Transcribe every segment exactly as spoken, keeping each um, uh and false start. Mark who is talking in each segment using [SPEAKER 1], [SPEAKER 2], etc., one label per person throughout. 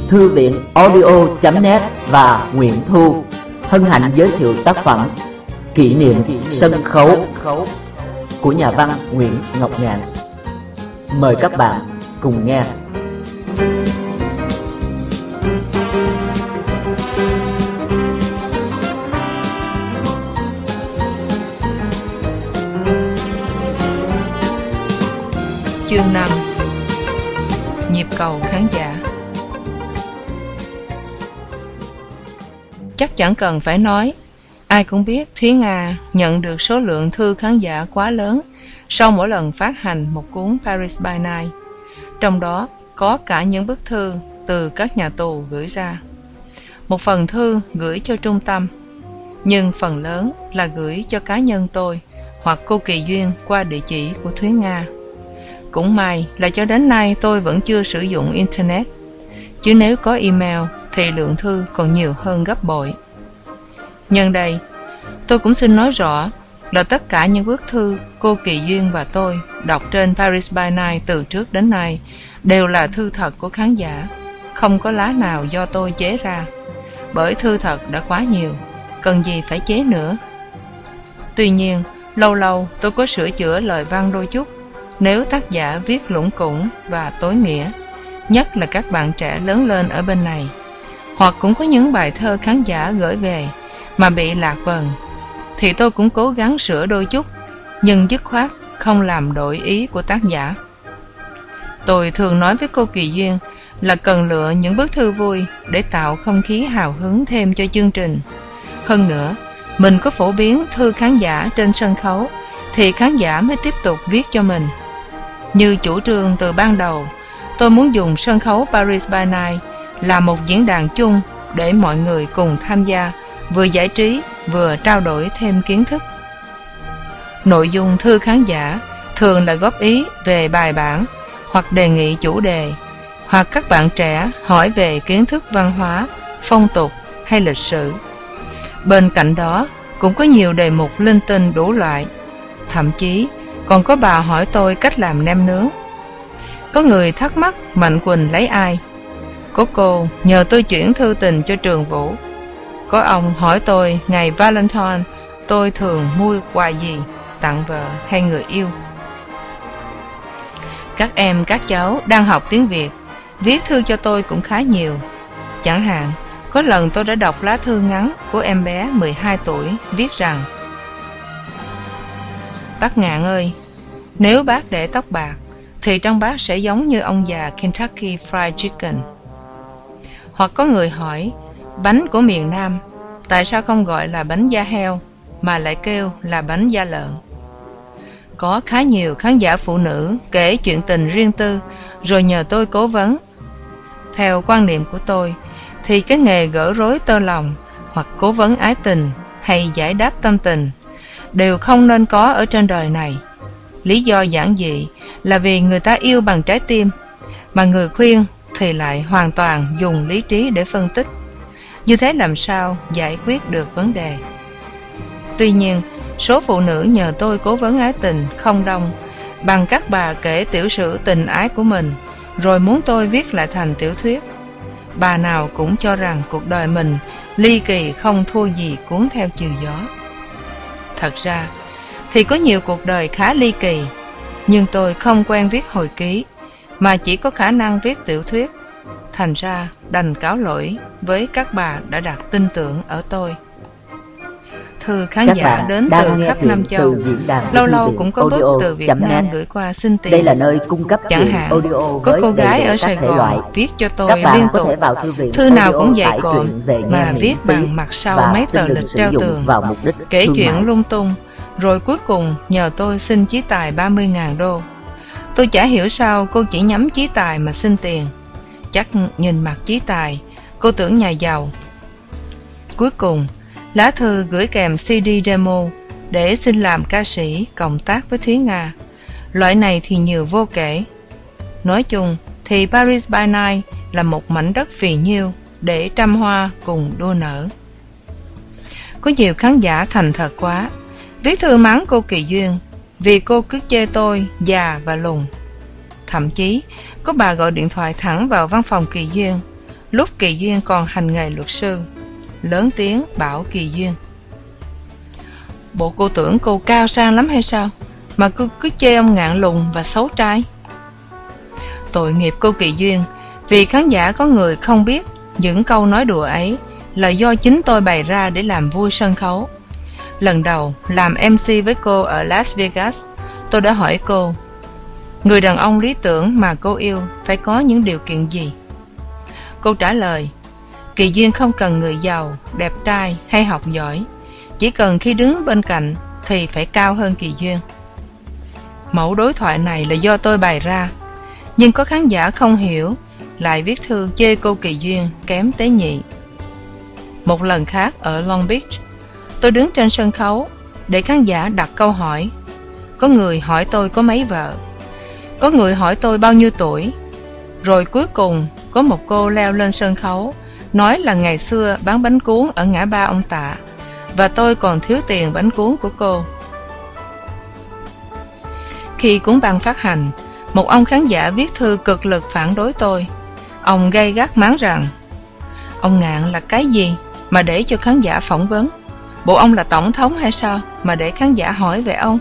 [SPEAKER 1] Thư viện audio chấm net và Nguyễn Thu hân hạnh giới thiệu tác phẩm Kỷ niệm sân khấu của nhà văn Nguyễn Ngọc Ngạn. Mời các bạn cùng nghe.
[SPEAKER 2] Chương năm. Nhịp cầu khán giả. Chắc chẳng cần phải nói, ai cũng biết Thúy Nga nhận được số lượng thư khán giả quá lớn sau mỗi lần phát hành một cuốn Paris by Night. Trong đó có cả những bức thư từ các nhà tù gửi ra. Một phần thư gửi cho trung tâm, nhưng phần lớn là gửi cho cá nhân tôi hoặc cô Kỳ Duyên qua địa chỉ của Thúy Nga. Cũng may là cho đến nay tôi vẫn chưa sử dụng Internet, chứ nếu có email thì lượng thư còn nhiều hơn gấp bội. Nhân đây, tôi cũng xin nói rõ là tất cả những bức thư cô Kỳ Duyên và tôi đọc trên Paris by Night từ trước đến nay đều là thư thật của khán giả, không có lá nào do tôi chế ra, bởi thư thật đã quá nhiều, cần gì phải chế nữa. Tuy nhiên, lâu lâu tôi có sửa chữa lời văn đôi chút nếu tác giả viết lủng củng và tối nghĩa, nhất là các bạn trẻ lớn lên ở bên này. Hoặc cũng có những bài thơ khán giả gửi về mà bị lạc vần, thì tôi cũng cố gắng sửa đôi chút, nhưng dứt khoát không làm đổi ý của tác giả. Tôi thường nói với cô Kỳ Duyên là cần lựa những bức thư vui để tạo không khí hào hứng thêm cho chương trình. Hơn nữa, mình có phổ biến thư khán giả trên sân khấu thì khán giả mới tiếp tục viết cho mình. Như chủ trương từ ban đầu, tôi muốn dùng sân khấu Paris by Night là một diễn đàn chung để mọi người cùng tham gia, vừa giải trí vừa trao đổi thêm kiến thức. Nội dung thư khán giả thường là góp ý về bài bản hoặc đề nghị chủ đề, hoặc các bạn trẻ hỏi về kiến thức văn hóa, phong tục hay lịch sử. Bên cạnh đó cũng có nhiều đề mục linh tinh đủ loại, thậm chí còn có bà hỏi tôi cách làm nem nướng. Có người thắc mắc Mạnh Quỳnh lấy ai. Có cô nhờ tôi chuyển thư tình cho Trường Vũ. Có ông hỏi tôi ngày Valentine tôi thường mua quà gì tặng vợ hay người yêu. Các em các cháu đang học tiếng Việt viết thư cho tôi cũng khá nhiều. Chẳng hạn, có lần tôi đã đọc lá thư ngắn của em bé mười hai tuổi viết rằng: Bác Ngạn ơi, nếu bác để tóc bạc thì trong bác sẽ giống như ông già Kentucky Fried Chicken. Hoặc có người hỏi, bánh của miền Nam tại sao không gọi là bánh da heo mà lại kêu là bánh da lợn? Có khá nhiều khán giả phụ nữ kể chuyện tình riêng tư rồi nhờ tôi cố vấn. Theo quan niệm của tôi thì cái nghề gỡ rối tơ lòng hoặc cố vấn ái tình hay giải đáp tâm tình đều không nên có ở trên đời này. Lý do giản dị là vì người ta yêu bằng trái tim, mà người khuyên thì lại hoàn toàn dùng lý trí để phân tích. Như thế làm sao giải quyết được vấn đề? Tuy nhiên, số phụ nữ nhờ tôi cố vấn ái tình không đông bằng các bà kể tiểu sử tình ái của mình rồi muốn tôi viết lại thành tiểu thuyết. Bà nào cũng cho rằng cuộc đời mình ly kỳ không thua gì cuốn theo chiều gió. Thật ra thì có nhiều cuộc đời khá ly kỳ, nhưng tôi không quen viết hồi ký mà chỉ có khả năng viết tiểu thuyết. Thành ra đành cáo lỗi với các bà đã đặt tin tưởng ở tôi. Thư khán
[SPEAKER 1] các
[SPEAKER 2] giả đến từ khắp Nam Châu, lâu lâu cũng có bức từ Việt Nam gửi qua xin tiền.
[SPEAKER 1] Đây là nơi cung cấp
[SPEAKER 2] chẳng hạn
[SPEAKER 1] audio
[SPEAKER 2] có cô gái ở Sài Gòn viết cho tôi liên tục, thư, thư nào cũng dạy cộm mà viết bằng mặt sau mấy tờ lịch treo tường, kể chuyện lung tung, rồi cuối cùng nhờ tôi xin chí tài ba mươi ngàn đô. Tôi chả hiểu sao cô chỉ nhắm chí tài mà xin tiền. Chắc nhìn mặt chí tài, cô tưởng nhà giàu. Cuối cùng, lá thư gửi kèm xê đê demo để xin làm ca sĩ cộng tác với Thúy Nga. Loại này thì nhiều vô kể. Nói chung thì Paris by Night là một mảnh đất phì nhiêu để trăm hoa cùng đua nở. Có nhiều khán giả thành thật quá, viết thư mắng cô Kỳ Duyên vì cô cứ chê tôi già và lùn. Thậm chí có bà gọi điện thoại thẳng vào văn phòng Kỳ Duyên, lúc Kỳ Duyên còn hành nghề luật sư, lớn tiếng bảo Kỳ Duyên: "Bộ cô tưởng cô cao sang lắm hay sao, mà cứ cứ chê ông Ngạn lùn và xấu trai?" Tội nghiệp cô Kỳ Duyên, vì khán giả có người không biết những câu nói đùa ấy là do chính tôi bày ra để làm vui sân khấu. Lần đầu làm em xê với cô ở Las Vegas, tôi đã hỏi cô, người đàn ông lý tưởng mà cô yêu phải có những điều kiện gì? Cô trả lời, Kỳ Duyên không cần người giàu, đẹp trai hay học giỏi, chỉ cần khi đứng bên cạnh thì phải cao hơn Kỳ Duyên. Mẫu đối thoại này là do tôi bày ra, nhưng có khán giả không hiểu, lại viết thư chê cô Kỳ Duyên kém tế nhị. Một lần khác ở Long Beach, tôi đứng trên sân khấu để khán giả đặt câu hỏi. Có người hỏi tôi có mấy vợ, có người hỏi tôi bao nhiêu tuổi, rồi cuối cùng có một cô leo lên sân khấu nói là ngày xưa bán bánh cuốn ở ngã ba ông Tạ, và tôi còn thiếu tiền bánh cuốn của cô. Khi cuốn băng phát hành, một ông khán giả viết thư cực lực phản đối tôi. Ông gay gắt mắng rằng, ông Ngạn là cái gì mà để cho khán giả phỏng vấn? Bộ ông là tổng thống hay sao mà để khán giả hỏi về ông?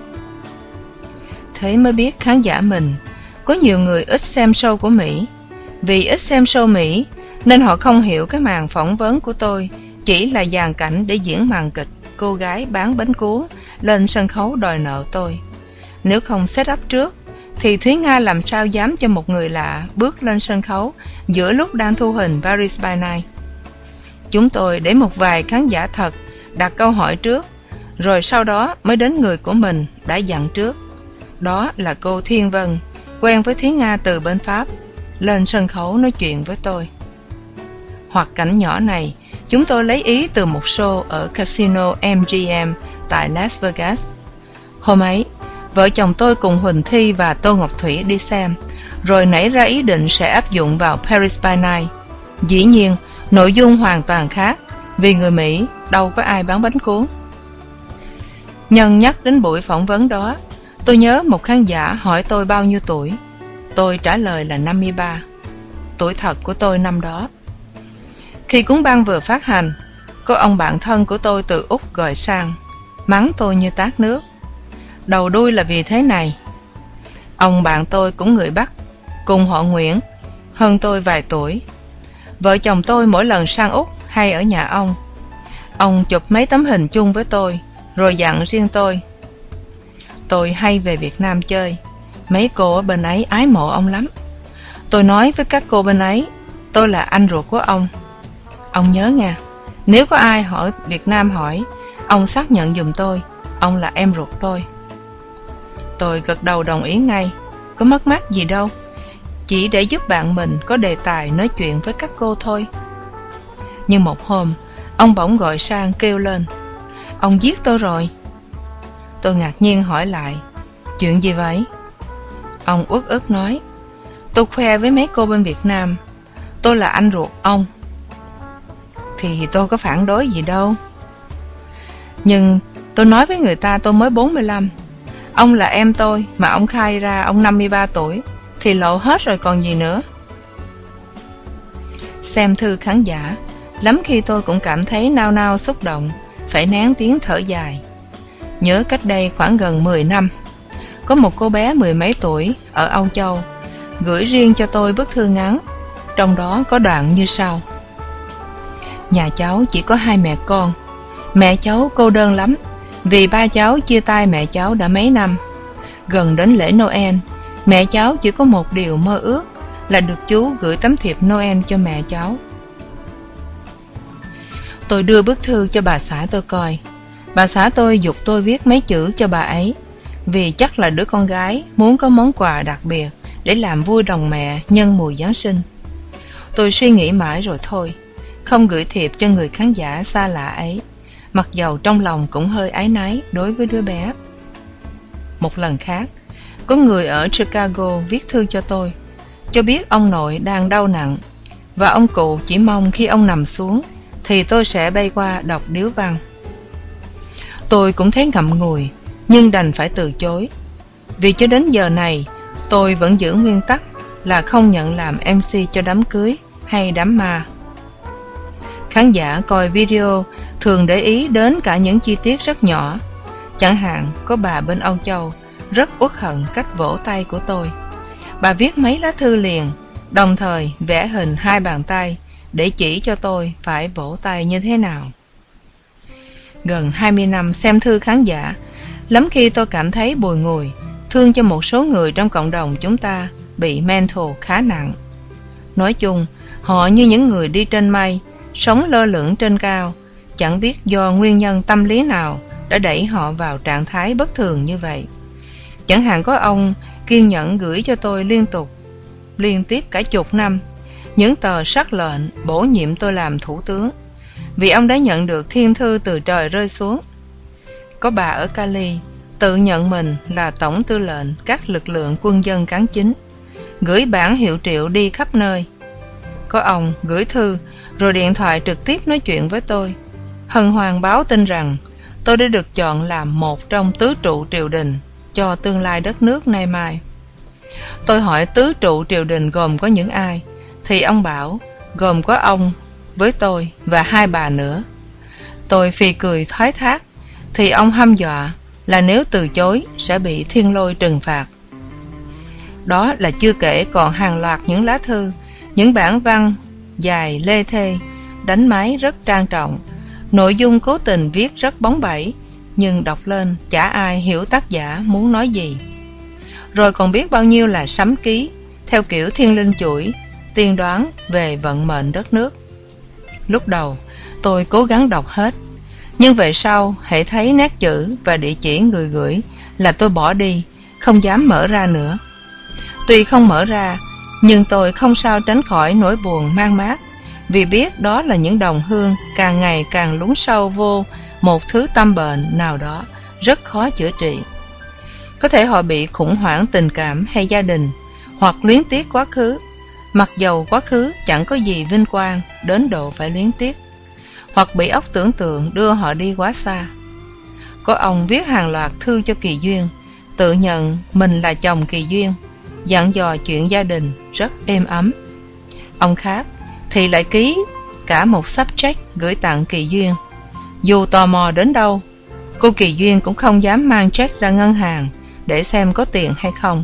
[SPEAKER 2] Thế mới biết khán giả mình, có nhiều người ít xem show của Mỹ. Vì ít xem show Mỹ nên họ không hiểu cái màn phỏng vấn của tôi chỉ là dàn cảnh để diễn màn kịch cô gái bán bánh cuốn lên sân khấu đòi nợ tôi. Nếu không set up trước thì Thúy Nga làm sao dám cho một người lạ bước lên sân khấu giữa lúc đang thu hình Paris by Night. Chúng tôi để một vài khán giả thật đặt câu hỏi trước, rồi sau đó mới đến người của mình đã dặn trước. Đó là cô Thiên Vân, quen với Thúy Nga từ bên Pháp, lên sân khấu nói chuyện với tôi. Hoạt cảnh nhỏ này chúng tôi lấy ý từ một show ở Casino em giê em tại Las Vegas. Hôm ấy, vợ chồng tôi cùng Huỳnh Thi và Tô Ngọc Thủy đi xem, rồi nảy ra ý định sẽ áp dụng vào Paris by Night. Dĩ nhiên, nội dung hoàn toàn khác, vì người Mỹ đâu có ai bán bánh cuốn. Nhân nhắc đến buổi phỏng vấn đó, tôi nhớ một khán giả hỏi tôi bao nhiêu tuổi. Tôi trả lời là năm mươi ba, tuổi thật của tôi năm đó. Khi cuốn băng vừa phát hành, có ông bạn thân của tôi từ Úc gọi sang, mắng tôi như tát nước. Đầu đuôi là vì thế này. Ông bạn tôi cũng người Bắc, cùng họ Nguyễn, hơn tôi vài tuổi. Vợ chồng tôi mỗi lần sang Úc hay ở nhà ông, ông chụp mấy tấm hình chung với tôi, rồi dặn riêng tôi. Tôi hay về Việt Nam chơi, mấy cô ở bên ấy ái mộ ông lắm. Tôi nói với các cô bên ấy, tôi là anh ruột của ông. Ông nhớ nha, nếu có ai hỏi Việt Nam hỏi, ông xác nhận giùm tôi, ông là em ruột tôi. Tôi gật đầu đồng ý ngay, có mất mát gì đâu, chỉ để giúp bạn mình có đề tài nói chuyện với các cô thôi. Nhưng một hôm, ông bỗng gọi sang kêu lên, ông giết tôi rồi. Tôi ngạc nhiên hỏi lại, chuyện gì vậy? Ông uất ức nói, tôi khoe với mấy cô bên Việt Nam, tôi là anh ruột ông. Thì tôi có phản đối gì đâu. Nhưng tôi nói với người ta tôi mới bốn mươi lăm, ông là em tôi mà ông khai ra ông năm mươi ba tuổi, thì lộ hết rồi còn gì nữa. Xem thư khán giả, lắm khi tôi cũng cảm thấy nao nao xúc động, phải nén tiếng thở dài. Nhớ cách đây khoảng gần mười năm, có một cô bé mười mấy tuổi ở Âu Châu gửi riêng cho tôi bức thư ngắn, trong đó có đoạn như sau. Nhà cháu chỉ có hai mẹ con, mẹ cháu cô đơn lắm, vì ba cháu chia tay mẹ cháu đã mấy năm. Gần đến lễ Noel, mẹ cháu chỉ có một điều mơ ước là được chú gửi tấm thiệp Noel cho mẹ cháu. Tôi đưa bức thư cho bà xã tôi coi. Bà xã tôi giục tôi viết mấy chữ cho bà ấy, vì chắc là đứa con gái muốn có món quà đặc biệt để làm vui lòng mẹ nhân mùa Giáng sinh. Tôi suy nghĩ mãi rồi thôi, không gửi thiệp cho người khán giả xa lạ ấy, mặc dầu trong lòng cũng hơi áy náy đối với đứa bé. Một lần khác, có người ở Chicago viết thư cho tôi, cho biết ông nội đang đau nặng, và ông cụ chỉ mong khi ông nằm xuống thì tôi sẽ bay qua đọc điếu văn. Tôi cũng thấy ngậm ngùi, nhưng đành phải từ chối, vì cho đến giờ này tôi vẫn giữ nguyên tắc là không nhận làm em xê cho đám cưới hay đám ma. Khán giả coi video thường để ý đến cả những chi tiết rất nhỏ. Chẳng hạn có bà bên Âu Châu rất uất hận cách vỗ tay của tôi. Bà viết mấy lá thư liền, đồng thời vẽ hình hai bàn tay để chỉ cho tôi phải vỗ tay như thế nào. Gần hai mươi năm xem thư khán giả, lắm khi tôi cảm thấy bùi ngùi, thương cho một số người trong cộng đồng chúng ta bị mental khá nặng. Nói chung, họ như những người đi trên mây, sống lơ lửng trên cao, chẳng biết do nguyên nhân tâm lý nào đã đẩy họ vào trạng thái bất thường như vậy. Chẳng hạn có ông kiên nhẫn gửi cho tôi liên tục, liên tiếp cả chục năm, những tờ sắc lệnh bổ nhiệm tôi làm thủ tướng, vì ông đã nhận được thiên thư từ trời rơi xuống. Có bà ở Cali tự nhận mình là tổng tư lệnh các lực lượng quân dân cán chính, gửi bản hiệu triệu đi khắp nơi. Có ông gửi thư rồi điện thoại trực tiếp nói chuyện với tôi, hân hoan báo tin rằng tôi đã được chọn làm một trong tứ trụ triều đình cho tương lai đất nước nay mai. Tôi hỏi tứ trụ triều đình gồm có những ai, thì ông bảo gồm có ông với tôi và hai bà nữa. Tôi phì cười thoái thác, thì ông hăm dọa là nếu từ chối sẽ bị thiên lôi trừng phạt. Đó là chưa kể còn hàng loạt những lá thư, những bản văn dài lê thê, đánh máy rất trang trọng, nội dung cố tình viết rất bóng bẩy, nhưng đọc lên chả ai hiểu tác giả muốn nói gì. Rồi còn biết bao nhiêu là sấm ký, theo kiểu thiên linh chuỗi, tiên đoán về vận mệnh đất nước. Lúc đầu tôi cố gắng đọc hết, nhưng về sau hễ thấy nét chữ và địa chỉ người gửi là tôi bỏ đi, không dám mở ra nữa. Tuy không mở ra, nhưng tôi không sao tránh khỏi nỗi buồn man mác, vì biết đó là những đồng hương càng ngày càng lún sâu vô một thứ tâm bệnh nào đó rất khó chữa trị. Có thể họ bị khủng hoảng tình cảm hay gia đình, hoặc luyến tiếc quá khứ, mặc dầu quá khứ chẳng có gì vinh quang đến độ phải luyến tiếc, hoặc bị óc tưởng tượng đưa họ đi quá xa. Có ông viết hàng loạt thư cho Kỳ Duyên, tự nhận mình là chồng Kỳ Duyên, dặn dò chuyện gia đình rất êm ấm. Ông khác thì lại ký cả một subject gửi tặng Kỳ Duyên. Dù tò mò đến đâu, cô Kỳ Duyên cũng không dám mang check ra ngân hàng để xem có tiền hay không.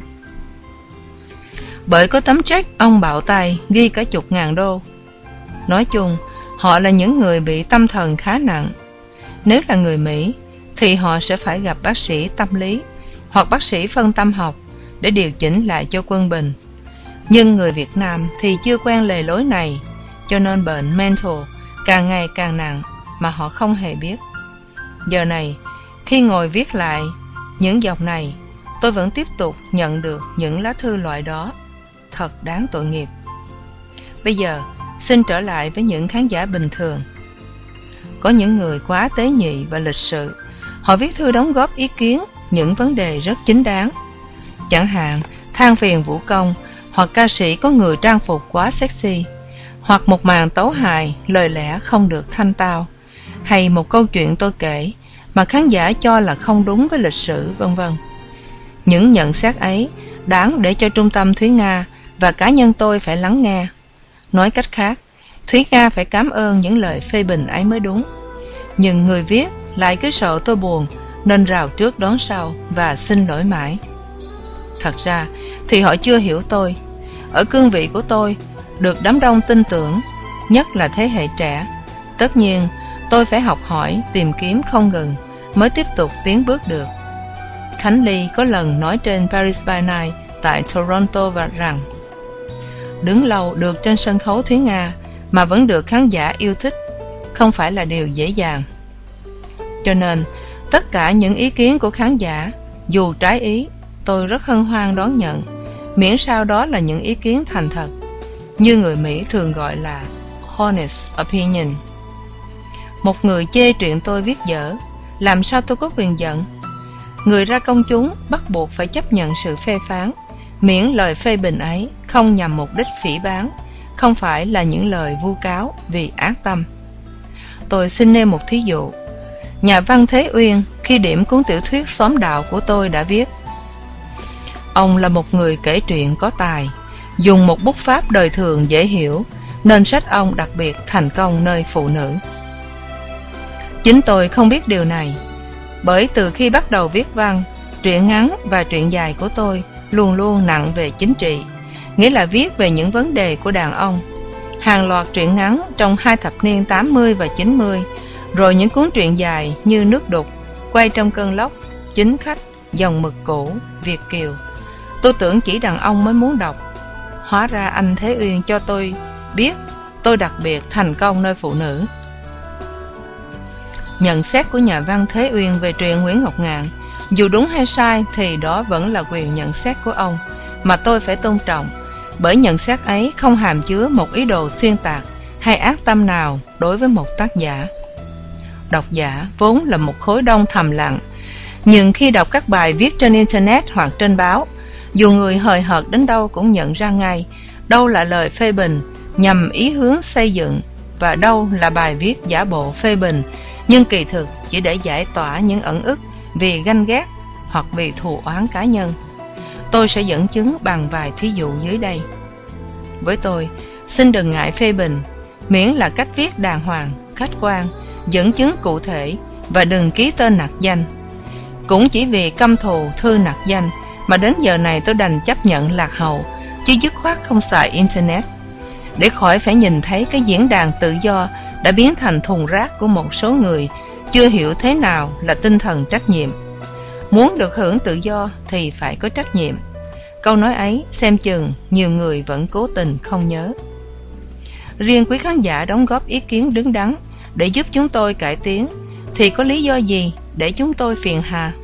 [SPEAKER 2] Bởi có tấm check ông bạo tay ghi cả chục ngàn đô. Nói chung, họ là những người bị tâm thần khá nặng. Nếu là người Mỹ, thì họ sẽ phải gặp bác sĩ tâm lý hoặc bác sĩ phân tâm học để điều chỉnh lại cho quân bình. Nhưng người Việt Nam thì chưa quen lề lối này, cho nên bệnh mental càng ngày càng nặng mà họ không hề biết. Giờ này, khi ngồi viết lại những dòng này, tôi vẫn tiếp tục nhận được những lá thư loại đó. Thật đáng tội nghiệp. Bây giờ, xin trở lại với những khán giả bình thường. Có những người quá tế nhị và lịch sự, họ viết thư đóng góp ý kiến những vấn đề rất chính đáng. Chẳng hạn, than phiền vũ công, hoặc ca sĩ có người trang phục quá sexy, hoặc một màn tấu hài, lời lẽ không được thanh tao, hay một câu chuyện tôi kể mà khán giả cho là không đúng với lịch sử, vân vân. Những nhận xét ấy đáng để cho Trung tâm Thúy Nga và cá nhân tôi phải lắng nghe. Nói cách khác, Thúy Nga phải cảm ơn những lời phê bình ấy mới đúng. Nhưng người viết lại cứ sợ tôi buồn, nên rào trước đón sau và xin lỗi mãi. Thật ra thì họ chưa hiểu tôi. Ở cương vị của tôi, được đám đông tin tưởng, nhất là thế hệ trẻ, tất nhiên tôi phải học hỏi, tìm kiếm không ngừng mới tiếp tục tiến bước được. Khánh Ly có lần nói trên Paris by Night tại Toronto và rằng đứng lâu được trên sân khấu Thúy Nga mà vẫn được khán giả yêu thích không phải là điều dễ dàng. Cho nên tất cả những ý kiến của khán giả, dù trái ý, tôi rất hân hoan đón nhận, miễn sao đó là những ý kiến thành thật, như người Mỹ thường gọi là honest opinion. Một người chê chuyện tôi viết dở, làm sao tôi có quyền giận? Người ra công chúng bắt buộc phải chấp nhận sự phê phán, miễn lời phê bình ấy không nhằm mục đích phỉ báng, không phải là những lời vu cáo vì ác tâm. Tôi xin nêu một thí dụ. Nhà văn Thế Uyên khi điểm cuốn tiểu thuyết Xóm Đạo của tôi đã viết: ông là một người kể chuyện có tài, dùng một bút pháp đời thường dễ hiểu nên sách ông đặc biệt thành công nơi phụ nữ. Chính tôi không biết điều này, bởi từ khi bắt đầu viết văn, truyện ngắn và truyện dài của tôi luôn luôn nặng về chính trị, nghĩa là viết về những vấn đề của đàn ông. Hàng loạt truyện ngắn trong hai thập niên tám mươi và chín mươi, rồi những cuốn truyện dài như Nước Đục, Quay trong cơn lốc, Chính khách, Dòng mực cũ, Việt kiều. Tôi tưởng chỉ đàn ông mới muốn đọc. Hóa ra anh Thế Uyên cho tôi biết tôi đặc biệt thành công nơi phụ nữ. Nhận xét của nhà văn Thế Uyên về truyện Nguyễn Ngọc Ngạn, dù đúng hay sai thì đó vẫn là quyền nhận xét của ông, mà tôi phải tôn trọng, bởi nhận xét ấy không hàm chứa một ý đồ xuyên tạc hay ác tâm nào đối với một tác giả. Độc giả vốn là một khối đông thầm lặng, nhưng khi đọc các bài viết trên Internet hoặc trên báo, dù người hời hợt đến đâu cũng nhận ra ngay đâu là lời phê bình nhằm ý hướng xây dựng và đâu là bài viết giả bộ phê bình nhưng kỳ thực chỉ để giải tỏa những ẩn ức vì ganh ghét hoặc vì thù oán cá nhân. Tôi sẽ dẫn chứng bằng vài thí dụ dưới đây. Với tôi, xin đừng ngại phê bình, miễn là cách viết đàng hoàng, khách quan, dẫn chứng cụ thể và đừng ký tên nặc danh. Cũng chỉ vì căm thù thư nặc danh mà đến giờ này tôi đành chấp nhận lạc hậu, chứ dứt khoát không xài Internet, để khỏi phải nhìn thấy cái diễn đàn tự do đã biến thành thùng rác của một số người chưa hiểu thế nào là tinh thần trách nhiệm. Muốn được hưởng tự do thì phải có trách nhiệm. Câu nói ấy xem chừng nhiều người vẫn cố tình không nhớ. Riêng quý khán giả đóng góp ý kiến đứng đắn để giúp chúng tôi cải tiến, thì có lý do gì để chúng tôi phiền hà?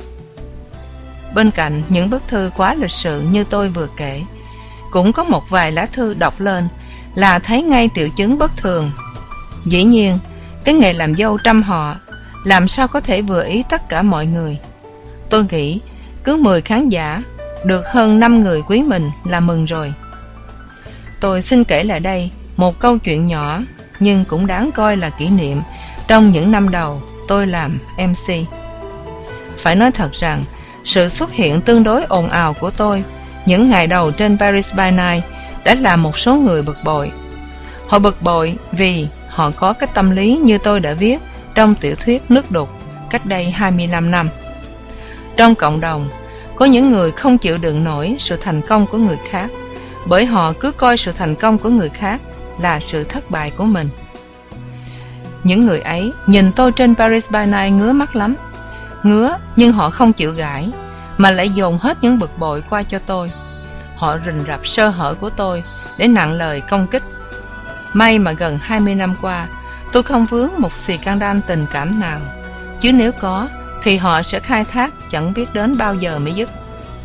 [SPEAKER 2] Bên cạnh những bức thư quá lịch sự như tôi vừa kể, cũng có một vài lá thư đọc lên là thấy ngay triệu chứng bất thường. Dĩ nhiên, cái nghề làm dâu trăm họ làm sao có thể vừa ý tất cả mọi người. Tôi nghĩ cứ mười khán giả được hơn năm người quý mình là mừng rồi. Tôi xin kể lại đây một câu chuyện nhỏ nhưng cũng đáng coi là kỷ niệm trong những năm đầu tôi làm em xê. Phải nói thật rằng, sự xuất hiện tương đối ồn ào của tôi những ngày đầu trên Paris by Night đã làm một số người bực bội. Họ bực bội vì họ có cái tâm lý như tôi đã viết trong tiểu thuyết Nước Đục cách đây hai mươi lăm năm. Trong cộng đồng, có những người không chịu đựng nổi sự thành công của người khác, bởi họ cứ coi sự thành công của người khác là sự thất bại của mình. Những người ấy nhìn tôi trên Paris by Night ngứa mắt lắm. Ngứa nhưng họ không chịu gãi, mà lại dồn hết những bực bội qua cho tôi. Họ rình rập sơ hở của tôi để nặng lời công kích. May mà gần hai mươi năm qua, tôi không vướng một scandal tình cảm nào, chứ nếu có thì họ sẽ khai thác chẳng biết đến bao giờ mới dứt.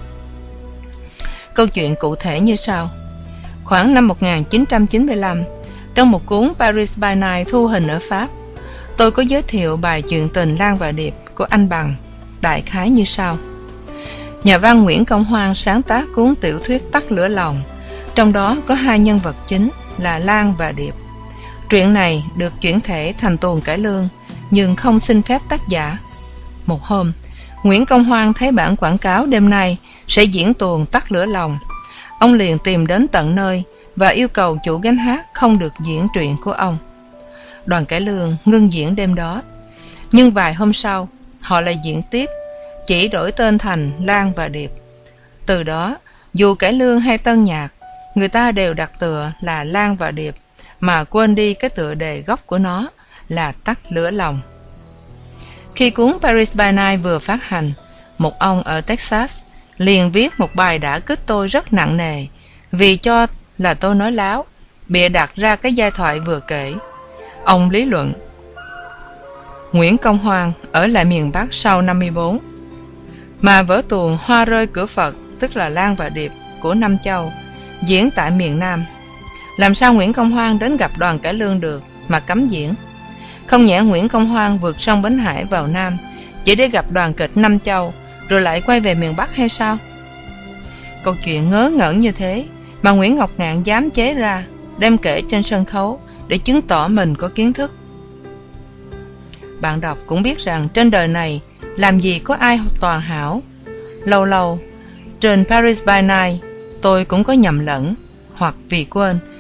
[SPEAKER 2] Câu chuyện cụ thể như sau. Khoảng năm một nghìn chín trăm chín mươi lăm, trong một cuốn Paris by Night thu hình ở Pháp, tôi có giới thiệu bài chuyện tình Lan và Điệp của anh Bằng, đại khái như sau. Nhà văn Nguyễn Công Hoan sáng tác cuốn tiểu thuyết Tắt lửa lòng, trong đó có hai nhân vật chính là Lan và Điệp. Truyện này được chuyển thể thành tuồng cải lương, nhưng không xin phép tác giả. Một hôm, Nguyễn Công Hoan thấy bản quảng cáo đêm nay sẽ diễn tuồng Tắt lửa lòng. Ông liền tìm đến tận nơi và yêu cầu chủ gánh hát không được diễn truyện của ông. Đoàn cải lương ngưng diễn đêm đó, nhưng vài hôm sau họ lại diễn tiếp, chỉ đổi tên thành Lan và Điệp. Từ đó, dù cải lương hay tân nhạc, người ta đều đặt tựa là Lan và Điệp, mà quên đi cái tựa đề gốc của nó là Tắt lửa lòng. Khi cuốn Paris by Night vừa phát hành, một ông ở Texas liền viết một bài đả kích tôi rất nặng nề, vì cho là tôi nói láo, bịa đặt ra cái giai thoại vừa kể. Ông lý luận: Nguyễn Công Hoan ở lại miền Bắc sau năm mươi bốn, mà vở tuồng Hoa rơi cửa Phật, tức là Lan và Điệp của Nam Châu, diễn tại miền Nam. Làm sao Nguyễn Công Hoan đến gặp đoàn cải lương được mà cấm diễn? Không nhẽ Nguyễn Công Hoan vượt sông Bến Hải vào Nam chỉ để gặp đoàn kịch Nam Châu rồi lại quay về miền Bắc hay sao? Câu chuyện ngớ ngẩn như thế mà Nguyễn Ngọc Ngạn dám chế ra, đem kể trên sân khấu để chứng tỏ mình có kiến thức. Bạn đọc cũng biết rằng trên đời này làm gì có ai toàn hảo. Lâu lâu trên Paris by Night tôi cũng có nhầm lẫn, hoặc vì quên,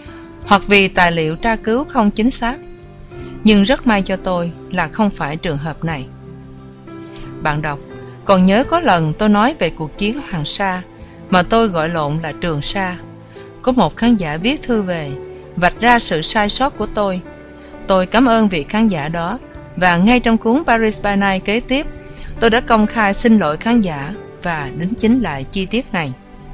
[SPEAKER 2] hoặc vì tài liệu tra cứu không chính xác. Nhưng rất may cho tôi là không phải trường hợp này. Bạn đọc còn nhớ có lần tôi nói về cuộc chiến Hoàng Sa mà tôi gọi lộn là Trường Sa. Có một khán giả viết thư về, vạch ra sự sai sót của tôi. Tôi cảm ơn vị khán giả đó, và ngay trong cuốn Paris by Night kế tiếp, tôi đã công khai xin lỗi khán giả và đính chính lại chi tiết này.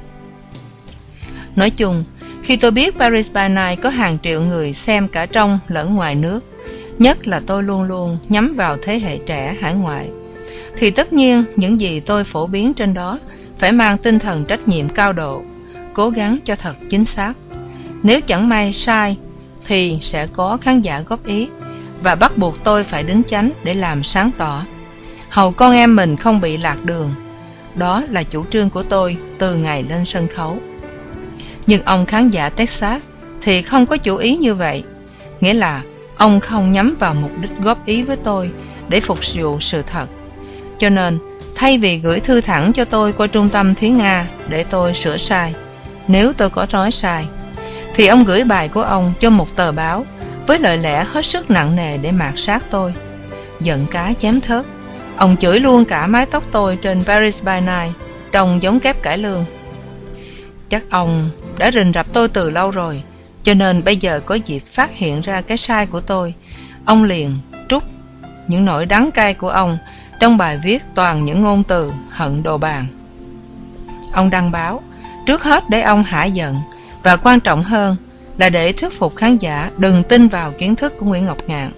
[SPEAKER 2] Nói chung, khi tôi biết Paris by Night có hàng triệu người xem cả trong lẫn ngoài nước, nhất là tôi luôn luôn nhắm vào thế hệ trẻ hải ngoại, thì tất nhiên những gì tôi phổ biến trên đó phải mang tinh thần trách nhiệm cao độ, cố gắng cho thật chính xác. Nếu chẳng may sai thì sẽ có khán giả góp ý và bắt buộc tôi phải đính chánh để làm sáng tỏ, hầu con em mình không bị lạc đường. Đó là chủ trương của tôi từ ngày lên sân khấu. Nhưng ông khán giả Texas thì không có chủ ý như vậy, nghĩa là ông không nhắm vào mục đích góp ý với tôi để phục vụ sự thật. Cho nên, thay vì gửi thư thẳng cho tôi qua trung tâm Thúy Nga để tôi sửa sai, nếu tôi có nói sai, thì ông gửi bài của ông cho một tờ báo với lời lẽ hết sức nặng nề để mạt sát tôi. Giận cá chém thớt, ông chửi luôn cả mái tóc tôi trên Paris by Night, trông giống kép cải lương. Chắc ông đã rình rập tôi từ lâu rồi, cho nên bây giờ có dịp phát hiện ra cái sai của tôi, ông liền trút những nỗi đắng cay của ông trong bài viết toàn những ngôn từ hận đồ bàn. Ông đăng báo trước hết để ông hả giận, và quan trọng hơn là để thuyết phục khán giả đừng tin vào kiến thức của Nguyễn Ngọc Ngạn.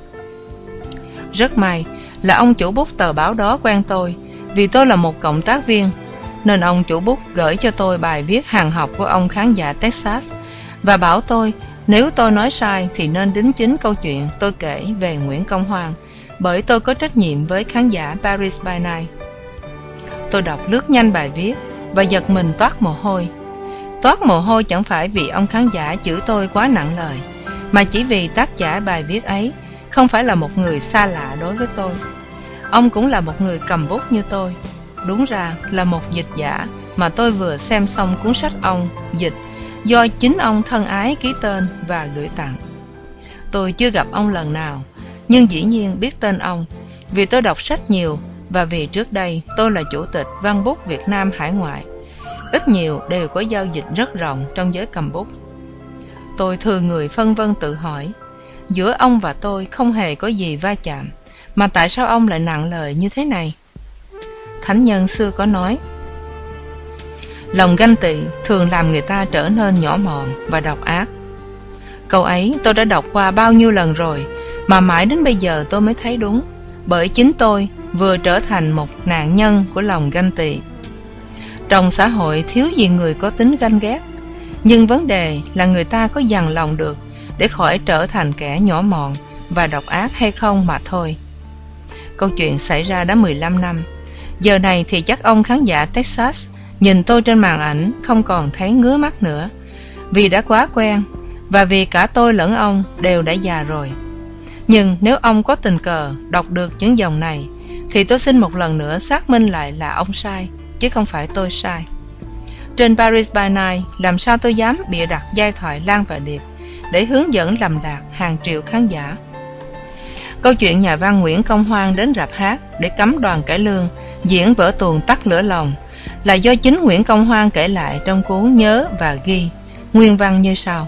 [SPEAKER 2] Rất may là ông chủ bút tờ báo đó quen tôi, vì tôi là một cộng tác viên, nên ông chủ bút gửi cho tôi bài viết hàng học của ông khán giả Texas và bảo tôi nếu tôi nói sai thì nên đính chính câu chuyện tôi kể về Nguyễn Công Hoan, bởi tôi có trách nhiệm với khán giả Paris by Night. Tôi đọc lướt nhanh bài viết và giật mình toát mồ hôi. Toát mồ hôi chẳng phải vì ông khán giả chửi tôi quá nặng lời, mà chỉ vì tác giả bài viết ấy không phải là một người xa lạ đối với tôi. Ông cũng là một người cầm bút như tôi, đúng ra là một dịch giả mà tôi vừa xem xong cuốn sách ông dịch do chính ông thân ái ký tên và gửi tặng. Tôi chưa gặp ông lần nào, nhưng dĩ nhiên biết tên ông vì tôi đọc sách nhiều và vì trước đây tôi là chủ tịch Văn bút Việt Nam hải ngoại. Ít nhiều đều có giao dịch rất rộng trong giới cầm bút. Tôi thường người phân vân tự hỏi, giữa ông và tôi không hề có gì va chạm, mà tại sao ông lại nặng lời như thế này? Thánh nhân xưa có nói, lòng ganh tị thường làm người ta trở nên nhỏ mọn và độc ác. Câu ấy tôi đã đọc qua bao nhiêu lần rồi, mà mãi đến bây giờ tôi mới thấy đúng, bởi chính tôi vừa trở thành một nạn nhân của lòng ganh tị. Trong xã hội thiếu gì người có tính ganh ghét, nhưng vấn đề là người ta có dằn lòng được để khỏi trở thành kẻ nhỏ mọn và độc ác hay không mà thôi. Câu chuyện xảy ra đã mười lăm năm. Giờ này thì chắc ông khán giả Texas nhìn tôi trên màn ảnh không còn thấy ngứa mắt nữa, vì đã quá quen, và vì cả tôi lẫn ông đều đã già rồi. Nhưng nếu ông có tình cờ đọc được những dòng này, thì tôi xin một lần nữa xác minh lại là ông sai, chứ không phải tôi sai. Trên Paris by Night, làm sao tôi dám bịa đặt giai thoại Lan và Điệp để hướng dẫn lầm lạc hàng triệu khán giả? Câu chuyện nhà văn Nguyễn Công Hoan đến rạp hát để cấm Đoàn Cải Lương diễn vở tuồng Tắt Lửa Lòng là do chính Nguyễn Công Hoan kể lại trong cuốn Nhớ và Ghi, nguyên văn như sau.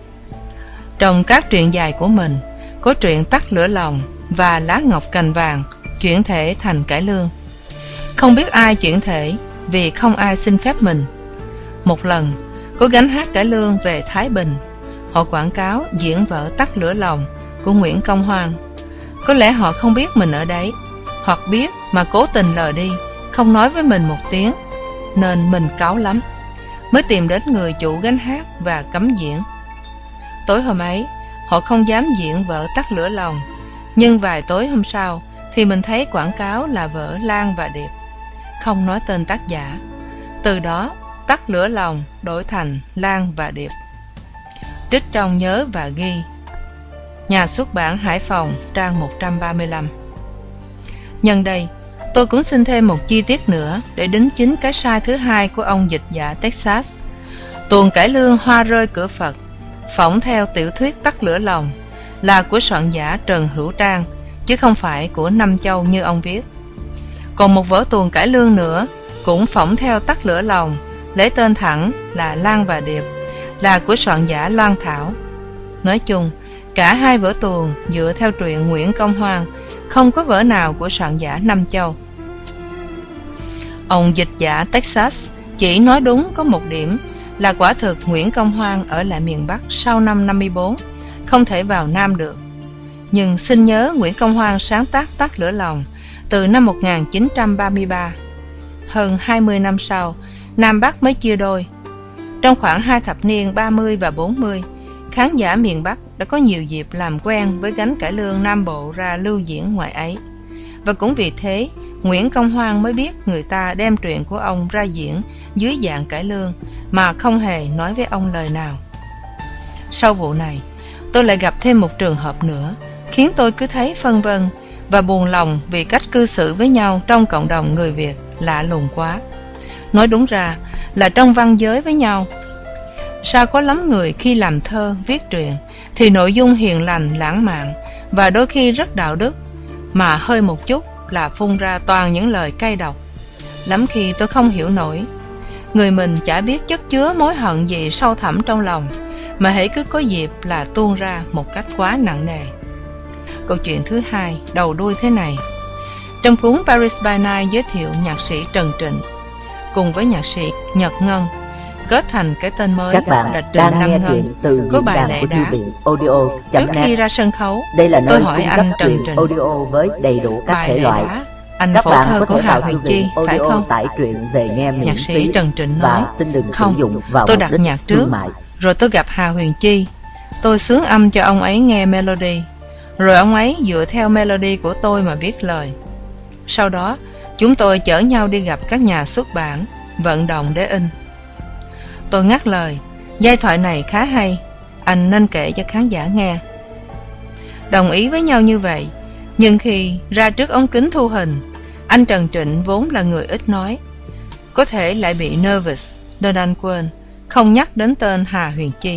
[SPEAKER 2] Trong các truyện dài của mình, có truyện Tắt Lửa Lòng và Lá Ngọc Cành Vàng chuyển thể thành cải lương. Không biết ai chuyển thể vì không ai xin phép mình. Một lần, có gánh hát cải lương về Thái Bình, họ quảng cáo diễn vở Tắt Lửa Lòng của Nguyễn Công Hoan. Có lẽ họ không biết mình ở đấy, hoặc biết mà cố tình lờ đi, không nói với mình một tiếng, nên mình cáu lắm, mới tìm đến người chủ gánh hát và cấm diễn. Tối hôm ấy, họ không dám diễn vở Tắt Lửa Lòng, nhưng vài tối hôm sau thì mình thấy quảng cáo là vở Lan và Điệp, không nói tên tác giả. Từ đó, Tắt Lửa Lòng đổi thành Lan và Điệp. Trích trong Nhớ và Ghi, Nhà xuất bản Hải Phòng, trang một trăm ba mươi lăm. Nhân đây, tôi cũng xin thêm một chi tiết nữa để đính chính cái sai thứ hai của ông dịch giả Texas. Tuồng cải lương Hoa Rơi Cửa Phật phỏng theo tiểu thuyết Tắt Lửa Lòng, là của soạn giả Trần Hữu Trang, chứ không phải của Năm Châu như ông viết. Còn một vở tuồng cải lương nữa cũng phỏng theo Tắt Lửa Lòng, lấy tên thẳng là Lan và Điệp, là của soạn giả Loan Thảo. Nói chung, cả hai vở tuồng dựa theo truyện Nguyễn Công Hoan, không có vở nào của soạn giả Năm Châu. Ông dịch giả Texas chỉ nói đúng có một điểm là quả thực Nguyễn Công Hoan ở lại miền Bắc sau năm năm mươi bốn, không thể vào Nam được. Nhưng xin nhớ Nguyễn Công Hoan sáng tác Tắt Lửa Lòng từ năm một nghìn chín trăm ba mươi ba. Hơn hai mươi năm sau, Nam Bắc mới chia đôi. Trong khoảng hai thập niên ba mươi và bốn mươi, khán giả miền Bắc đã có nhiều dịp làm quen với gánh cải lương Nam Bộ ra lưu diễn ngoài ấy. Và cũng vì thế, Nguyễn Công Hoan mới biết người ta đem truyện của ông ra diễn dưới dạng cải lương mà không hề nói với ông lời nào. Sau vụ này, tôi lại gặp thêm một trường hợp nữa, khiến tôi cứ thấy phân vân và buồn lòng vì cách cư xử với nhau trong cộng đồng người Việt lạ lùng quá. Nói đúng ra là trong văn giới với nhau. Sao có lắm người khi làm thơ, viết truyện thì nội dung hiền lành, lãng mạn và đôi khi rất đạo đức, mà hơi một chút là phun ra toàn những lời cay độc. Lắm khi tôi không hiểu nổi, người mình chả biết chất chứa mối hận gì sâu thẳm trong lòng, mà hễ cứ có dịp là tuôn ra một cách quá nặng nề. Câu chuyện thứ hai đầu đuôi thế này. Trong cuốn Paris by Night giới thiệu nhạc sĩ Trần Trịnh cùng với nhạc sĩ Nhật Ngân kết thành cái tên mới
[SPEAKER 1] Các bạn
[SPEAKER 2] là Trịnh
[SPEAKER 1] đang
[SPEAKER 2] Nam
[SPEAKER 1] nghe
[SPEAKER 2] Ngân,
[SPEAKER 1] truyện từ
[SPEAKER 2] có
[SPEAKER 1] diễn
[SPEAKER 2] bài
[SPEAKER 1] đàn
[SPEAKER 2] lẽ
[SPEAKER 1] của thư
[SPEAKER 2] đá.
[SPEAKER 1] viện audio
[SPEAKER 2] Trước
[SPEAKER 1] chấm
[SPEAKER 2] khi
[SPEAKER 1] net.
[SPEAKER 2] ra sân khấu,
[SPEAKER 1] Đây là nơi
[SPEAKER 2] tôi hỏi
[SPEAKER 1] cung
[SPEAKER 2] anh
[SPEAKER 1] cấp
[SPEAKER 2] Trần
[SPEAKER 1] truyện
[SPEAKER 2] Trịnh,
[SPEAKER 1] audio với đầy đủ các
[SPEAKER 2] bài
[SPEAKER 1] thể
[SPEAKER 2] lẽ
[SPEAKER 1] loại.
[SPEAKER 2] đá, anh
[SPEAKER 1] Các
[SPEAKER 2] phổ
[SPEAKER 1] bạn
[SPEAKER 2] thơ
[SPEAKER 1] có
[SPEAKER 2] của
[SPEAKER 1] thể
[SPEAKER 2] Hà
[SPEAKER 1] vào
[SPEAKER 2] Huyền
[SPEAKER 1] thư
[SPEAKER 2] Chi,
[SPEAKER 1] viện
[SPEAKER 2] phải
[SPEAKER 1] audio
[SPEAKER 2] không?
[SPEAKER 1] tải truyện về nghe miễn
[SPEAKER 2] Nhạc sĩ
[SPEAKER 1] phí
[SPEAKER 2] Trần Trịnh
[SPEAKER 1] và
[SPEAKER 2] nói,
[SPEAKER 1] xin đừng
[SPEAKER 2] không,
[SPEAKER 1] sử dụng vào
[SPEAKER 2] tôi
[SPEAKER 1] mục
[SPEAKER 2] đặt
[SPEAKER 1] đích
[SPEAKER 2] nhạc trước,
[SPEAKER 1] thương mại.
[SPEAKER 2] rồi tôi gặp Hà Huyền Chi. Tôi xướng âm cho ông ấy nghe melody, rồi ông ấy dựa theo melody của tôi mà viết lời. Sau đó, chúng tôi chở nhau đi gặp các nhà xuất bản, vận động để in. Tôi ngắt lời, giai thoại này khá hay, anh nên kể cho khán giả nghe. Đồng ý với nhau như vậy, nhưng khi ra trước ống kính thu hình, anh Trần Trịnh vốn là người ít nói, có thể lại bị nervous nên anh quên, không nhắc đến tên Hà Huyền Chi.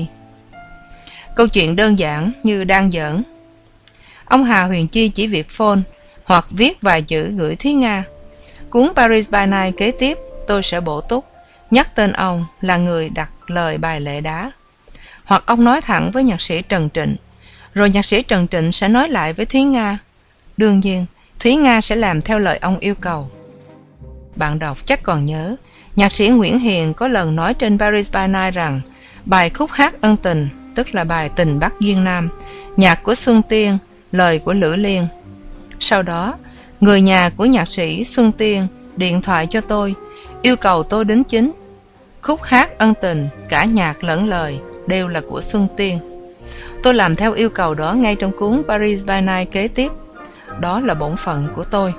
[SPEAKER 2] Câu chuyện đơn giản như đang giỡn. Ông Hà Huyền Chi chỉ việc phone hoặc viết vài chữ gửi Thúy Nga. Cuốn Paris by Night kế tiếp tôi sẽ bổ túc, nhắc tên ông là người đặt lời bài lẽ đá. Hoặc ông nói thẳng với nhạc sĩ Trần Trịnh, rồi nhạc sĩ Trần Trịnh sẽ nói lại với Thúy Nga. Đương nhiên, Thúy Nga sẽ làm theo lời ông yêu cầu. Bạn đọc chắc còn nhớ, nhạc sĩ Nguyễn Hiền có lần nói trên Paris by Night rằng bài khúc hát ân tình, tức là bài Tình Bắc Duyên Nam, nhạc của Xuân Tiên, lời của Lữ Liên. Sau đó, người nhà của nhạc sĩ Xuân Tiên điện thoại cho tôi, yêu cầu tôi đính chính. Khúc hát ân tình, cả nhạc lẫn lời, đều là của Xuân Tiên. Tôi làm theo yêu cầu đó ngay trong cuốn Paris by Night kế tiếp. Đó là bổn phận của tôi.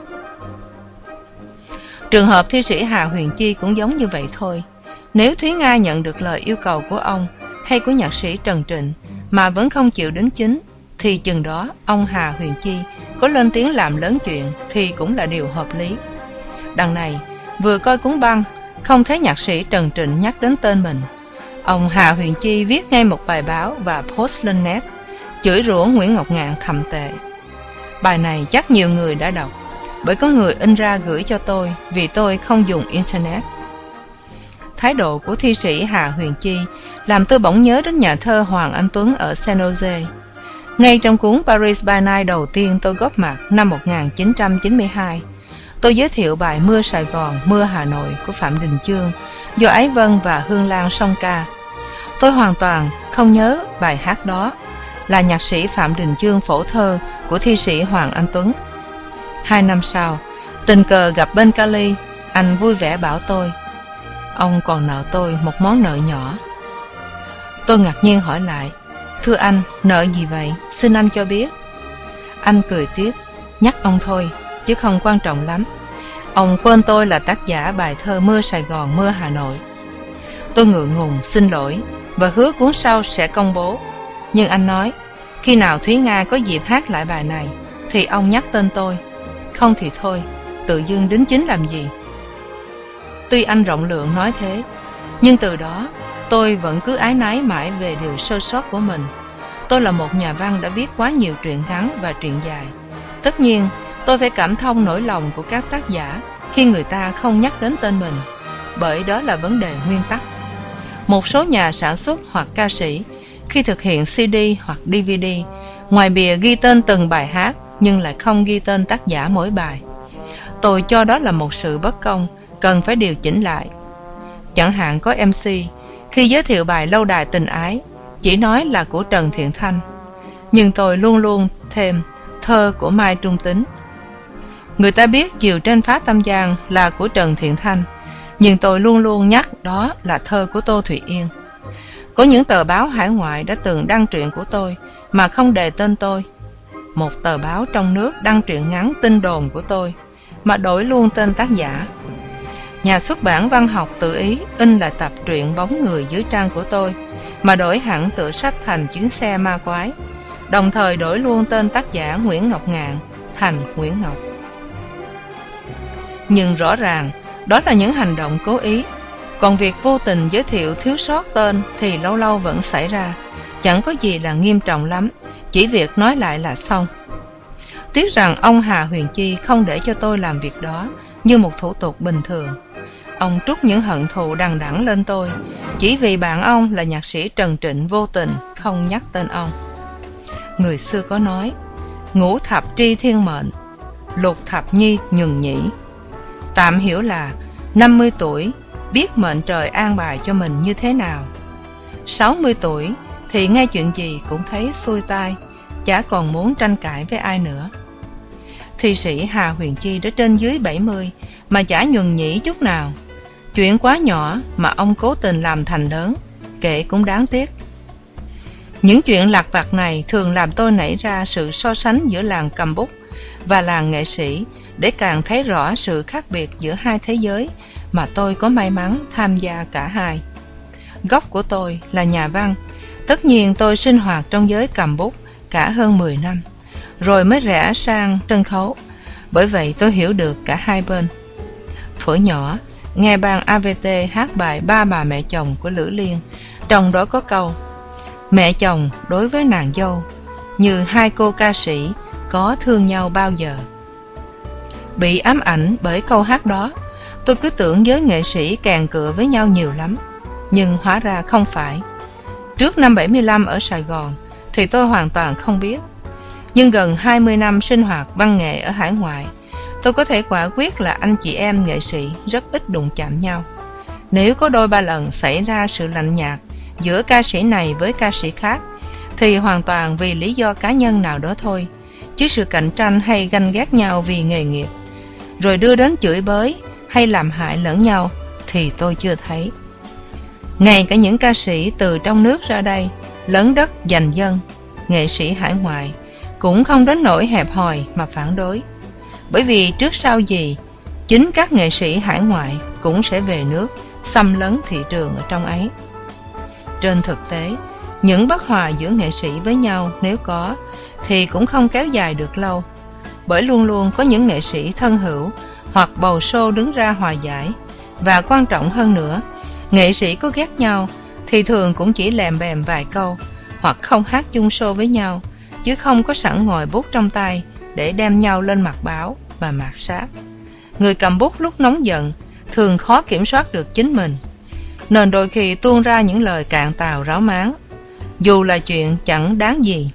[SPEAKER 2] Trường hợp thi sĩ Hà Huyền Chi cũng giống như vậy thôi. Nếu Thúy Nga nhận được lời yêu cầu của ông hay của nhạc sĩ Trần Trịnh mà vẫn không chịu đính chính, thì chừng đó ông Hà Huyền Chi có lên tiếng làm lớn chuyện thì cũng là điều hợp lý. Đằng này, vừa coi cuốn băng, không thấy nhạc sĩ Trần Trịnh nhắc đến tên mình. Ông Hà Huyền Chi viết ngay một bài báo và post lên net, chửi rủa Nguyễn Ngọc Ngạn thậm tệ. Bài này chắc nhiều người đã đọc, bởi có người in ra gửi cho tôi vì tôi không dùng Internet. Thái độ của thi sĩ Hà Huyền Chi làm tôi bỗng nhớ đến nhà thơ Hoàng Anh Tuấn ở San Jose. Ngay trong cuốn Paris by Night đầu tiên tôi góp mặt năm một nghìn chín trăm chín mươi hai, tôi giới thiệu bài Mưa Sài Gòn, Mưa Hà Nội của Phạm Đình Chương do Ái Vân và Hương Lan song ca. Tôi hoàn toàn không nhớ bài hát đó là nhạc sĩ Phạm Đình Chương phổ thơ của thi sĩ Hoàng Anh Tuấn. Hai năm sau, tình cờ gặp bên Cali, anh vui vẻ bảo tôi, ông còn nợ tôi một món nợ nhỏ. Tôi ngạc nhiên hỏi lại, thưa anh, nợ gì vậy? Xin anh cho biết. Anh cười tiếp, nhắc ông thôi, chứ không quan trọng lắm. Ông quên tôi là tác giả bài thơ Mưa Sài Gòn, Mưa Hà Nội. Tôi ngượng ngùng, xin lỗi, và hứa cuốn sau sẽ công bố. Nhưng anh nói, khi nào Thúy Nga có dịp hát lại bài này, thì ông nhắc tên tôi. Không thì thôi, tự dưng đính chính làm gì. Tuy anh rộng lượng nói thế, nhưng từ đó tôi vẫn cứ áy náy mãi về điều sơ sót của mình. Tôi là một nhà văn đã viết quá nhiều truyện ngắn và truyện dài. Tất nhiên, tôi phải cảm thông nỗi lòng của các tác giả khi người ta không nhắc đến tên mình, bởi đó là vấn đề nguyên tắc. Một số nhà sản xuất hoặc ca sĩ khi thực hiện xê đê hoặc đê vê đê, ngoài bìa ghi tên từng bài hát nhưng lại không ghi tên tác giả mỗi bài. Tôi cho đó là một sự bất công, cần phải điều chỉnh lại. Chẳng hạn có em xê khi giới thiệu bài Lâu đài tình ái chỉ nói là của Trần Thiện Thanh, nhưng tôi luôn luôn thêm thơ của Mai Trung Tín. Người ta biết Chiều trên phá Tam Giang là của Trần Thiện Thanh, nhưng tôi luôn luôn nhắc đó là thơ của Tô Thụy Yên. Có những tờ báo hải ngoại đã từng đăng truyện của tôi mà không đề tên tôi. Một tờ báo trong nước đăng truyện ngắn tin đồn của tôi mà đổi luôn tên tác giả. Nhà xuất bản văn học tự ý in lại tập truyện Bóng người dưới trang của tôi mà đổi hẳn tựa sách thành Chuyến xe ma quái, đồng thời đổi luôn tên tác giả Nguyễn Ngọc Ngạn thành Nguyễn Ngọc. Nhưng rõ ràng đó là những hành động cố ý, còn việc vô tình giới thiệu thiếu sót tên thì lâu lâu vẫn xảy ra, chẳng có gì là nghiêm trọng lắm, chỉ việc nói lại là xong. Tiếc rằng ông Hà Huyền Chi không để cho tôi làm việc đó như một thủ tục bình thường. Ông trút những hận thù đằng đẵng lên tôi chỉ vì bạn ông là nhạc sĩ Trần Trịnh vô tình không nhắc tên ông. Người xưa có nói, ngũ thập tri thiên mệnh, lục thập nhi nhường nhĩ. Tạm hiểu là năm mươi tuổi biết mệnh trời an bài cho mình như thế nào. sáu mươi tuổi thì nghe chuyện gì cũng thấy xuôi tai, chả còn muốn tranh cãi với ai nữa. Thi sĩ Hà Huyền Chi đã trên dưới bảy mươi mà chả nhuần nhĩ chút nào. Chuyện quá nhỏ mà ông cố tình làm thành lớn, kể cũng đáng tiếc. Những chuyện lặt vặt này thường làm tôi nảy ra sự so sánh giữa làng cầm bút và làng nghệ sĩ để càng thấy rõ sự khác biệt giữa hai thế giới mà tôi có may mắn tham gia cả hai. Gốc của tôi là nhà văn, tất nhiên tôi sinh hoạt trong giới cầm bút cả hơn mười năm, rồi mới rẽ sang sân khấu, bởi vậy tôi hiểu được cả hai bên. Thuở nhỏ, nghe ban a vê tê hát bài Ba bà mẹ chồng của Lữ Liên, trong đó có câu mẹ chồng đối với nàng dâu như hai cô ca sĩ có thương nhau bao giờ. Bị ám ảnh bởi câu hát đó, tôi cứ tưởng giới nghệ sĩ kèn cựa với nhau nhiều lắm, nhưng hóa ra không phải. Trước năm bảy mươi lăm ở Sài Gòn thì tôi hoàn toàn không biết, nhưng gần hai mươi năm sinh hoạt văn nghệ ở hải ngoại, tôi có thể quả quyết là anh chị em nghệ sĩ rất ít đụng chạm nhau. Nếu có đôi ba lần xảy ra sự lạnh nhạt giữa ca sĩ này với ca sĩ khác thì hoàn toàn vì lý do cá nhân nào đó thôi, chứ sự cạnh tranh hay ganh ghét nhau vì nghề nghiệp, rồi đưa đến chửi bới hay làm hại lẫn nhau thì tôi chưa thấy. Ngay cả những ca sĩ từ trong nước ra đây lấn đất giành dân, nghệ sĩ hải ngoại cũng không đến nỗi hẹp hòi mà phản đối, bởi vì trước sau gì chính các nghệ sĩ hải ngoại cũng sẽ về nước xâm lấn thị trường ở trong ấy. Trên thực tế, những bất hòa giữa nghệ sĩ với nhau nếu có thì cũng không kéo dài được lâu, bởi luôn luôn có những nghệ sĩ thân hữu hoặc bầu show đứng ra hòa giải. Và quan trọng hơn nữa, nghệ sĩ có ghét nhau thì thường cũng chỉ lèm bèm vài câu hoặc không hát chung show với nhau, chứ không có sẵn ngòi bút trong tay để đem nhau lên mặt báo và mạt sát. Người cầm bút lúc nóng giận thường khó kiểm soát được chính mình, nên đôi khi tuôn ra những lời cạn tào ráo máng, dù là chuyện chẳng đáng gì.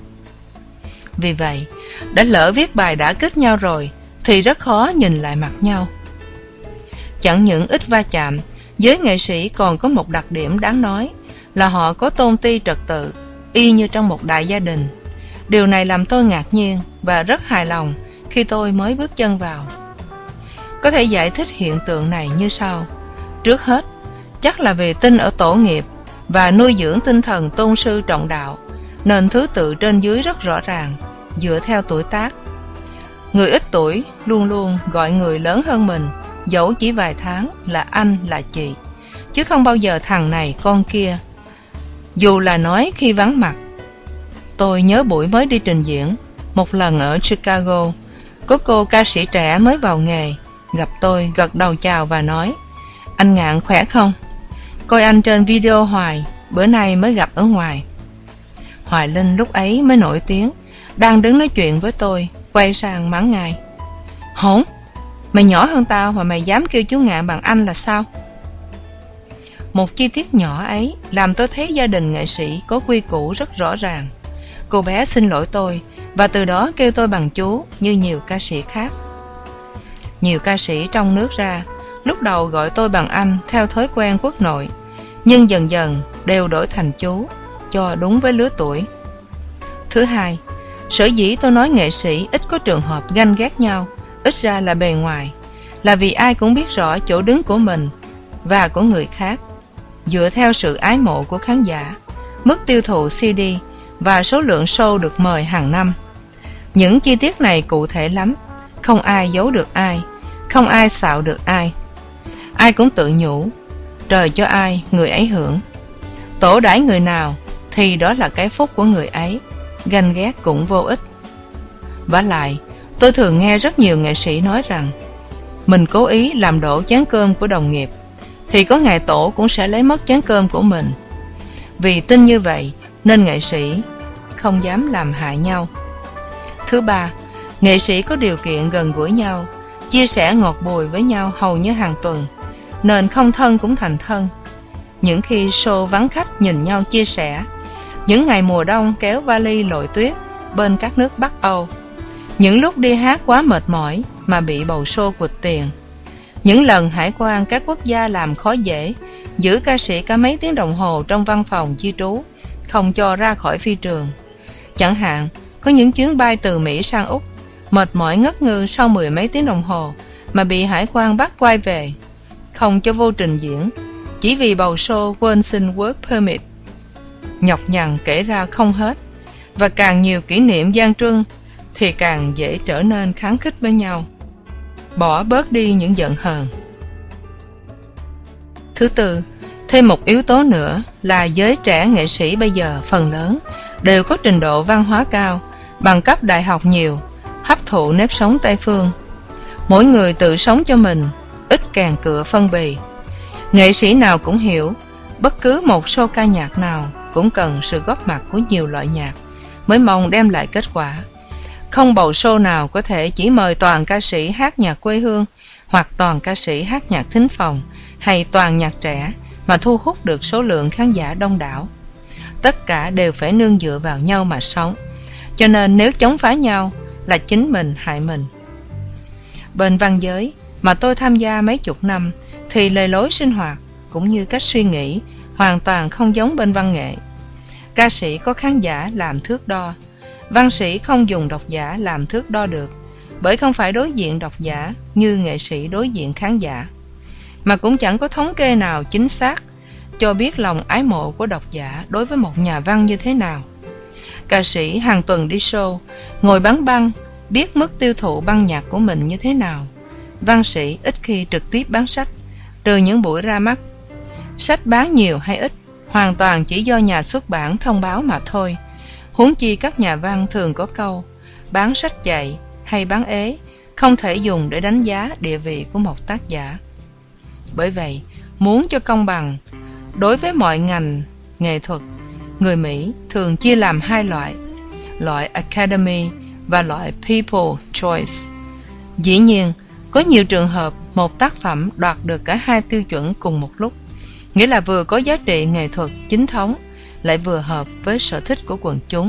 [SPEAKER 2] Vì vậy, đã lỡ viết bài đã kích nhau rồi thì rất khó nhìn lại mặt nhau. Chẳng những ít va chạm, giới nghệ sĩ còn có một đặc điểm đáng nói là họ có tôn ti trật tự, y như trong một đại gia đình. Điều này làm tôi ngạc nhiên và rất hài lòng khi tôi mới bước chân vào. Có thể giải thích hiện tượng này như sau. Trước hết, chắc là vì tin ở tổ nghiệp và nuôi dưỡng tinh thần tôn sư trọng đạo, nên thứ tự trên dưới rất rõ ràng, dựa theo tuổi tác. Người ít tuổi luôn luôn gọi người lớn hơn mình, dẫu chỉ vài tháng, là anh là chị, chứ không bao giờ thằng này con kia, dù là nói khi vắng mặt. Tôi nhớ buổi mới đi trình diễn một lần ở Chicago, có cô ca sĩ trẻ mới vào nghề gặp tôi, gật đầu chào và nói: "Anh Ngạn khỏe không?" Coi anh trên video hoài, bữa nay mới gặp ở ngoài. Hoài Linh lúc ấy mới nổi tiếng, đang đứng nói chuyện với tôi, quay sang mắng ngài. Hỗn, mày nhỏ hơn tao mà mày dám kêu chú Ngạn bằng anh là sao? Một chi tiết nhỏ ấy làm tôi thấy gia đình nghệ sĩ có quy củ rất rõ ràng. Cô bé xin lỗi tôi và từ đó kêu tôi bằng chú như nhiều ca sĩ khác. Nhiều ca sĩ trong nước ra lúc đầu gọi tôi bằng anh theo thói quen quốc nội, nhưng dần dần đều đổi thành chú cho đúng với lứa tuổi. Thứ hai, sở dĩ tôi nói nghệ sĩ ít có trường hợp ganh ghét nhau, ít ra là bề ngoài, là vì ai cũng biết rõ chỗ đứng của mình và của người khác, dựa theo sự ái mộ của khán giả, mức tiêu thụ xê đê và số lượng show được mời hàng năm. Những chi tiết này cụ thể lắm, không ai giấu được ai, không ai xạo được ai. Ai cũng tự nhủ, trời cho ai, người ấy hưởng. Tổ đãi người nào thì đó là cái phúc của người ấy, ganh ghét cũng vô ích. Vả lại, tôi thường nghe rất nhiều nghệ sĩ nói rằng mình cố ý làm đổ chén cơm của đồng nghiệp thì có ngày tổ cũng sẽ lấy mất chén cơm của mình. Vì tin như vậy nên nghệ sĩ không dám làm hại nhau. Thứ ba, nghệ sĩ có điều kiện gần gũi nhau, chia sẻ ngọt bùi với nhau hầu như hàng tuần, nên không thân cũng thành thân. Những khi show vắng khách nhìn nhau chia sẻ, những ngày mùa đông kéo vali lội tuyết bên các nước Bắc Âu, những lúc đi hát quá mệt mỏi mà bị bầu show quỵt tiền, những lần hải quan các quốc gia làm khó dễ, giữ ca sĩ cả mấy tiếng đồng hồ trong văn phòng chi trú, không cho ra khỏi phi trường. Chẳng hạn, có những chuyến bay từ Mỹ sang Úc, mệt mỏi ngất ngư sau mười mấy tiếng đồng hồ mà bị hải quan bắt quay về, không cho vô trình diễn, chỉ vì bầu show quên xin work permit. Nhọc nhằn kể ra không hết, và càng nhiều kỷ niệm gian truân thì càng dễ trở nên kháng khích với nhau, bỏ bớt đi những giận hờn. Thứ tư, thêm một yếu tố nữa là giới trẻ nghệ sĩ bây giờ phần lớn đều có trình độ văn hóa cao, bằng cấp đại học nhiều, hấp thụ nếp sống Tây phương. Mỗi người tự sống cho mình, ít càng cựa phân bì. Nghệ sĩ nào cũng hiểu, bất cứ một show ca nhạc nào cũng cần sự góp mặt của nhiều loại nhạc mới mong đem lại kết quả. Không bầu show nào có thể chỉ mời toàn ca sĩ hát nhạc quê hương, hoặc toàn ca sĩ hát nhạc thính phòng, hay toàn nhạc trẻ mà thu hút được số lượng khán giả đông đảo. Tất cả đều phải nương dựa vào nhau mà sống, cho nên nếu chống phá nhau là chính mình hại mình. Bên văn giới mà tôi tham gia mấy chục năm thì lề lối sinh hoạt cũng như cách suy nghĩ hoàn toàn không giống bên văn nghệ. Ca sĩ có khán giả làm thước đo, văn sĩ không dùng độc giả làm thước đo được, bởi không phải đối diện độc giả như nghệ sĩ đối diện khán giả. Mà cũng chẳng có thống kê nào chính xác cho biết lòng ái mộ của độc giả đối với một nhà văn như thế nào. Ca sĩ hàng tuần đi show, ngồi bán băng, biết mức tiêu thụ băng nhạc của mình như thế nào. Văn sĩ ít khi trực tiếp bán sách, trừ những buổi ra mắt. Sách bán nhiều hay ít hoàn toàn chỉ do nhà xuất bản thông báo mà thôi. Huống chi các nhà văn thường có câu bán sách chạy hay bán ế không thể dùng để đánh giá địa vị của một tác giả. Bởi vậy, muốn cho công bằng đối với mọi ngành nghệ thuật, người Mỹ thường chia làm hai loại, loại Academy và loại People Choice. Dĩ nhiên, có nhiều trường hợp một tác phẩm đoạt được cả hai tiêu chuẩn cùng một lúc, nghĩa là vừa có giá trị nghệ thuật chính thống, lại vừa hợp với sở thích của quần chúng.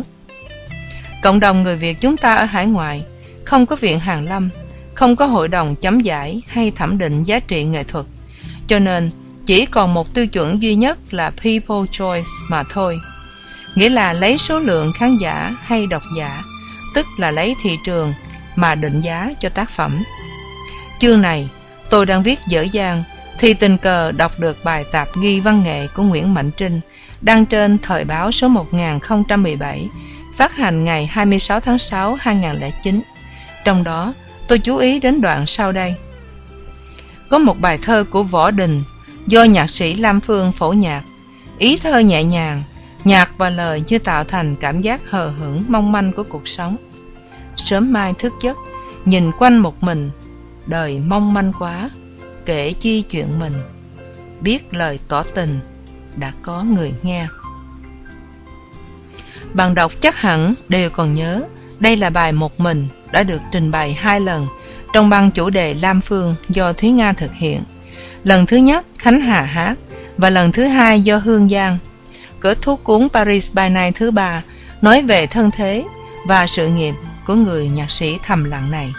[SPEAKER 2] Cộng đồng người Việt chúng ta ở hải ngoại không có viện hàn lâm, không có hội đồng chấm giải hay thẩm định giá trị nghệ thuật, cho nên chỉ còn một tiêu chuẩn duy nhất là People Choice mà thôi, nghĩa là lấy số lượng khán giả hay độc giả, tức là lấy thị trường mà định giá cho tác phẩm. Chương này tôi đang viết dở dang thì tình cờ đọc được bài tạp ghi văn nghệ của Nguyễn Mạnh Trinh đăng trên Thời báo số một nghìn không trăm mười bảy, phát hành ngày hai mươi sáu tháng sáu năm hai nghìn không trăm lẻ chín. Trong đó tôi chú ý đến đoạn sau đây. Có một bài thơ của Võ Đình do nhạc sĩ Lam Phương phổ nhạc. Ý thơ nhẹ nhàng, nhạc và lời như tạo thành cảm giác hờ hững mong manh của cuộc sống. Sớm mai thức giấc, nhìn quanh một mình, đời mong manh quá, kể chi chuyện mình. biết lời tỏ tình, đã có người nghe. Bạn đọc chắc hẳn đều còn nhớ, đây là bài một mình đã được trình bày hai lần trong băng chủ đề Lam Phương do Thúy Nga thực hiện. Lần thứ nhất Khánh Hà hát và lần thứ hai do Hương Giang. Kết thúc cuốn Paris by Night thứ ba nói về thân thế và sự nghiệp của người nhạc sĩ thầm lặng này.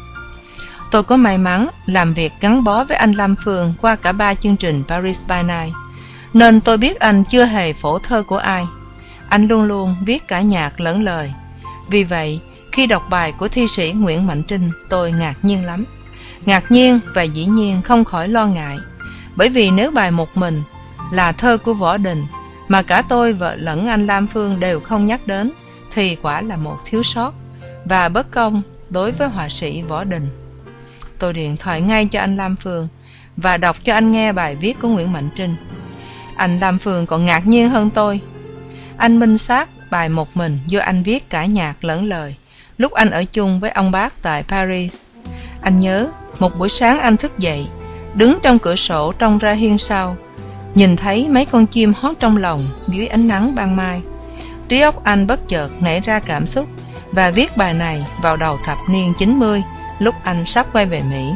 [SPEAKER 2] Tôi có may mắn làm việc gắn bó với anh Lam Phương qua cả ba chương trình Paris by Night, nên tôi biết anh chưa hề phổ thơ của ai. Anh luôn luôn viết cả nhạc lẫn lời. Vì vậy, khi đọc bài của thi sĩ Nguyễn Mạnh Trinh, tôi ngạc nhiên lắm. Ngạc nhiên và dĩ nhiên không khỏi lo ngại. Bởi vì nếu bài một mình là thơ của Võ Đình mà cả tôi vợ lẫn anh Lam Phương đều không nhắc đến, thì quả là một thiếu sót và bất công đối với họa sĩ Võ Đình. Tôi điện thoại ngay cho anh Lam Phương và đọc cho anh nghe bài viết của Nguyễn Mạnh Trinh. Anh Lam Phương còn ngạc nhiên hơn tôi. Anh minh xác bài một mình do anh viết cả nhạc lẫn lời lúc anh ở chung với ông bác tại Paris. Anh nhớ một buổi sáng anh thức dậy, đứng trong cửa sổ trông ra hiên sau, nhìn thấy mấy con chim hót trong lòng dưới ánh nắng ban mai. Trí óc anh bất chợt nảy ra cảm xúc và viết bài này vào đầu thập niên chín mươi, lúc anh sắp quay về Mỹ.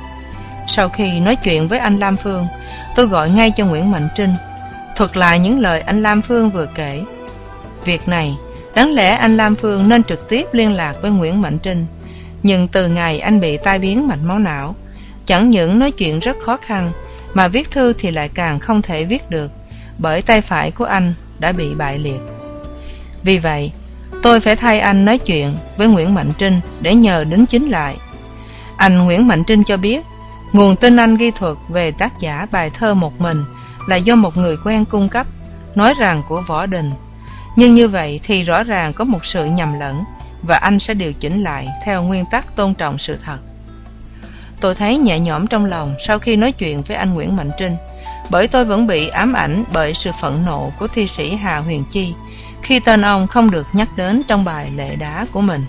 [SPEAKER 2] Sau khi nói chuyện với anh Lam Phương, tôi gọi ngay cho Nguyễn Mạnh Trinh, thuật lại những lời anh Lam Phương vừa kể. Việc này, đáng lẽ anh Lam Phương nên trực tiếp liên lạc với Nguyễn Mạnh Trinh, nhưng từ ngày anh bị tai biến mạch máu não, chẳng những nói chuyện rất khó khăn, mà viết thư thì lại càng không thể viết được, bởi tay phải của anh đã bị bại liệt. Vì vậy, tôi phải thay anh nói chuyện với Nguyễn Mạnh Trinh để nhờ đính chính lại. Anh Nguyễn Mạnh Trinh cho biết, nguồn tin anh ghi thuật về tác giả bài thơ một mình là do một người quen cung cấp, nói rằng của Võ Đình. Nhưng như vậy thì rõ ràng có một sự nhầm lẫn, và anh sẽ điều chỉnh lại theo nguyên tắc tôn trọng sự thật. Tôi thấy nhẹ nhõm trong lòng sau khi nói chuyện với anh Nguyễn Mạnh Trinh, bởi tôi vẫn bị ám ảnh bởi sự phẫn nộ của thi sĩ Hà Huyền Chi khi tên ông không được nhắc đến trong bài Lệ Đá của mình.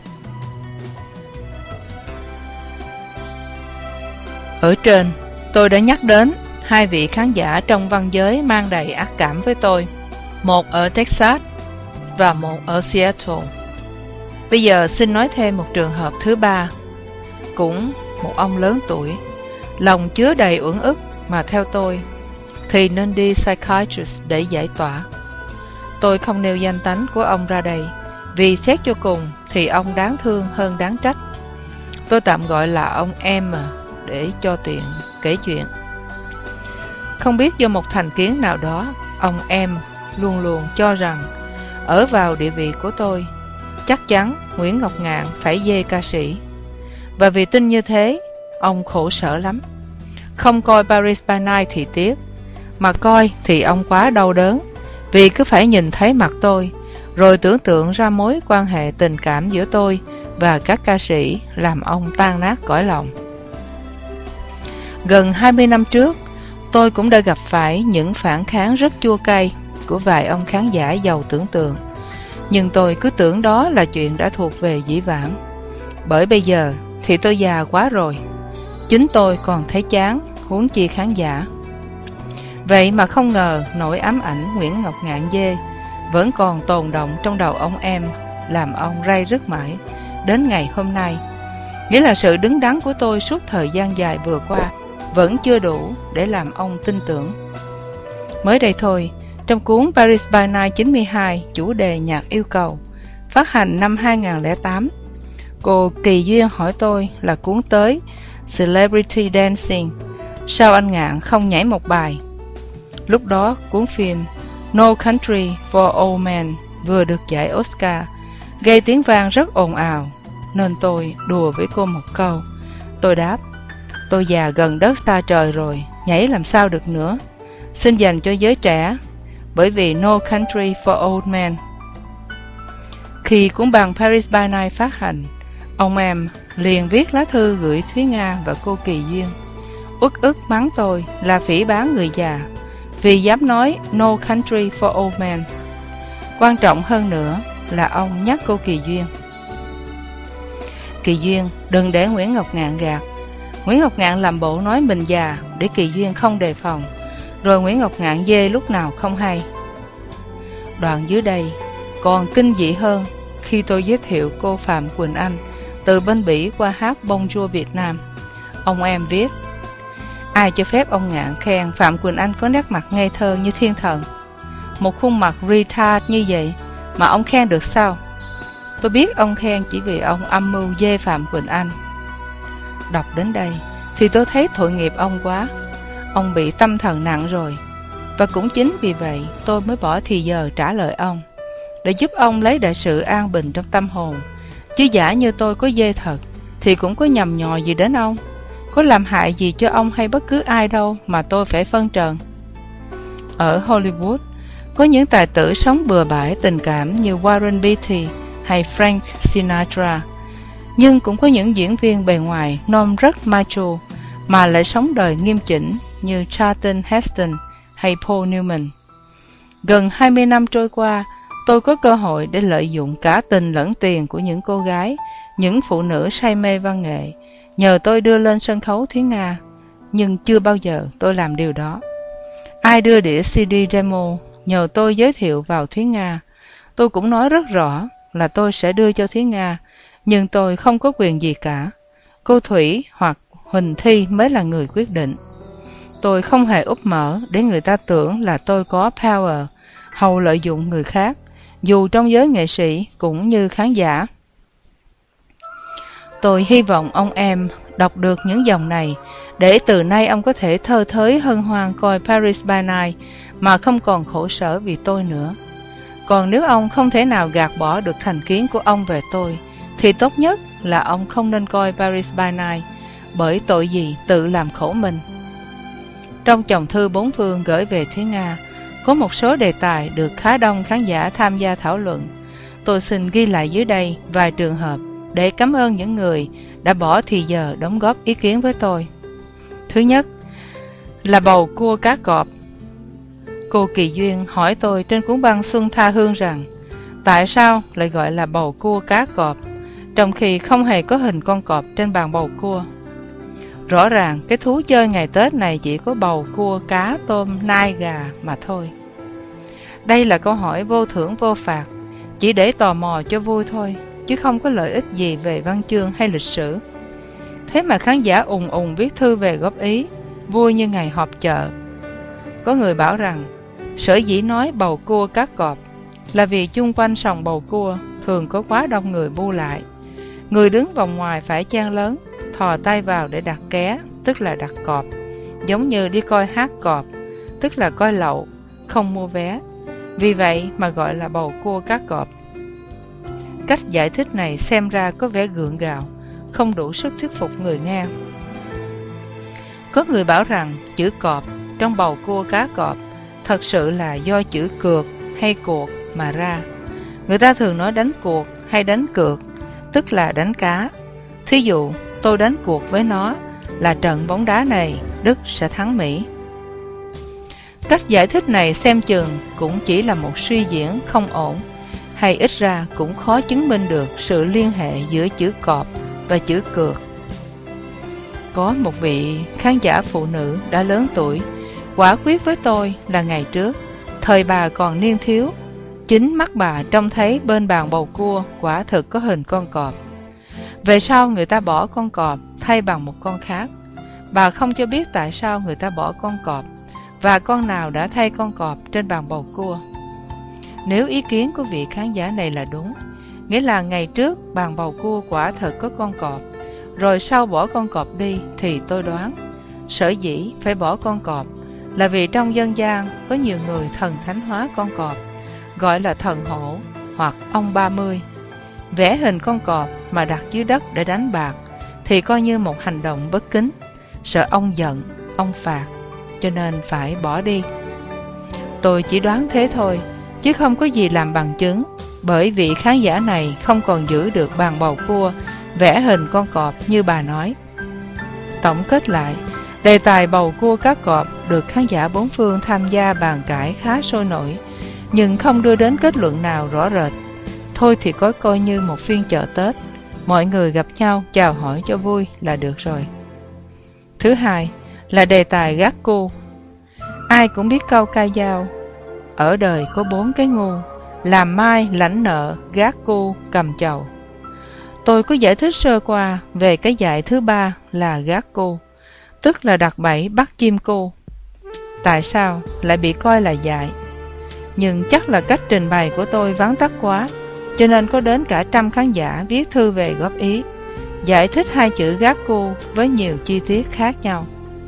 [SPEAKER 2] Ở trên, tôi đã nhắc đến hai vị khán giả trong văn giới mang đầy ác cảm với tôi, một ở Texas và một ở Seattle. Bây giờ xin nói thêm một trường hợp thứ ba, cũng một ông lớn tuổi, lòng chứa đầy uất ức mà theo tôi thì nên đi psychiatrist để giải tỏa. Tôi không nêu danh tánh của ông ra đây, vì xét cho cùng thì ông đáng thương hơn đáng trách. Tôi tạm gọi là ông M để cho tiện kể chuyện. Không biết do một thành kiến nào đó, ông M luôn luôn cho rằng ở vào địa vị của tôi, chắc chắn Nguyễn Ngọc Ngạn phải dê ca sĩ. Và vì tin như thế, ông khổ sở lắm. Không coi Paris by Night thì tiếc, mà coi thì ông quá đau đớn, vì cứ phải nhìn thấy mặt tôi, rồi tưởng tượng ra mối quan hệ tình cảm giữa tôi và các ca sĩ, làm ông tan nát cõi lòng. Gần hai mươi năm trước, tôi cũng đã gặp phải những phản kháng rất chua cay của vài ông khán giả giàu tưởng tượng, nhưng tôi cứ tưởng đó là chuyện đã thuộc về dĩ vãng. Bởi bây giờ thì tôi già quá rồi, chính tôi còn thấy chán, huống chi khán giả. Vậy mà không ngờ nỗi ám ảnh Nguyễn Ngọc Ngạn dê vẫn còn tồn động trong đầu ông em, làm ông ray rứt mãi đến ngày hôm nay. Nghĩa là sự đứng đắn của tôi suốt thời gian dài vừa qua vẫn chưa đủ để làm ông tin tưởng. Mới đây thôi, trong cuốn Paris by Night chín mươi hai, chủ đề nhạc yêu cầu, phát hành năm hai nghìn không trăm lẻ tám, cô Kỳ Duyên hỏi tôi là cuốn tới Celebrity Dancing, sao anh Ngạn không nhảy một bài? Lúc đó cuốn phim No Country for Old Men vừa được giải Oscar, gây tiếng vang rất ồn ào, nên tôi đùa với cô một câu. Tôi đáp, tôi già gần đất xa trời rồi, nhảy làm sao được nữa, xin dành cho giới trẻ, bởi vì No Country for Old Men. Khi cuốn băng Paris by Night phát hành, ông em liền viết lá thư gửi Thúy Nga và cô Kỳ Duyên, uất ức mắng tôi là phỉ báng người già vì dám nói No Country for Old Men. Quan trọng hơn nữa là ông nhắc cô Kỳ Duyên. Kỳ Duyên đừng để Nguyễn Ngọc Ngạn gạt. Nguyễn Ngọc Ngạn làm bộ nói mình già để Kỳ Duyên không đề phòng, rồi Nguyễn Ngọc Ngạn dê lúc nào không hay. Đoạn dưới đây còn kinh dị hơn khi tôi giới thiệu cô Phạm Quỳnh Anh từ bên Bỉ qua hát Bonjour Việt Nam. Ông em viết: ai cho phép ông Ngạn khen Phạm Quỳnh Anh có nét mặt ngây thơ như thiên thần, một khuôn mặt retard như vậy mà ông khen được sao? Tôi biết ông khen chỉ vì ông âm mưu dê Phạm Quỳnh Anh. Đọc đến đây thì tôi thấy tội nghiệp ông quá. Ông bị tâm thần nặng rồi. Và cũng chính vì vậy tôi mới bỏ thì giờ trả lời ông, để giúp ông lấy đại sự an bình trong tâm hồn. Chứ giả như tôi có dê thật thì cũng có nhầm nhò gì đến ông, có làm hại gì cho ông hay bất cứ ai đâu mà tôi phải phân trần. Ở Hollywood có những tài tử sống bừa bãi tình cảm như Warren Beatty hay Frank Sinatra, nhưng cũng có những diễn viên bề ngoài nom rất macho mà lại sống đời nghiêm chỉnh như Charlton Heston hay Paul Newman. Gần hai mươi năm trôi qua, tôi có cơ hội để lợi dụng cả tình lẫn tiền của những cô gái, những phụ nữ say mê văn nghệ, nhờ tôi đưa lên sân khấu Thúy Nga, nhưng chưa bao giờ tôi làm điều đó. Ai đưa đĩa xê đê demo nhờ tôi giới thiệu vào Thúy Nga, tôi cũng nói rất rõ là tôi sẽ đưa cho Thúy Nga, nhưng tôi không có quyền gì cả. Cô Thủy hoặc Huỳnh Thi mới là người quyết định. Tôi không hề úp mở để người ta tưởng là tôi có power, hầu lợi dụng người khác, dù trong giới nghệ sĩ cũng như khán giả. Tôi hy vọng ông em đọc được những dòng này, để từ nay ông có thể thơ thới hân hoan coi Paris by Night mà không còn khổ sở vì tôi nữa. Còn nếu ông không thể nào gạt bỏ được thành kiến của ông về tôi, thì tốt nhất là ông không nên coi Paris by Night, bởi tội gì tự làm khổ mình. Trong chồng thư bốn phương gửi về Thúy Nga, có một số đề tài được khá đông khán giả tham gia thảo luận. Tôi xin ghi lại dưới đây vài trường hợp để cảm ơn những người đã bỏ thì giờ đóng góp ý kiến với tôi. Thứ nhất là bầu cua cá cọp. Cô Kỳ Duyên hỏi tôi trên cuốn băng Xuân Tha Hương rằng tại sao lại gọi là bầu cua cá cọp, trong khi không hề có hình con cọp trên bàn bầu cua. Rõ ràng cái thú chơi ngày Tết này chỉ có bầu cua cá tôm nai gà mà thôi. Đây là câu hỏi vô thưởng vô phạt, chỉ để tò mò cho vui thôi, chứ không có lợi ích gì về văn chương hay lịch sử. Thế mà khán giả ùn ùn viết thư về góp ý, vui như ngày họp chợ. Có người bảo rằng sở dĩ nói bầu cua cá cọp là vì chung quanh sòng bầu cua thường có quá đông người bu lại. Người đứng vòng ngoài phải chen lớn, thò tay vào để đặt ké, tức là đặt cọp, giống như đi coi hát cọp, tức là coi lậu, không mua vé. Vì vậy mà gọi là bầu cua cá cọp. Cách giải thích này xem ra có vẻ gượng gạo, không đủ sức thuyết phục người nghe. Có người bảo rằng chữ cọp trong bầu cua cá cọp thật sự là do chữ cược hay cuộc mà ra. Người ta thường nói đánh cuộc hay đánh cược, tức là đánh cá. Thí dụ, tôi đánh cuộc với nó là trận bóng đá này Đức sẽ thắng Mỹ. Cách giải thích này xem chừng cũng chỉ là một suy diễn không ổn, hay ít ra cũng khó chứng minh được sự liên hệ giữa chữ cọp và chữ cược. Có một vị khán giả phụ nữ đã lớn tuổi quả quyết với tôi là ngày trước, thời bà còn niên thiếu, chính mắt bà trông thấy bên bàn bầu cua quả thực có hình con cọp. Về sau người ta bỏ con cọp thay bằng một con khác. Bà không cho biết tại sao người ta bỏ con cọp và con nào đã thay con cọp trên bàn bầu cua. Nếu ý kiến của vị khán giả này là đúng, nghĩa là ngày trước bàn bầu cua quả thật có con cọp, rồi sau bỏ con cọp đi, thì tôi đoán sở dĩ phải bỏ con cọp là vì trong dân gian có nhiều người thần thánh hóa con cọp, gọi là thần hổ hoặc ông ba mươi. Vẽ hình con cọp mà đặt dưới đất để đánh bạc thì coi như một hành động bất kính, sợ ông giận, ông phạt, cho nên phải bỏ đi. Tôi chỉ đoán thế thôi, chứ không có gì làm bằng chứng, bởi vị khán giả này không còn giữ được bàn bầu cua vẽ hình con cọp như bà nói. Tổng kết lại, đề tài bầu cua cá cọp được khán giả bốn phương tham gia bàn cãi khá sôi nổi, nhưng không đưa đến kết luận nào rõ rệt. Thôi thì có coi như một phiên chợ Tết, mọi người gặp nhau chào hỏi cho vui là được rồi. Thứ hai là đề tài gác cu. Ai cũng biết câu ca dao: ở đời có bốn cái ngu, làm mai, lãnh nợ, gác cu, cầm chầu. Tôi có giải thích sơ qua về cái dạy thứ ba là gác cu, tức là đặt bẫy bắt chim cu. Tại sao lại bị coi là dạy? Nhưng chắc là cách trình bày của tôi vắn tắt quá, cho nên có đến cả trăm khán giả viết thư về góp ý, giải thích hai chữ gác cu với nhiều chi tiết khác nhau.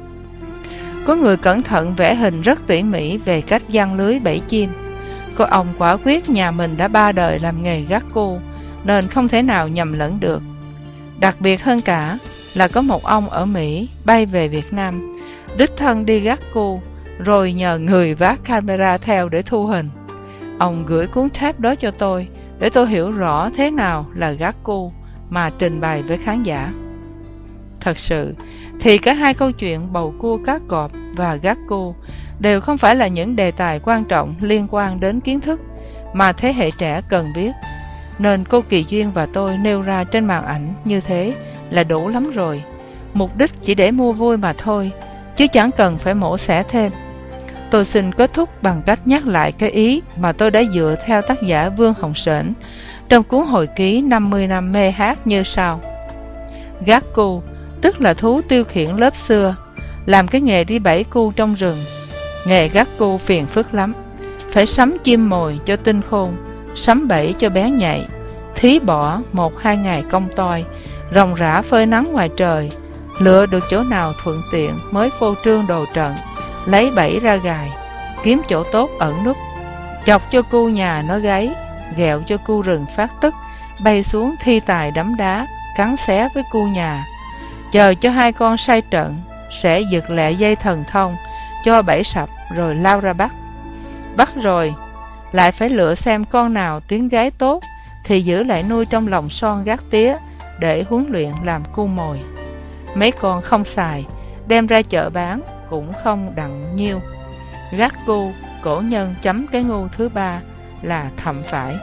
[SPEAKER 2] Có người cẩn thận vẽ hình rất tỉ mỉ về cách giăng lưới bẫy chim. Có ông quả quyết nhà mình đã ba đời làm nghề gác cu, nên không thể nào nhầm lẫn được. Đặc biệt hơn cả là có một ông ở Mỹ bay về Việt Nam, đích thân đi gác cu, rồi nhờ người vác camera theo để thu hình. Ông gửi cuốn tape đó cho tôi, để tôi hiểu rõ thế nào là gác cu mà trình bày với khán giả. Thật sự thì cả hai câu chuyện bầu cua cá cọp và gác cu đều không phải là những đề tài quan trọng liên quan đến kiến thức mà thế hệ trẻ cần biết, nên cô Kỳ Duyên và tôi nêu ra trên màn ảnh như thế là đủ lắm rồi. Mục đích chỉ để mua vui mà thôi, chứ chẳng cần phải mổ xẻ thêm. Tôi xin kết thúc bằng cách nhắc lại cái ý mà tôi đã dựa theo tác giả Vương Hồng Sển trong cuốn hồi ký năm mươi năm mê hát như sau. Gác cu tức là thú tiêu khiển lớp xưa, làm cái nghề đi bẫy cu trong rừng. Nghề gác cu phiền phức lắm, phải sắm chim mồi cho tinh khôn, sắm bẫy cho bén nhạy, thí bỏ một hai ngày công toi, ròng rã phơi nắng ngoài trời, lựa được chỗ nào thuận tiện mới phô trương đồ trận, lấy bẫy ra gài, kiếm chỗ tốt ẩn núp, chọc cho cu nhà nó gáy, ghẹo cho cu rừng phát tức, bay xuống thi tài đấm đá, cắn xé với cu nhà, chờ cho hai con say trận, sẽ giật lẹ dây thần thông, cho bẫy sập rồi lao ra bắt. Bắt rồi, lại phải lựa xem con nào tiếng gái tốt, thì giữ lại nuôi trong lòng son gác tía, để huấn luyện làm cu mồi. Mấy con không xài, đem ra chợ bán, cũng không đặng nhiêu. Gác cu, cổ nhân chấm cái ngu thứ ba là thậm phải.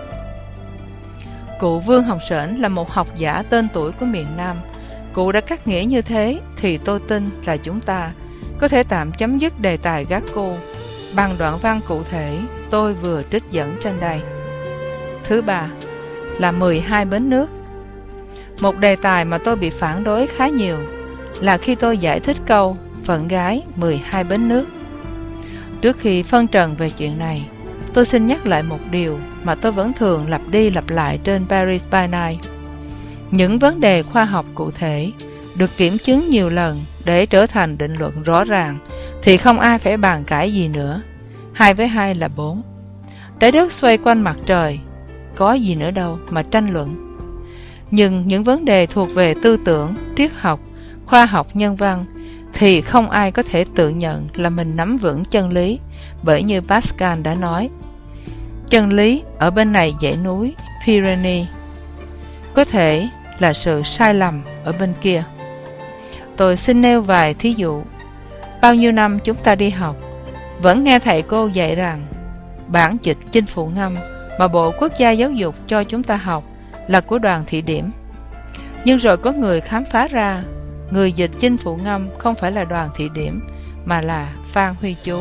[SPEAKER 2] Cụ Vương Hồng Sển là một học giả tên tuổi của miền Nam. Cụ đã cắt nghĩa như thế thì tôi tin là chúng ta có thể tạm chấm dứt đề tài gác cu bằng đoạn văn cụ thể tôi vừa trích dẫn trên đây. Thứ ba là mười hai bến nước. Một đề tài mà tôi bị phản đối khá nhiều là khi tôi giải thích câu phận gái mười hai bến nước. Trước khi phân trần về chuyện này, tôi xin nhắc lại một điều mà tôi vẫn thường lặp đi lặp lại trên Paris by Night. Những vấn đề khoa học cụ thể được kiểm chứng nhiều lần để trở thành định luận rõ ràng thì không ai phải bàn cãi gì nữa. Hai với hai là bốn. Trái đất xoay quanh mặt trời, có gì nữa đâu mà tranh luận. Nhưng những vấn đề thuộc về tư tưởng, triết học, khoa học nhân văn thì không ai có thể tự nhận là mình nắm vững chân lý, bởi như Pascal đã nói, chân lý ở bên này dãy núi Pyrenees, có thể là sự sai lầm ở bên kia. Tôi xin nêu vài thí dụ. Bao nhiêu năm chúng ta đi học, vẫn nghe thầy cô dạy rằng bản dịch Chinh Phụ Ngâm mà Bộ Quốc gia Giáo dục cho chúng ta học là của Đoàn Thị Điểm. Nhưng rồi có người khám phá ra người dịch Chinh Phụ Ngâm không phải là Đoàn Thị Điểm mà là Phan Huy Chú.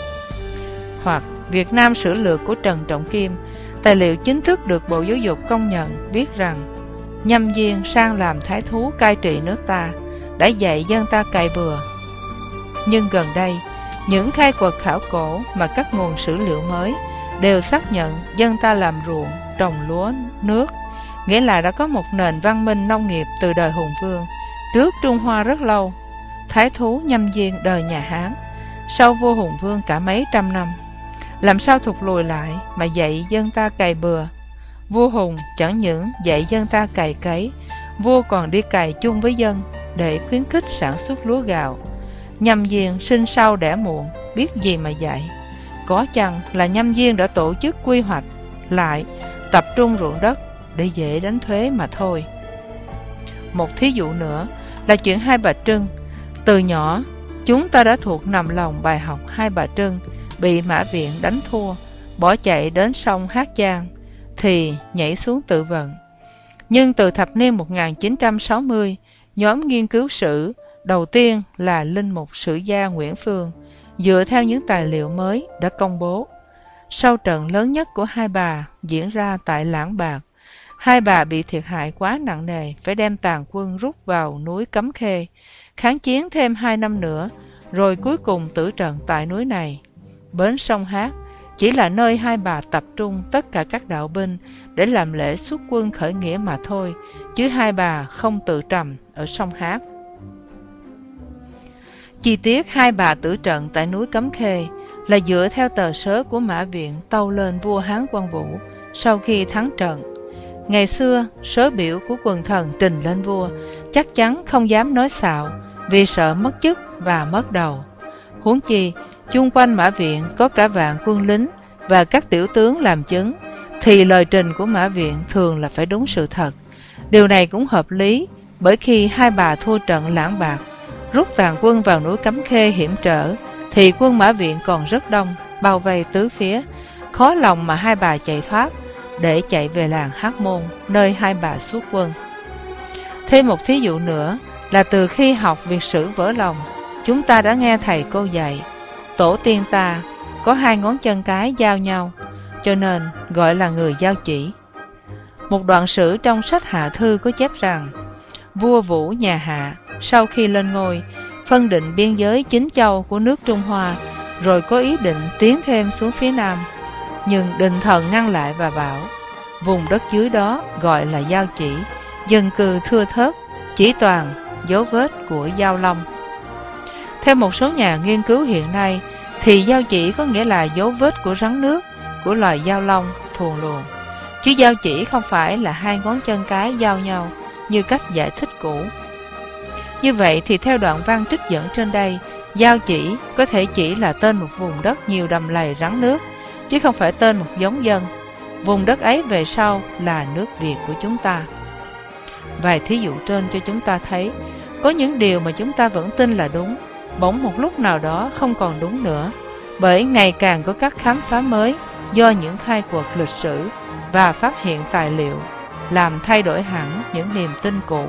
[SPEAKER 2] Hoặc Việt Nam Sử Lược của Trần Trọng Kim, tài liệu chính thức được Bộ Giáo dục công nhận, viết rằng Nhâm Diên sang làm thái thú cai trị nước ta, đã dạy dân ta cày bừa. Nhưng gần đây, những khai quật khảo cổ mà các nguồn sử liệu mới đều xác nhận dân ta làm ruộng, trồng lúa, nước, nghĩa là đã có một nền văn minh nông nghiệp từ đời Hùng Vương, trước Trung Hoa rất lâu. Thái thú Nhâm Diên đời nhà Hán, sau vua Hùng Vương cả mấy trăm năm, làm sao thụt lùi lại mà dạy dân ta cày bừa. Vua Hùng chẳng những dạy dân ta cày cấy, vua còn đi cày chung với dân để khuyến khích sản xuất lúa gạo. Nhâm Diên sinh sau đẻ muộn, biết gì mà dạy. Có chăng là Nhâm Diên đã tổ chức quy hoạch lại, tập trung ruộng đất để dễ đánh thuế mà thôi. Một thí dụ nữa là chuyện Hai Bà Trưng. Từ nhỏ, chúng ta đã thuộc nằm lòng bài học Hai Bà Trưng bị Mã Viện đánh thua, bỏ chạy đến sông Hát Giang, thì nhảy xuống tự vận. Nhưng từ thập niên một nghìn chín trăm sáu mươi, nhóm nghiên cứu sử đầu tiên là linh mục sử gia Nguyễn Phương dựa theo những tài liệu mới đã công bố. Sau trận lớn nhất của Hai Bà diễn ra tại Lãng Bạc, Hai Bà bị thiệt hại quá nặng nề, phải đem tàn quân rút vào núi Cấm Khê, kháng chiến thêm hai năm nữa, rồi cuối cùng tử trận tại núi này. Bến sông Hát chỉ là nơi Hai Bà tập trung tất cả các đạo binh để làm lễ xuất quân khởi nghĩa mà thôi, chứ Hai Bà không tự trầm ở sông Hát. Chi tiết Hai Bà tử trận tại núi Cấm Khê là dựa theo tờ sớ của Mã Viện tâu lên vua Hán Quang Vũ sau khi thắng trận. Ngày xưa, sớ biểu của quần thần trình lên vua, chắc chắn không dám nói xạo, vì sợ mất chức và mất đầu. Huống chi, chung quanh Mã Viện có cả vạn quân lính và các tiểu tướng làm chứng, thì lời trình của Mã Viện thường là phải đúng sự thật. Điều này cũng hợp lý, bởi khi Hai Bà thua trận Lãng Bạc, rút tàn quân vào núi Cấm Khê hiểm trở, thì quân Mã Viện còn rất đông, bao vây tứ phía, khó lòng mà Hai Bà chạy thoát, để chạy về làng Hắc Môn, nơi Hai Bà xuất quân. Thêm một thí dụ nữa là từ khi học Việt sử vỡ lòng, chúng ta đã nghe thầy cô dạy, tổ tiên ta có hai ngón chân cái giao nhau, cho nên gọi là người giao chỉ. Một đoạn sử trong sách Hạ Thư có chép rằng, vua Vũ nhà Hạ sau khi lên ngôi, phân định biên giới chín châu của nước Trung Hoa, rồi có ý định tiến thêm xuống phía Nam. Nhưng Định Thần ngăn lại và bảo, vùng đất dưới đó gọi là Giao Chỉ, dân cư thưa thớt, chỉ toàn dấu vết của Giao Long. Theo một số nhà nghiên cứu hiện nay, thì Giao Chỉ có nghĩa là dấu vết của rắn nước, của loài Giao Long, thuồng luồng, chứ Giao Chỉ không phải là hai ngón chân cái giao nhau như cách giải thích cũ. Như vậy thì theo đoạn văn trích dẫn trên đây, Giao Chỉ có thể chỉ là tên một vùng đất nhiều đầm lầy rắn nước, chứ không phải tên một giống dân. Vùng đất ấy về sau là nước Việt của chúng ta. Vài thí dụ trên cho chúng ta thấy, có những điều mà chúng ta vẫn tin là đúng, bỗng một lúc nào đó không còn đúng nữa, bởi ngày càng có các khám phá mới do những khai quật lịch sử và phát hiện tài liệu, làm thay đổi hẳn những niềm tin cũ.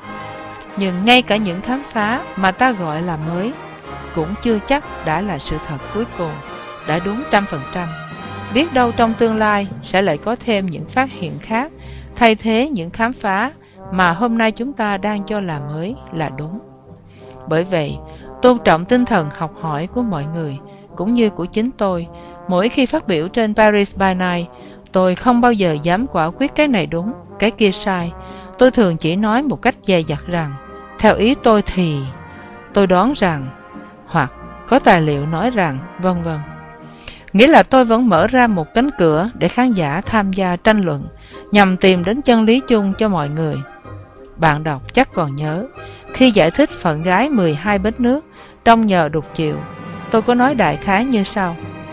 [SPEAKER 2] Nhưng ngay cả những khám phá mà ta gọi là mới, cũng chưa chắc đã là sự thật cuối cùng, đã đúng trăm phần trăm. Biết đâu trong tương lai sẽ lại có thêm những phát hiện khác, thay thế những khám phá mà hôm nay chúng ta đang cho là mới là đúng. Bởi vậy, tôn trọng tinh thần học hỏi của mọi người, cũng như của chính tôi, mỗi khi phát biểu trên Paris by Night, tôi không bao giờ dám quả quyết cái này đúng, cái kia sai. Tôi thường chỉ nói một cách dè dặt rằng, theo ý tôi thì, tôi đoán rằng, hoặc có tài liệu nói rằng, vân vân. Nghĩa là tôi vẫn mở ra một cánh cửa để khán giả tham gia tranh luận, nhằm tìm đến chân lý chung cho mọi người. Bạn đọc chắc còn nhớ, khi giải thích phận gái mười hai bến nước trong Nhờ Đục Chiều, tôi có nói đại khái như sau.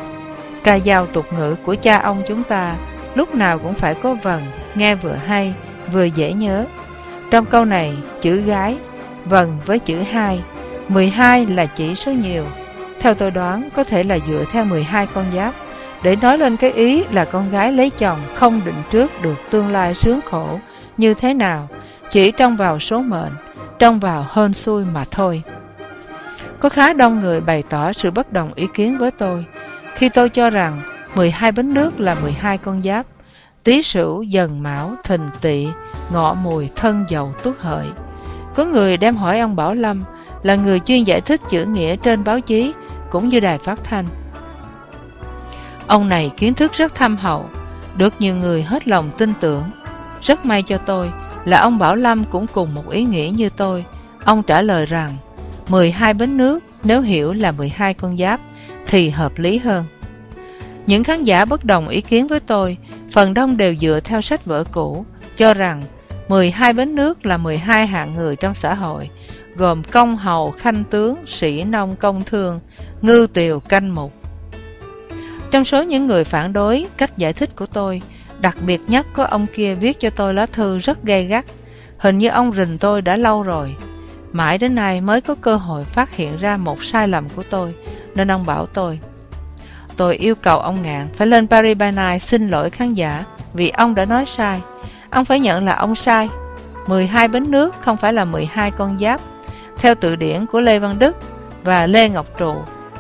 [SPEAKER 2] Ca dao tục ngữ của cha ông chúng ta lúc nào cũng phải có vần, nghe vừa hay, vừa dễ nhớ. Trong câu này, chữ gái, vần với chữ hai, mười hai là chỉ số nhiều. Theo tôi đoán, có thể là dựa theo mười hai con giáp, để nói lên cái ý là con gái lấy chồng không định trước được tương lai sướng khổ như thế nào, chỉ trông vào số mệnh, trông vào hên xui mà thôi. Có khá đông người bày tỏ sự bất đồng ý kiến với tôi, khi tôi cho rằng mười hai bến nước là mười hai con giáp, Tý Sửu, Dần Mão, Thìn Tỵ, Ngọ Mùi, Thân Dậu, Tuất Hợi. Có người đem hỏi ông Bảo Lâm, là người chuyên giải thích chữ nghĩa trên báo chí cũng như đài phát thanh. Ông này kiến thức rất thâm hậu, được nhiều người hết lòng tin tưởng. Rất may cho tôi là ông Bảo Lâm cũng cùng một ý nghĩa như tôi. Ông trả lời rằng mười hai bến nước nếu hiểu là mười hai con giáp thì hợp lý hơn. Những khán giả bất đồng ý kiến với tôi, phần đông đều dựa theo sách vở cũ, cho rằng mười hai bến nước là mười hai hạng người trong xã hội, gồm công hầu, khanh tướng, sĩ nông, công thương, ngư tiều, canh mục. Trong số những người phản đối cách giải thích của tôi, đặc biệt nhất có ông kia viết cho tôi lá thư rất gay gắt. Hình như ông rình tôi đã lâu rồi. Mãi đến nay mới có cơ hội phát hiện ra một sai lầm của tôi, nên ông bảo tôi. Tôi yêu cầu ông Ngạn phải lên Paris by Night xin lỗi khán giả vì ông đã nói sai. Ông phải nhận là ông sai. mười hai bến nước không phải là mười hai con giáp. Theo từ điển của Lê Văn Đức và Lê Ngọc Trụ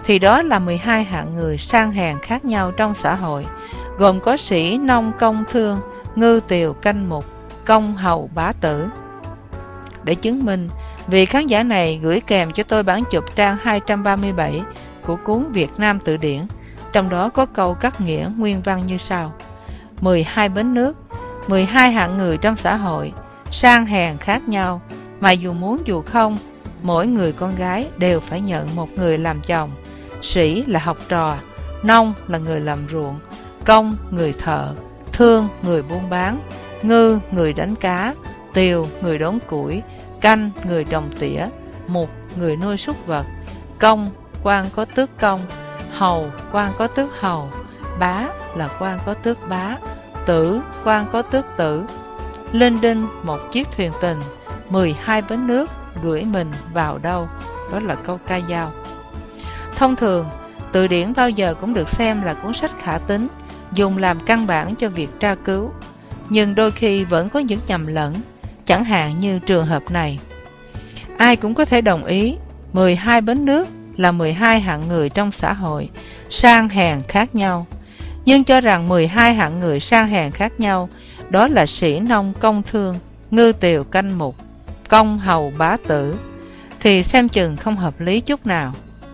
[SPEAKER 2] thì đó là mười hai hạng người sang hèn khác nhau trong xã hội, gồm có sĩ, nông, công, thương, ngư, tiều, canh mục, công, hầu, bá tử. Để chứng minh, vị khán giả này gửi kèm cho tôi bản chụp trang hai trăm ba mươi bảy của cuốn Việt Nam Từ Điển, trong đó có câu cắt nghĩa nguyên văn như sau: mười hai bến nước, mười hai hạng người trong xã hội, sang hèn khác nhau, mà dù muốn dù không, mỗi người con gái đều phải nhận một người làm chồng. Sĩ là học trò, nông là người làm ruộng, công người thợ, thương người buôn bán, ngư người đánh cá, tiều người đốn củi, canh người trồng tỉa, mục người nuôi súc vật, công quan có tước công, hầu quan có tước hầu, bá là quan có tước bá, tử quan có tước tử. Linh đinh một chiếc thuyền tình, mười hai bến nước, gửi mình vào đâu? Đó là câu ca dao. Thông thường, từ điển bao giờ cũng được xem là cuốn sách khả tín, dùng làm căn bản cho việc tra cứu, nhưng đôi khi vẫn có những nhầm lẫn, chẳng hạn như trường hợp này. Ai cũng có thể đồng ý mười hai bến nước là mười hai hạng người trong xã hội, sang hèn khác nhau, nhưng cho rằng mười hai hạng người sang hèn khác nhau đó là sĩ, nông, công, thương, ngư, tiều, canh mục, công, hầu, bá tử, thì xem chừng không hợp lý chút nào.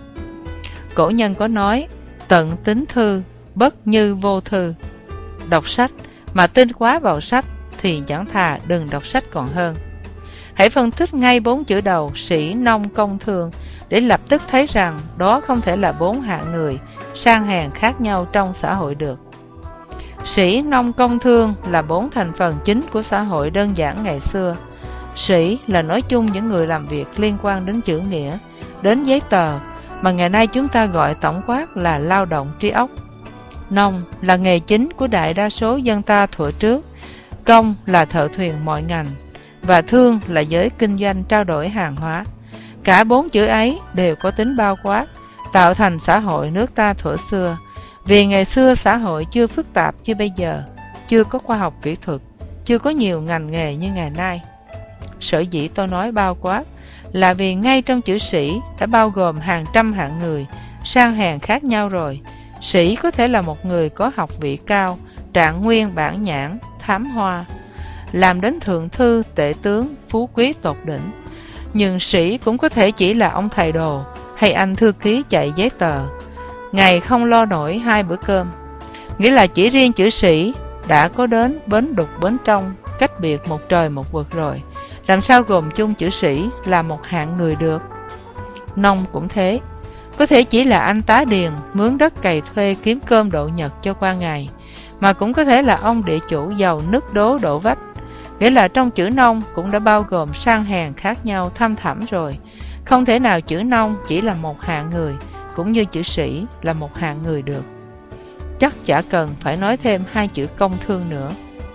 [SPEAKER 2] Cổ nhân có nói, tận tính thư, bất như vô thư. Đọc sách mà tin quá vào sách thì chẳng thà đừng đọc sách còn hơn. Hãy phân tích ngay bốn chữ đầu sĩ, nông, công, thương để lập tức thấy rằng đó không thể là bốn hạng người sang hèn khác nhau trong xã hội được. Sĩ, nông, công, thương là bốn thành phần chính của xã hội đơn giản ngày xưa. Sĩ là nói chung những người làm việc liên quan đến chữ nghĩa, đến giấy tờ, mà ngày nay chúng ta gọi tổng quát là lao động trí óc. Nông là nghề chính của đại đa số dân ta thuở trước, công là thợ thuyền mọi ngành, và thương là giới kinh doanh trao đổi hàng hóa. Cả bốn chữ ấy đều có tính bao quát, tạo thành xã hội nước ta thuở xưa. Vì ngày xưa xã hội chưa phức tạp như bây giờ, chưa có khoa học kỹ thuật, chưa có nhiều ngành nghề như ngày nay. Sở dĩ tôi nói bao quát là vì ngay trong chữ sĩ đã bao gồm hàng trăm hạng người sang hèn khác nhau rồi. Sĩ có thể là một người có học vị cao, trạng nguyên bản nhãn, thám hoa, làm đến thượng thư, tể tướng, phú quý tột đỉnh. Nhưng sĩ cũng có thể chỉ là ông thầy đồ hay anh thư ký chạy giấy tờ, ngày không lo nổi hai bữa cơm. Nghĩa là chỉ riêng chữ sĩ đã có đến bến đục bến trong, cách biệt một trời một vực rồi, làm sao gồm chung chữ sĩ là một hạng người được. Nông cũng thế, có thể chỉ là anh tá điền mướn đất cày thuê kiếm cơm độ nhật cho qua ngày, mà cũng có thể là ông địa chủ giàu nứt đố đổ vách. Nghĩa là trong chữ nông cũng đã bao gồm sang hèn khác nhau thăm thẳm rồi. Không thể nào chữ nông chỉ là một hạng người, cũng như chữ sĩ là một hạng người được. Chắc chả cần phải nói thêm hai chữ công thương nữa.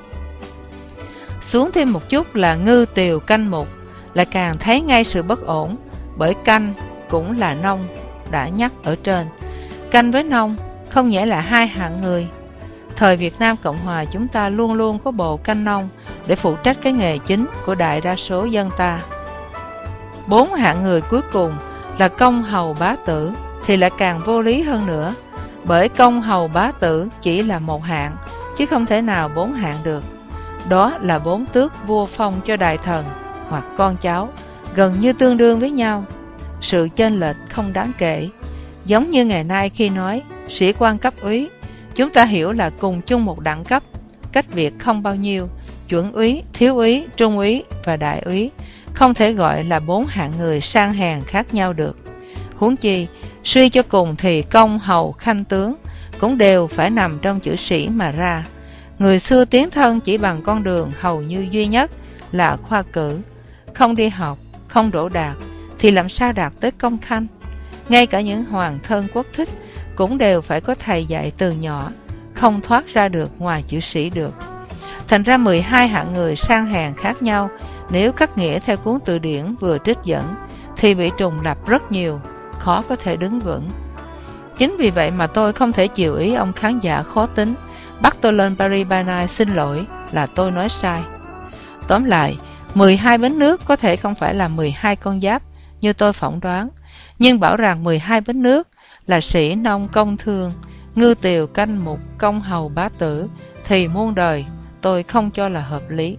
[SPEAKER 2] Xuống thêm một chút là ngư, tiều, canh mục, lại càng thấy ngay sự bất ổn, bởi canh cũng là nông đã nhắc ở trên. Canh với nông không nghĩa là hai hạng người. Thời Việt Nam Cộng Hòa chúng ta luôn luôn có bộ canh nông để phụ trách cái nghề chính của đại đa số dân ta. Bốn hạng người cuối cùng là công, hầu, bá tử thì lại càng vô lý hơn nữa, bởi công, hầu, bá tử chỉ là một hạng, chứ không thể nào bốn hạng được. Đó là bốn tước vua phong cho đại thần hoặc con cháu, gần như tương đương với nhau. Sự chênh lệch không đáng kể. Giống như ngày nay khi nói sĩ quan cấp úy, chúng ta hiểu là cùng chung một đẳng cấp, cách biệt không bao nhiêu. Chuẩn úy, thiếu úy, trung úy và đại úy không thể gọi là bốn hạng người sang hèn khác nhau được. Huống chi, suy cho cùng thì công, hầu, khanh tướng cũng đều phải nằm trong chữ sĩ mà ra. Người xưa tiến thân chỉ bằng con đường hầu như duy nhất là khoa cử. Không đi học, không đỗ đạt thì làm sao đạt tới công khanh. Ngay cả những hoàng thân quốc thích cũng đều phải có thầy dạy từ nhỏ, không thoát ra được ngoài chữ sĩ được. Thành ra mười hai hạng người sang hèn khác nhau, nếu cắt nghĩa theo cuốn từ điển vừa trích dẫn thì bị trùng lặp rất nhiều, khó có thể đứng vững. Chính vì vậy mà tôi không thể chiều ý ông khán giả khó tính bắt tôi lên Paris by Night xin lỗi là tôi nói sai. Tóm lại, mười hai bến nước có thể không phải là mười hai con giáp như tôi phỏng đoán, nhưng bảo rằng mười hai bến nước là sĩ nông công thương, ngư tiều canh mục công hầu bá tử, thì muôn đời tôi không cho là hợp lý.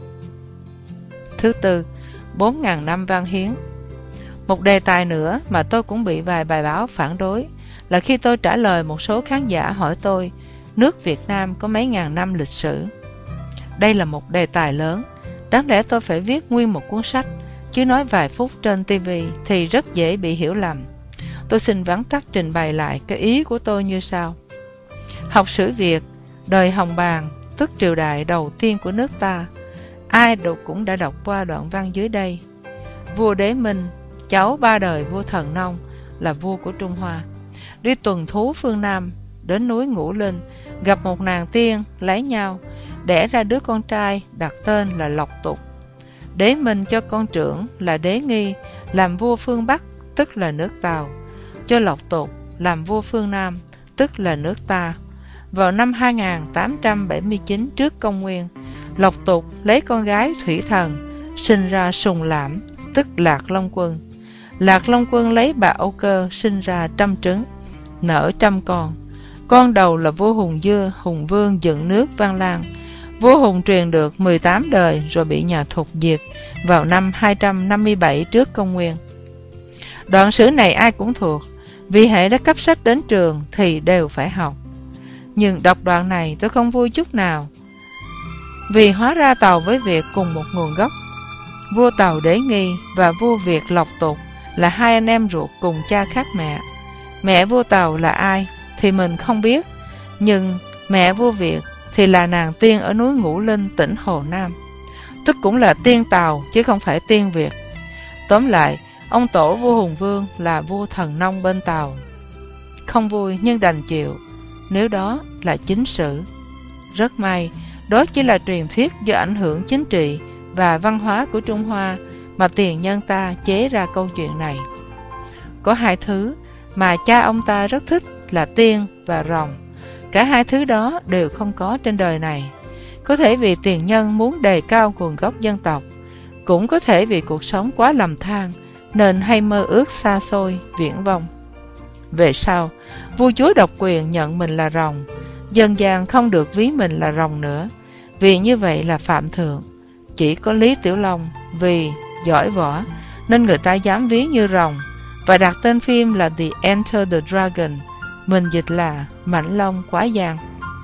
[SPEAKER 2] Thứ tư, bốn ngàn năm văn hiến. Một đề tài nữa mà tôi cũng bị vài bài báo phản đối là khi tôi trả lời một số khán giả hỏi tôi nước Việt Nam có mấy ngàn năm lịch sử. Đây là một đề tài lớn, đáng lẽ tôi phải viết nguyên một cuốn sách, chứ nói vài phút trên ti vi thì rất dễ bị hiểu lầm. Tôi xin vắn tắt trình bày lại cái ý của tôi như sau. Học sử Việt, đời Hồng Bàng, tức triều đại đầu tiên của nước ta, ai đọc cũng đã đọc qua đoạn văn dưới đây. Vua Đế Minh, cháu ba đời vua Thần Nông, là vua của Trung Hoa, đi tuần thú phương Nam, đến núi Ngũ Linh, gặp một nàng tiên, lấy nhau, đẻ ra đứa con trai đặt tên là Lộc Tục. Đế Minh cho con trưởng là Đế Nghi làm vua phương Bắc, tức là nước Tàu, cho Lộc Tục làm vua phương Nam, tức là nước ta. Vào năm hai nghìn tám trăm bảy mươi chín trước công nguyên, Lộc Tục lấy con gái Thủy Thần, sinh ra Sùng Lãm, tức Lạc Long Quân. Lạc Long Quân lấy bà Âu Cơ, sinh ra trăm trứng, nở trăm con. Con đầu là vua Hùng Dưa, Hùng Vương dựng nước Văn Lang. Vua Hùng truyền được mười tám đời rồi bị nhà Thục diệt vào năm hai trăm năm mươi bảy trước công nguyên. Đoạn sử này ai cũng thuộc, vì hệ đã cấp sách đến trường thì đều phải học. Nhưng đọc đoạn này tôi không vui chút nào, vì hóa ra Tàu với Việt cùng một nguồn gốc. Vua Tàu Đế Nghi và vua Việt Lộc Tục là hai anh em ruột cùng cha khác mẹ. Mẹ vua Tàu là ai thì mình không biết, nhưng mẹ vua Việt thì là nàng tiên ở núi Ngũ Linh, tỉnh Hồ Nam, tức cũng là tiên Tàu chứ không phải tiên Việt. Tóm lại, ông tổ vua Hùng Vương là vua Thần Nông bên Tàu. Không vui nhưng đành chịu, nếu đó là chính sử. Rất may, đó chỉ là truyền thuyết do ảnh hưởng chính trị và văn hóa của Trung Hoa mà tiền nhân ta chế ra câu chuyện này. Có hai thứ mà cha ông ta rất thích là tiên và rồng. Cả hai thứ đó đều không có trên đời này. Có thể vì tiền nhân muốn đề cao nguồn gốc dân tộc, cũng có thể vì cuộc sống quá lầm than nên hay mơ ước xa xôi, viển vông. Về sau, vua chúa độc quyền nhận mình là rồng, dân gian không được ví mình là rồng nữa, vì như vậy là phạm thượng. Chỉ có Lý Tiểu Long vì giỏi võ nên người ta dám ví như rồng và đặt tên phim là The Enter the Dragon, mình dịch là Mãnh Long Quá Giang.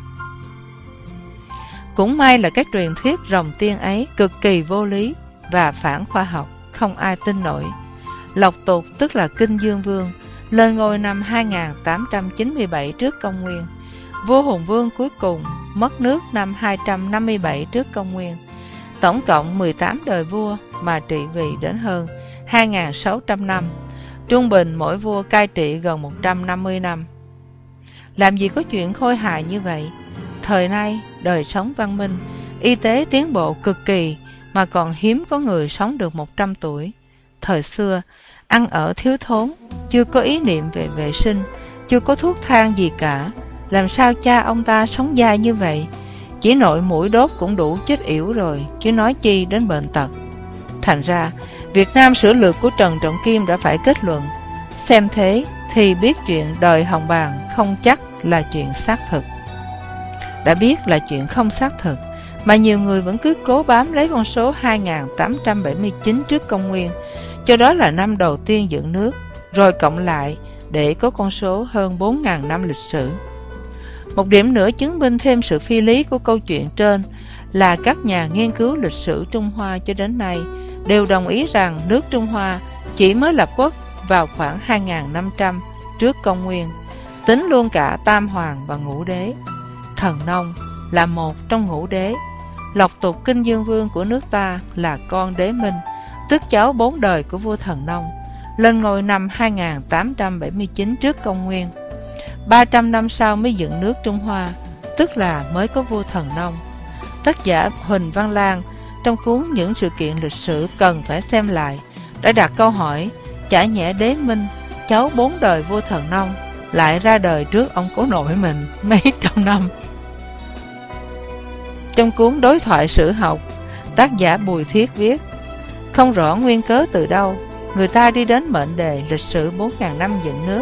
[SPEAKER 2] Cũng may là các truyền thuyết rồng tiên ấy cực kỳ vô lý và phản khoa học, không ai tin nổi. Lộc Tục tức là Kinh Dương Vương lên ngôi năm hai nghìn tám trăm chín mươi bảy trước công nguyên. Vua Hùng Vương cuối cùng mất nước năm hai trăm năm mươi bảy trước công nguyên. Tổng cộng mười tám đời vua mà trị vì đến hơn hai nghìn sáu trăm năm. Trung bình mỗi vua cai trị gần một trăm năm mươi năm. Làm gì có chuyện khôi hài như vậy? Thời nay, đời sống văn minh, y tế tiến bộ cực kỳ mà còn hiếm có người sống được một trăm tuổi. Thời xưa, ăn ở thiếu thốn, chưa có ý niệm về vệ sinh, chưa có thuốc thang gì cả. Làm sao cha ông ta sống dai như vậy? Chỉ nội mũi đốt cũng đủ chết yểu rồi, chứ nói chi đến bệnh tật. Thành ra, Việt Nam sử lược của Trần Trọng Kim đã phải kết luận, xem thế thì biết chuyện đời Hồng Bàng không chắc là chuyện xác thực. Đã biết là chuyện không xác thực, mà nhiều người vẫn cứ cố bám lấy con số hai nghìn tám trăm bảy mươi chín trước công nguyên, cho đó là năm đầu tiên dựng nước, rồi cộng lại để có con số hơn bốn nghìn năm lịch sử. Một điểm nữa chứng minh thêm sự phi lý của câu chuyện trên là các nhà nghiên cứu lịch sử Trung Hoa cho đến nay đều đồng ý rằng nước Trung Hoa chỉ mới lập quốc vào khoảng hai nghìn năm trăm trước công nguyên, tính luôn cả Tam Hoàng và Ngũ Đế. Thần Nông là một trong ngũ đế. Lộc Tục Kinh Dương Vương của nước ta là con Đế Minh, tức cháu bốn đời của vua Thần Nông, lên ngôi năm hai nghìn tám trăm bảy mươi chín trước công nguyên. ba trăm năm sau mới dựng nước Trung Hoa, tức là mới có vua Thần Nông. Tác giả Huỳnh Văn Lan trong cuốn Những sự kiện lịch sử cần phải xem lại đã đặt câu hỏi chả nhẽ Đế Minh, cháu bốn đời vua Thần Nông, lại ra đời trước ông cố nội mình mấy trăm năm. Trong cuốn Đối thoại sử học, tác giả Bùi Thiết viết, không rõ nguyên cớ từ đâu, người ta đi đến mệnh đề lịch sử bốn nghìn năm dựng nước,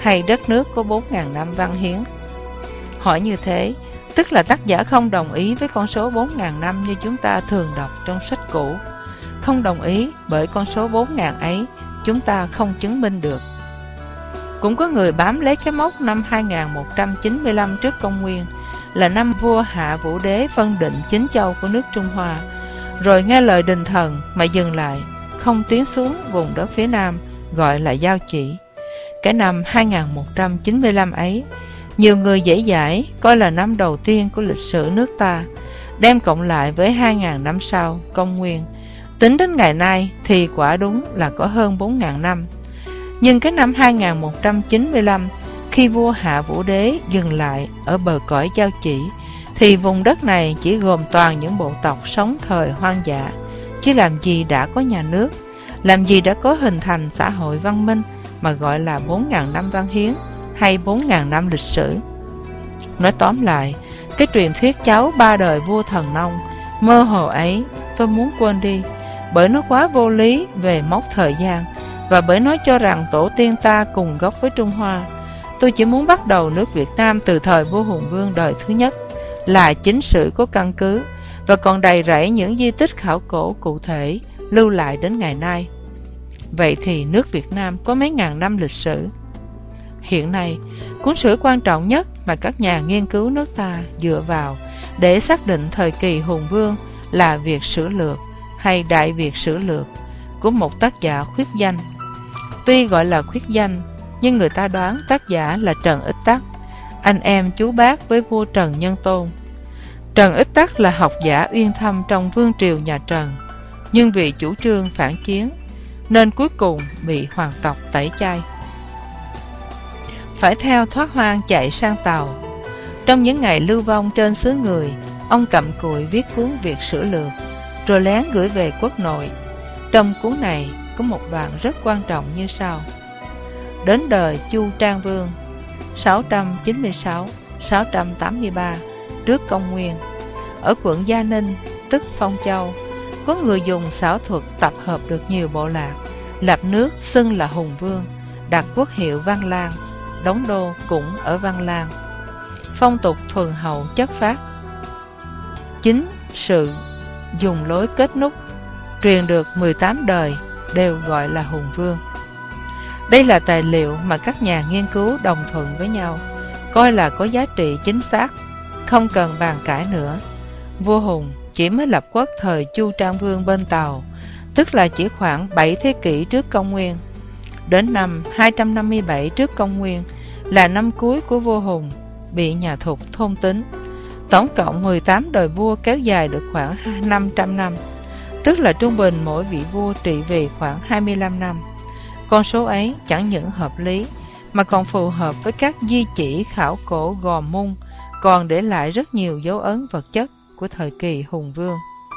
[SPEAKER 2] hay đất nước có bốn nghìn năm văn hiến? Hỏi như thế, tức là tác giả không đồng ý với con số bốn nghìn năm như chúng ta thường đọc trong sách cũ. Không đồng ý bởi con số bốn nghìn ấy chúng ta không chứng minh được. Cũng có người bám lấy cái mốc năm hai nghìn một trăm chín mươi lăm trước công nguyên là năm vua Hạ Vũ Đế phân định chín châu của nước Trung Hoa, rồi nghe lời đình thần mà dừng lại, không tiến xuống vùng đất phía Nam gọi là Giao Chỉ. Cái năm hai nghìn một trăm chín mươi lăm ấy, nhiều người dễ dãi coi là năm đầu tiên của lịch sử nước ta, đem cộng lại với hai nghìn năm sau công nguyên. Tính đến ngày nay thì quả đúng là có hơn bốn nghìn năm. Nhưng cái năm hai nghìn một trăm chín mươi lăm, khi vua Hạ Vũ Đế dừng lại ở bờ cõi Giao Chỉ, thì vùng đất này chỉ gồm toàn những bộ tộc sống thời hoang dã, chứ làm gì đã có nhà nước, làm gì đã có hình thành xã hội văn minh mà gọi là bốn nghìn năm văn hiến hay bốn nghìn năm lịch sử. Nói tóm lại, cái truyền thuyết cháu ba đời vua Thần Nông mơ hồ ấy tôi muốn quên đi, bởi nó quá vô lý về mốc thời gian, và bởi nó cho rằng tổ tiên ta cùng gốc với Trung Hoa. Tôi chỉ muốn bắt đầu nước Việt Nam từ thời vua Hùng Vương đời thứ nhất, là chính sử có căn cứ và còn đầy rẫy những di tích khảo cổ cụ thể lưu lại đến ngày nay. Vậy thì nước Việt Nam có mấy ngàn năm lịch sử? Hiện nay, cuốn sử quan trọng nhất mà các nhà nghiên cứu nước ta dựa vào để xác định thời kỳ Hùng Vương là Việt Sử Lược hay Đại Việt Sử Lược của một tác giả khuyết danh. Tuy gọi là khuyết danh, nhưng người ta đoán tác giả là Trần Ích Tắc, anh em chú bác với vua Trần Nhân Tôn. Trần Ích Tắc là học giả uyên thâm trong vương triều nhà Trần, nhưng vì chủ trương phản chiến nên cuối cùng bị hoàng tộc tẩy chay, phải theo thoát hoang chạy sang Tàu. Trong những ngày lưu vong trên xứ người, ông cặm cụi viết cuốn Việt Sử Lược, rồi lén gửi về quốc nội. Trong cuốn này có một đoạn rất quan trọng như sau: đến đời Chu Trang Vương sáu trăm chín mươi sáu đến sáu trăm tám mươi ba trước công nguyên, ở quận Gia Ninh tức Phong Châu, có người dùng xảo thuật tập hợp được nhiều bộ lạc, lập nước xưng là Hùng Vương, đặt quốc hiệu Văn Lang, đóng đô cũng ở Văn Lang. Phong tục thuần hậu chất phác, chính sự dùng lối kết nút, truyền được mười tám đời đều gọi là Hùng Vương. Đây là tài liệu mà các nhà nghiên cứu đồng thuận với nhau, coi là có giá trị chính xác, không cần bàn cãi nữa. Vua Hùng chỉ mới lập quốc thời Chu Trang Vương bên Tàu, tức là chỉ khoảng bảy thế kỷ trước công nguyên. Đến năm hai trăm năm mươi bảy trước công nguyên là năm cuối của vua Hùng, bị nhà Thục thôn tính. Tổng cộng mười tám đời vua kéo dài được khoảng năm trăm năm, tức là trung bình mỗi vị vua trị vì khoảng hai mươi lăm năm. Con số ấy chẳng những hợp lý mà còn phù hợp với các di chỉ khảo cổ Gò Mung, còn để lại rất nhiều dấu ấn vật chất của thời kỳ Hùng Vương.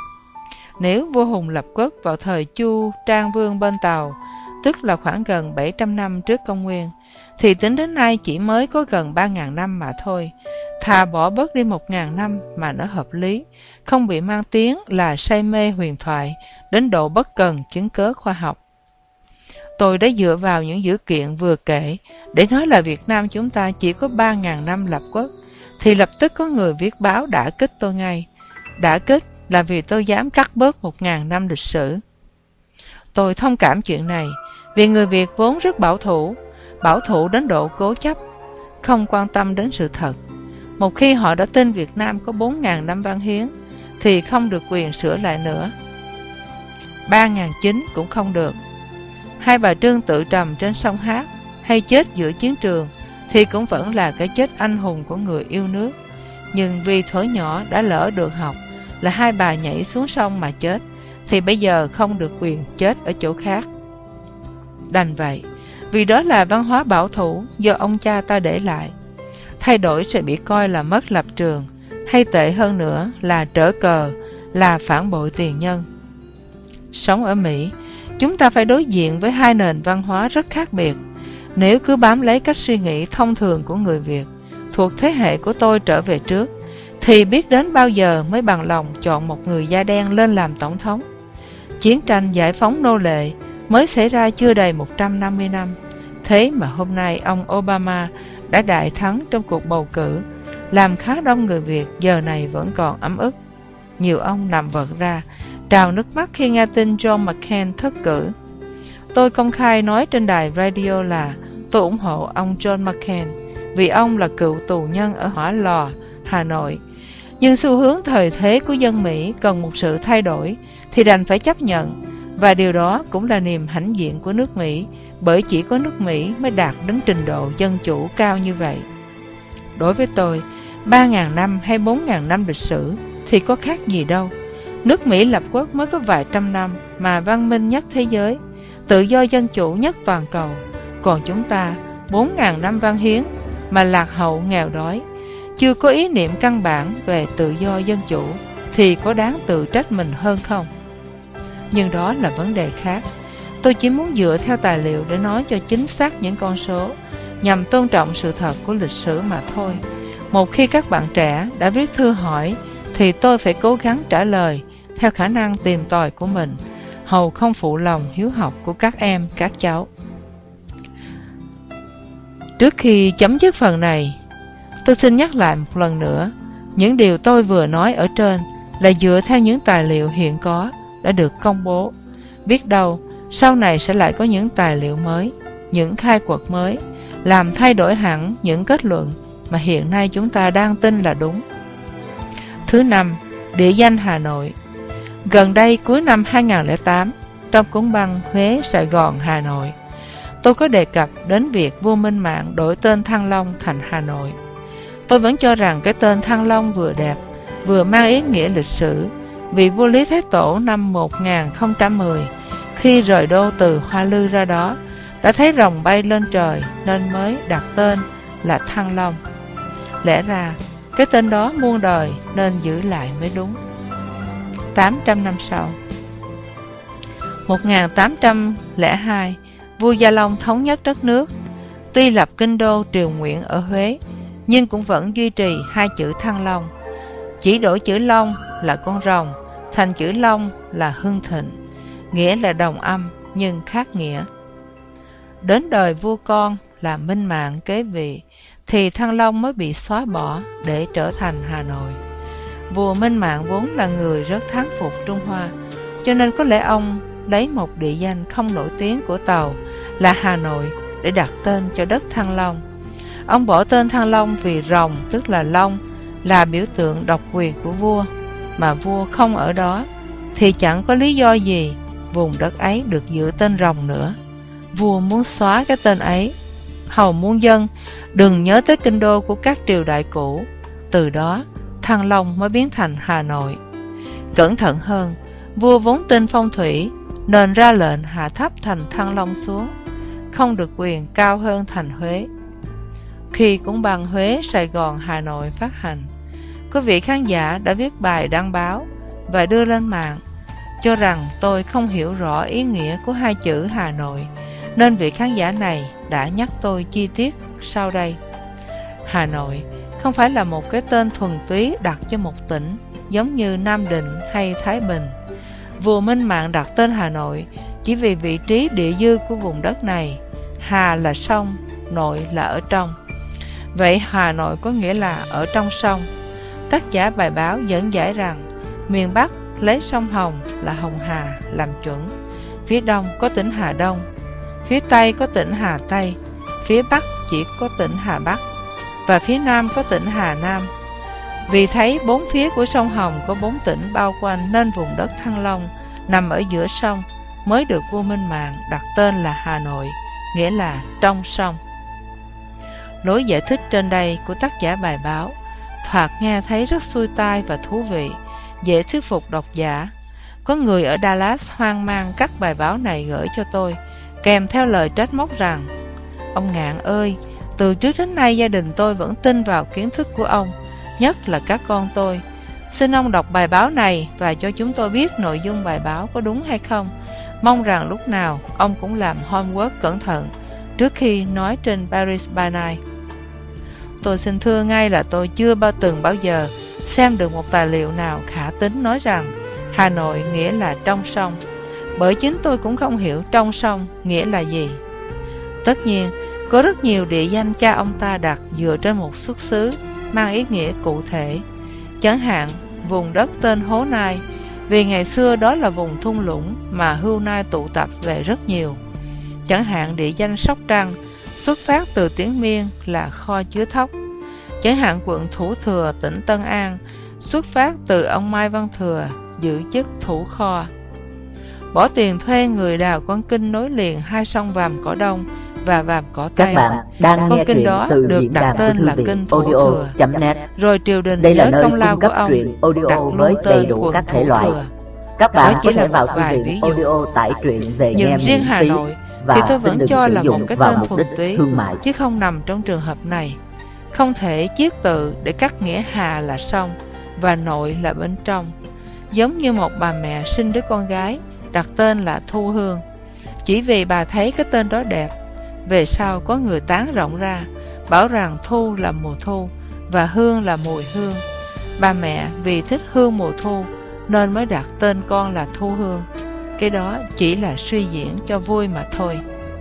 [SPEAKER 2] Nếu vua Hùng lập quốc vào thời Chu Trang Vương bên Tàu, tức là khoảng gần bảy trăm năm trước công nguyên, thì tính đến nay chỉ mới có gần ba nghìn năm mà thôi. Thà bỏ bớt đi một nghìn năm mà nó hợp lý, không bị mang tiếng là say mê huyền thoại đến độ bất cần chứng cớ khoa học. Tôi đã dựa vào những dữ kiện vừa kể để nói là Việt Nam chúng ta chỉ có ba nghìn năm lập quốc, thì lập tức có người viết báo đả kích tôi ngay. Đả kích là vì tôi dám cắt bớt một nghìn năm lịch sử. Tôi thông cảm chuyện này, vì người Việt vốn rất bảo thủ, bảo thủ đến độ cố chấp, không quan tâm đến sự thật. Một khi họ đã tin Việt Nam có bốn nghìn năm văn hiến, thì không được quyền sửa lại nữa. ba nghìn chín cũng không được. Hai bà Trưng tự trầm trên sông Hát, hay chết giữa chiến trường, thì cũng vẫn là cái chết anh hùng của người yêu nước. Nhưng vì thuở nhỏ đã lỡ được học là hai bà nhảy xuống sông mà chết, thì bây giờ không được quyền chết ở chỗ khác. Đành vậy, vì đó là văn hóa bảo thủ do ông cha ta để lại. Thay đổi sẽ bị coi là mất lập trường, hay tệ hơn nữa là trở cờ, là phản bội tiền nhân. Sống ở Mỹ, chúng ta phải đối diện với hai nền văn hóa rất khác biệt. Nếu cứ bám lấy cách suy nghĩ thông thường của người Việt, thuộc thế hệ của tôi trở về trước, thì biết đến bao giờ mới bằng lòng chọn một người da đen lên làm tổng thống. Chiến tranh giải phóng nô lệ mới xảy ra chưa đầy một trăm năm mươi năm, Thế mà hôm nay ông Obama đã đại thắng trong cuộc bầu cử, làm khá đông người Việt giờ này vẫn còn ấm ức. Nhiều ông nằm vật ra, trào nước mắt khi nghe tin John McCain thất cử. Tôi công khai nói trên đài radio là tôi ủng hộ ông John McCain vì ông là cựu tù nhân ở Hỏa Lò, Hà Nội. Nhưng xu hướng thời thế của dân Mỹ cần một sự thay đổi thì đành phải chấp nhận, và điều đó cũng là niềm hãnh diện của nước Mỹ, bởi chỉ có nước Mỹ mới đạt đến trình độ dân chủ cao như vậy. Đối với tôi, ba ngàn năm hay bốn ngàn năm lịch sử thì có khác gì đâu. Nước Mỹ lập quốc mới có vài trăm năm mà văn minh nhất thế giới, tự do dân chủ nhất toàn cầu. Còn chúng ta bốn ngàn năm văn hiến mà lạc hậu nghèo đói, chưa có ý niệm căn bản về tự do dân chủ thì có đáng tự trách mình hơn không? Nhưng đó là vấn đề khác. Tôi chỉ muốn dựa theo tài liệu để nói cho chính xác những con số, nhằm tôn trọng sự thật của lịch sử mà thôi. Một khi các bạn trẻ đã viết thư hỏi thì tôi phải cố gắng trả lời theo khả năng tìm tòi của mình, hầu không phụ lòng hiếu học của các em, các cháu. Trước khi chấm dứt phần này, tôi xin nhắc lại một lần nữa, những điều tôi vừa nói ở trên là dựa theo những tài liệu hiện có đã được công bố. Biết đâu, sau này sẽ lại có những tài liệu mới, những khai quật mới, làm thay đổi hẳn những kết luận mà hiện nay chúng ta đang tin là đúng. Thứ năm, địa danh Hà Nội. Gần đây cuối năm hai nghìn không trăm lẻ tám, trong cuốn băng Huế, Sài Gòn, Hà Nội, tôi có đề cập đến việc vua Minh Mạng đổi tên Thăng Long thành Hà Nội. Tôi vẫn cho rằng cái tên Thăng Long vừa đẹp, vừa mang ý nghĩa lịch sử, vì vua Lý Thái Tổ năm một nghìn không trăm mười, khi rời đô từ Hoa Lư ra đó, đã thấy rồng bay lên trời nên mới đặt tên là Thăng Long. Lẽ ra, cái tên đó muôn đời nên giữ lại mới đúng. tám trăm năm sau, một nghìn tám trăm lẻ hai, vua Gia Long thống nhất đất nước. Tuy lập kinh đô Triều Nguyễn ở Huế, nhưng cũng vẫn duy trì hai chữ Thăng Long. Chỉ đổi chữ Long là con rồng thành chữ Long là hưng thịnh, nghĩa là đồng âm nhưng khác nghĩa. Đến đời vua con là Minh Mạng kế vị thì Thăng Long mới bị xóa bỏ để trở thành Hà Nội. Vua Minh Mạng vốn là người rất thán phục Trung Hoa, cho nên có lẽ ông lấy một địa danh không nổi tiếng của Tàu là Hà Nội để đặt tên cho đất Thăng Long. Ông bỏ tên Thăng Long vì rồng, tức là long, là biểu tượng độc quyền của vua, mà vua không ở đó thì chẳng có lý do gì vùng đất ấy được giữ tên rồng nữa. Vua muốn xóa cái tên ấy, hầu muôn dân đừng nhớ tới kinh đô của các triều đại cũ. Từ đó Thăng Long mới biến thành Hà Nội. Cẩn thận hơn, vua vốn tin phong thủy nên ra lệnh hạ thấp thành Thăng Long xuống, không được quyền cao hơn thành Huế. Khi cuốn băng Huế, Sài Gòn, Hà Nội phát hành, có vị khán giả đã viết bài đăng báo và đưa lên mạng, cho rằng tôi không hiểu rõ ý nghĩa của hai chữ Hà Nội, nên vị khán giả này đã nhắc tôi chi tiết sau đây. Hà Nội không phải là một cái tên thuần túy đặt cho một tỉnh giống như Nam Định hay Thái Bình. Vua Minh Mạng đặt tên Hà Nội chỉ vì vị trí địa dư của vùng đất này. Hà là sông, nội là ở trong. Vậy Hà Nội có nghĩa là ở trong sông. Tác giả bài báo dẫn giải rằng miền Bắc lấy sông Hồng là Hồng Hà làm chuẩn, phía Đông có tỉnh Hà Đông, phía Tây có tỉnh Hà Tây, phía Bắc chỉ có tỉnh Hà Bắc, và phía Nam có tỉnh Hà Nam. Vì thấy bốn phía của sông Hồng có bốn tỉnh bao quanh nên vùng đất Thăng Long nằm ở giữa sông mới được vua Minh Mạng đặt tên là Hà Nội, nghĩa là trong sông. Lối giải thích trên đây của tác giả bài báo thoạt nghe thấy rất xuôi tai và thú vị, dễ thuyết phục độc giả. Có người ở Dallas hoang mang cắt bài báo này gửi cho tôi, kèm theo lời trách móc rằng: "Ông Ngạn ơi, từ trước đến nay gia đình tôi vẫn tin vào kiến thức của ông, nhất là các con tôi. Xin ông đọc bài báo này và cho chúng tôi biết nội dung bài báo có đúng hay không. Mong rằng lúc nào ông cũng làm homework cẩn thận trước khi nói trên Paris by Night." Tôi xin thưa ngay là tôi chưa bao từng bao giờ xem được một tài liệu nào khả tín nói rằng Hà Nội nghĩa là trong sông, bởi chính tôi cũng không hiểu trong sông nghĩa là gì. Tất nhiên, có rất nhiều địa danh cha ông ta đặt dựa trên một xuất xứ mang ý nghĩa cụ thể. Chẳng hạn, vùng đất tên Hố Nai, vì ngày xưa đó là vùng thung lũng mà hươu nai tụ tập về rất nhiều. Chẳng hạn địa danh Sóc Trăng, xuất phát từ tiếng Miên là kho chứa thóc. Chẳng hạn quận Thủ Thừa, tỉnh Tân An, xuất phát từ ông Mai Văn Thừa, giữ chức thủ kho. Bỏ tiền thuê người đào con kênh nối liền hai sông Vàm Cỏ Đông và Vàm Cỏ Tây.
[SPEAKER 1] Các bạn đang
[SPEAKER 2] con
[SPEAKER 1] nghe
[SPEAKER 2] kênh
[SPEAKER 1] truyện
[SPEAKER 2] đó
[SPEAKER 1] từ
[SPEAKER 2] được
[SPEAKER 1] diễn
[SPEAKER 2] đặt
[SPEAKER 1] đàn của
[SPEAKER 2] tên
[SPEAKER 1] thư
[SPEAKER 2] là
[SPEAKER 1] viện
[SPEAKER 2] kênh Thủ
[SPEAKER 1] audio
[SPEAKER 2] Thừa.
[SPEAKER 1] chấm net.
[SPEAKER 2] Rồi triều đình
[SPEAKER 1] Đây là
[SPEAKER 2] với
[SPEAKER 1] nơi
[SPEAKER 2] công lao
[SPEAKER 1] cung
[SPEAKER 2] của
[SPEAKER 1] cấp
[SPEAKER 2] ông
[SPEAKER 1] truyện
[SPEAKER 2] đặt
[SPEAKER 1] audio
[SPEAKER 2] luôn
[SPEAKER 1] với
[SPEAKER 2] tên
[SPEAKER 1] đầy đủ
[SPEAKER 2] quận
[SPEAKER 1] các thể
[SPEAKER 2] Thủ
[SPEAKER 1] loại.
[SPEAKER 2] Thừa.
[SPEAKER 1] Các bạn
[SPEAKER 2] Đó
[SPEAKER 1] có
[SPEAKER 2] chỉ là
[SPEAKER 1] thể vào
[SPEAKER 2] một
[SPEAKER 1] thư
[SPEAKER 2] vài
[SPEAKER 1] viện
[SPEAKER 2] ví dụ.
[SPEAKER 1] audio tải truyện về nghe
[SPEAKER 2] Nhưng riêng
[SPEAKER 1] miễn
[SPEAKER 2] Hà
[SPEAKER 1] phí
[SPEAKER 2] Nội
[SPEAKER 1] và
[SPEAKER 2] thì tôi
[SPEAKER 1] xin
[SPEAKER 2] vẫn
[SPEAKER 1] đừng
[SPEAKER 2] cho
[SPEAKER 1] sử
[SPEAKER 2] là một
[SPEAKER 1] dụng
[SPEAKER 2] cái
[SPEAKER 1] vào
[SPEAKER 2] tên
[SPEAKER 1] mục
[SPEAKER 2] thuần
[SPEAKER 1] đích
[SPEAKER 2] túy,
[SPEAKER 1] thương mại.
[SPEAKER 2] chứ không nằm trong trường hợp này. Không thể chiết tự để cắt nghĩa Hà là sông và Nội là bên trong. Giống như một bà mẹ sinh đứa con gái đặt tên là Thu Hương, chỉ vì bà thấy cái tên đó đẹp. Về sau có người tán rộng ra, bảo rằng thu là mùa thu và hương là mùi hương. Bà mẹ vì thích hương mùa thu nên mới đặt tên con là Thu Hương. Cái đó chỉ là suy diễn cho vui mà thôi.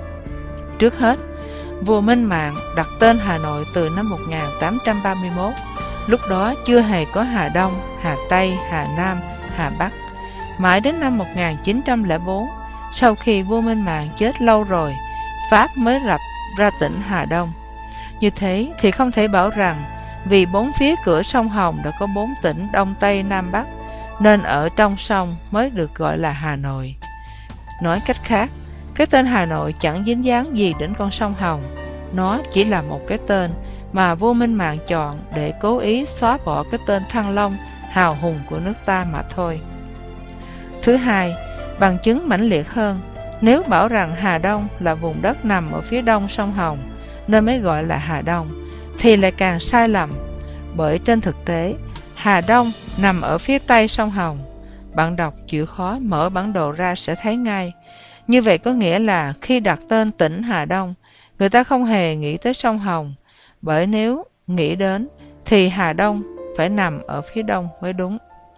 [SPEAKER 2] Trước hết, vua Minh Mạng đặt tên Hà Nội từ năm một nghìn tám trăm ba mươi mốt. Lúc đó chưa hề có Hà Đông, Hà Tây, Hà Nam, Hà Bắc. Mãi đến năm một nghìn chín trăm lẻ bốn, sau khi vua Minh Mạng chết lâu rồi, Pháp mới lập ra tỉnh Hà Đông. Như thế thì không thể bảo rằng vì bốn phía cửa sông Hồng đã có bốn tỉnh Đông Tây Nam Bắc, nên ở trong sông mới được gọi là Hà Nội. Nói cách khác, cái tên Hà Nội chẳng dính dáng gì đến con sông Hồng. Nó chỉ là một cái tên mà vua Minh Mạng chọn để cố ý xóa bỏ cái tên Thăng Long hào hùng của nước ta mà thôi. Thứ hai, bằng chứng mãnh liệt hơn, nếu bảo rằng Hà Đông là vùng đất nằm ở phía đông sông Hồng nên mới gọi là Hà Đông, thì lại càng sai lầm. Bởi trên thực tế, Hà Đông nằm ở phía tây sông Hồng. Bạn đọc chịu khó mở bản đồ ra sẽ thấy ngay. Như vậy có nghĩa là khi đặt tên tỉnh Hà Đông, người ta không hề nghĩ tới sông Hồng. Bởi nếu nghĩ đến thì Hà Đông phải nằm ở phía đông mới đúng.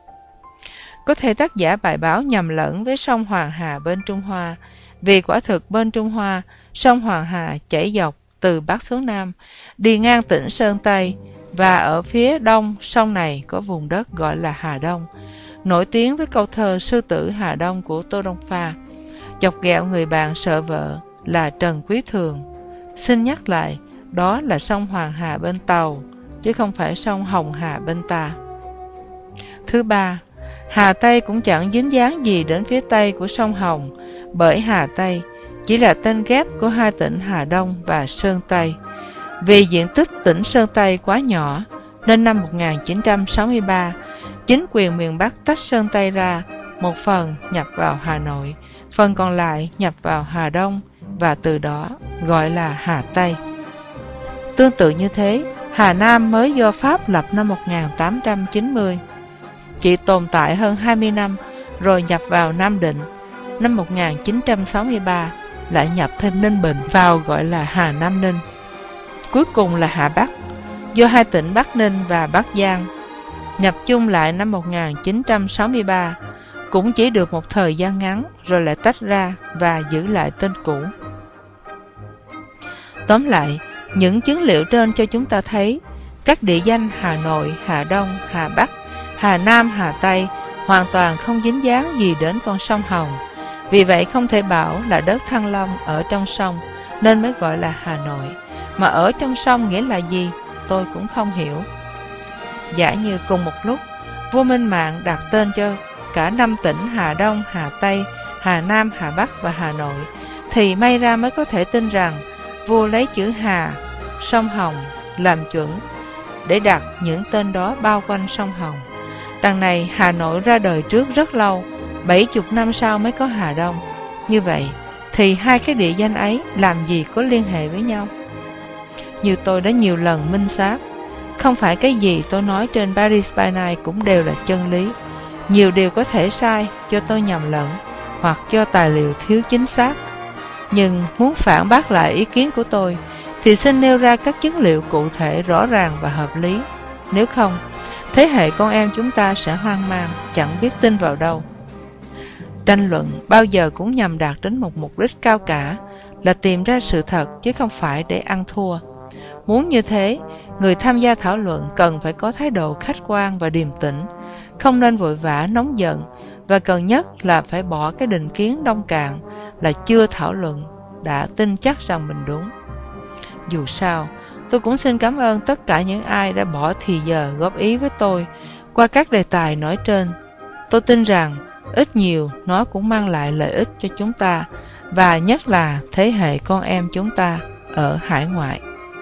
[SPEAKER 2] Có thể tác giả bài báo nhầm lẫn với sông Hoàng Hà bên Trung Hoa, vì quả thực bên Trung Hoa, sông Hoàng Hà chảy dọc từ Bắc xuống Nam, đi ngang tỉnh Sơn Tây, và ở phía đông sông này có vùng đất gọi là Hà Đông, nổi tiếng với câu thơ Sư tử Hà Đông của Tô Đông Pha, chọc ghẹo người bạn sợ vợ là Trần Quý Thường. Xin nhắc lại, đó là sông Hoàng Hà bên Tàu, chứ không phải sông Hồng Hà bên ta. Thứ ba, Hà Tây cũng chẳng dính dáng gì đến phía tây của sông Hồng, bởi Hà Tây chỉ là tên ghép của hai tỉnh Hà Đông và Sơn Tây. Vì diện tích tỉnh Sơn Tây quá nhỏ, nên năm một nghìn chín trăm sáu mươi ba, chính quyền miền Bắc tách Sơn Tây ra, một phần nhập vào Hà Nội, phần còn lại nhập vào Hà Đông, và từ đó gọi là Hà Tây. Tương tự như thế, Hà Nam mới do Pháp lập năm một nghìn tám trăm chín mươi, chỉ tồn tại hơn hai mươi năm, rồi nhập vào Nam Định. Năm một nghìn chín trăm sáu mươi ba, lại nhập thêm Ninh Bình vào gọi là Hà Nam Ninh. Cuối cùng là Hà Bắc, do hai tỉnh Bắc Ninh và Bắc Giang nhập chung lại năm một nghìn chín trăm sáu mươi ba, cũng chỉ được một thời gian ngắn rồi lại tách ra và giữ lại tên cũ. Tóm lại, những chứng liệu trên cho chúng ta thấy các địa danh Hà Nội, Hà Đông, Hà Bắc, Hà Nam, Hà Tây hoàn toàn không dính dáng gì đến con sông Hồng. Vì vậy không thể bảo là đất Thăng Long ở trong sông nên mới gọi là Hà Nội. Mà ở trong sông nghĩa là gì, tôi cũng không hiểu. Giả như cùng một lúc, vua Minh Mạng đặt tên cho cả năm tỉnh Hà Đông, Hà Tây, Hà Nam, Hà Bắc và Hà Nội, thì may ra mới có thể tin rằng vua lấy chữ Hà, sông Hồng làm chuẩn để đặt những tên đó bao quanh sông Hồng. Đằng này Hà Nội ra đời trước rất lâu, bảy chục năm sau mới có Hà Đông. Như vậy thì hai cái địa danh ấy làm gì có liên hệ với nhau? Như tôi đã nhiều lần minh xác, không phải cái gì tôi nói trên Paris by Night cũng đều là chân lý. Nhiều điều có thể sai cho tôi nhầm lẫn, hoặc cho tài liệu thiếu chính xác. Nhưng muốn phản bác lại ý kiến của tôi thì xin nêu ra các chứng liệu cụ thể rõ ràng và hợp lý. Nếu không, thế hệ con em chúng ta sẽ hoang mang, chẳng biết tin vào đâu. Tranh luận bao giờ cũng nhằm đạt đến một mục đích cao cả là tìm ra sự thật chứ không phải để ăn thua. Muốn như thế, người tham gia thảo luận cần phải có thái độ khách quan và điềm tĩnh, không nên vội vã nóng giận, và cần nhất là phải bỏ cái định kiến nông cạn là chưa thảo luận đã tin chắc rằng mình đúng. Dù sao, tôi cũng xin cảm ơn tất cả những ai đã bỏ thì giờ góp ý với tôi qua các đề tài nói trên. Tôi tin rằng ít nhiều nó cũng mang lại lợi ích cho chúng ta, và nhất là thế hệ con em chúng ta ở hải ngoại.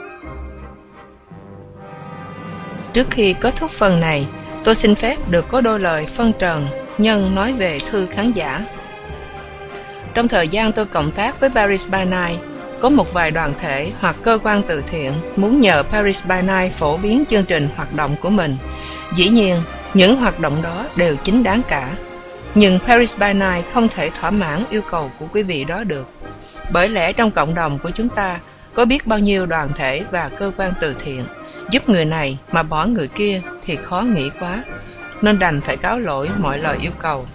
[SPEAKER 2] Trước khi kết thúc phần này, tôi xin phép được có đôi lời phân trần nhân nói về thư khán giả. Trong thời gian tôi cộng tác với Paris by Night, có một vài đoàn thể hoặc cơ quan từ thiện muốn nhờ Paris by Night phổ biến chương trình hoạt động của mình. Dĩ nhiên, những hoạt động đó đều chính đáng cả. Nhưng Paris by Night không thể thỏa mãn yêu cầu của quý vị đó được. Bởi lẽ trong cộng đồng của chúng ta có biết bao nhiêu đoàn thể và cơ quan từ thiện, giúp người này mà bỏ người kia thì khó nghĩ quá, nên đành phải cáo lỗi mọi lời yêu cầu.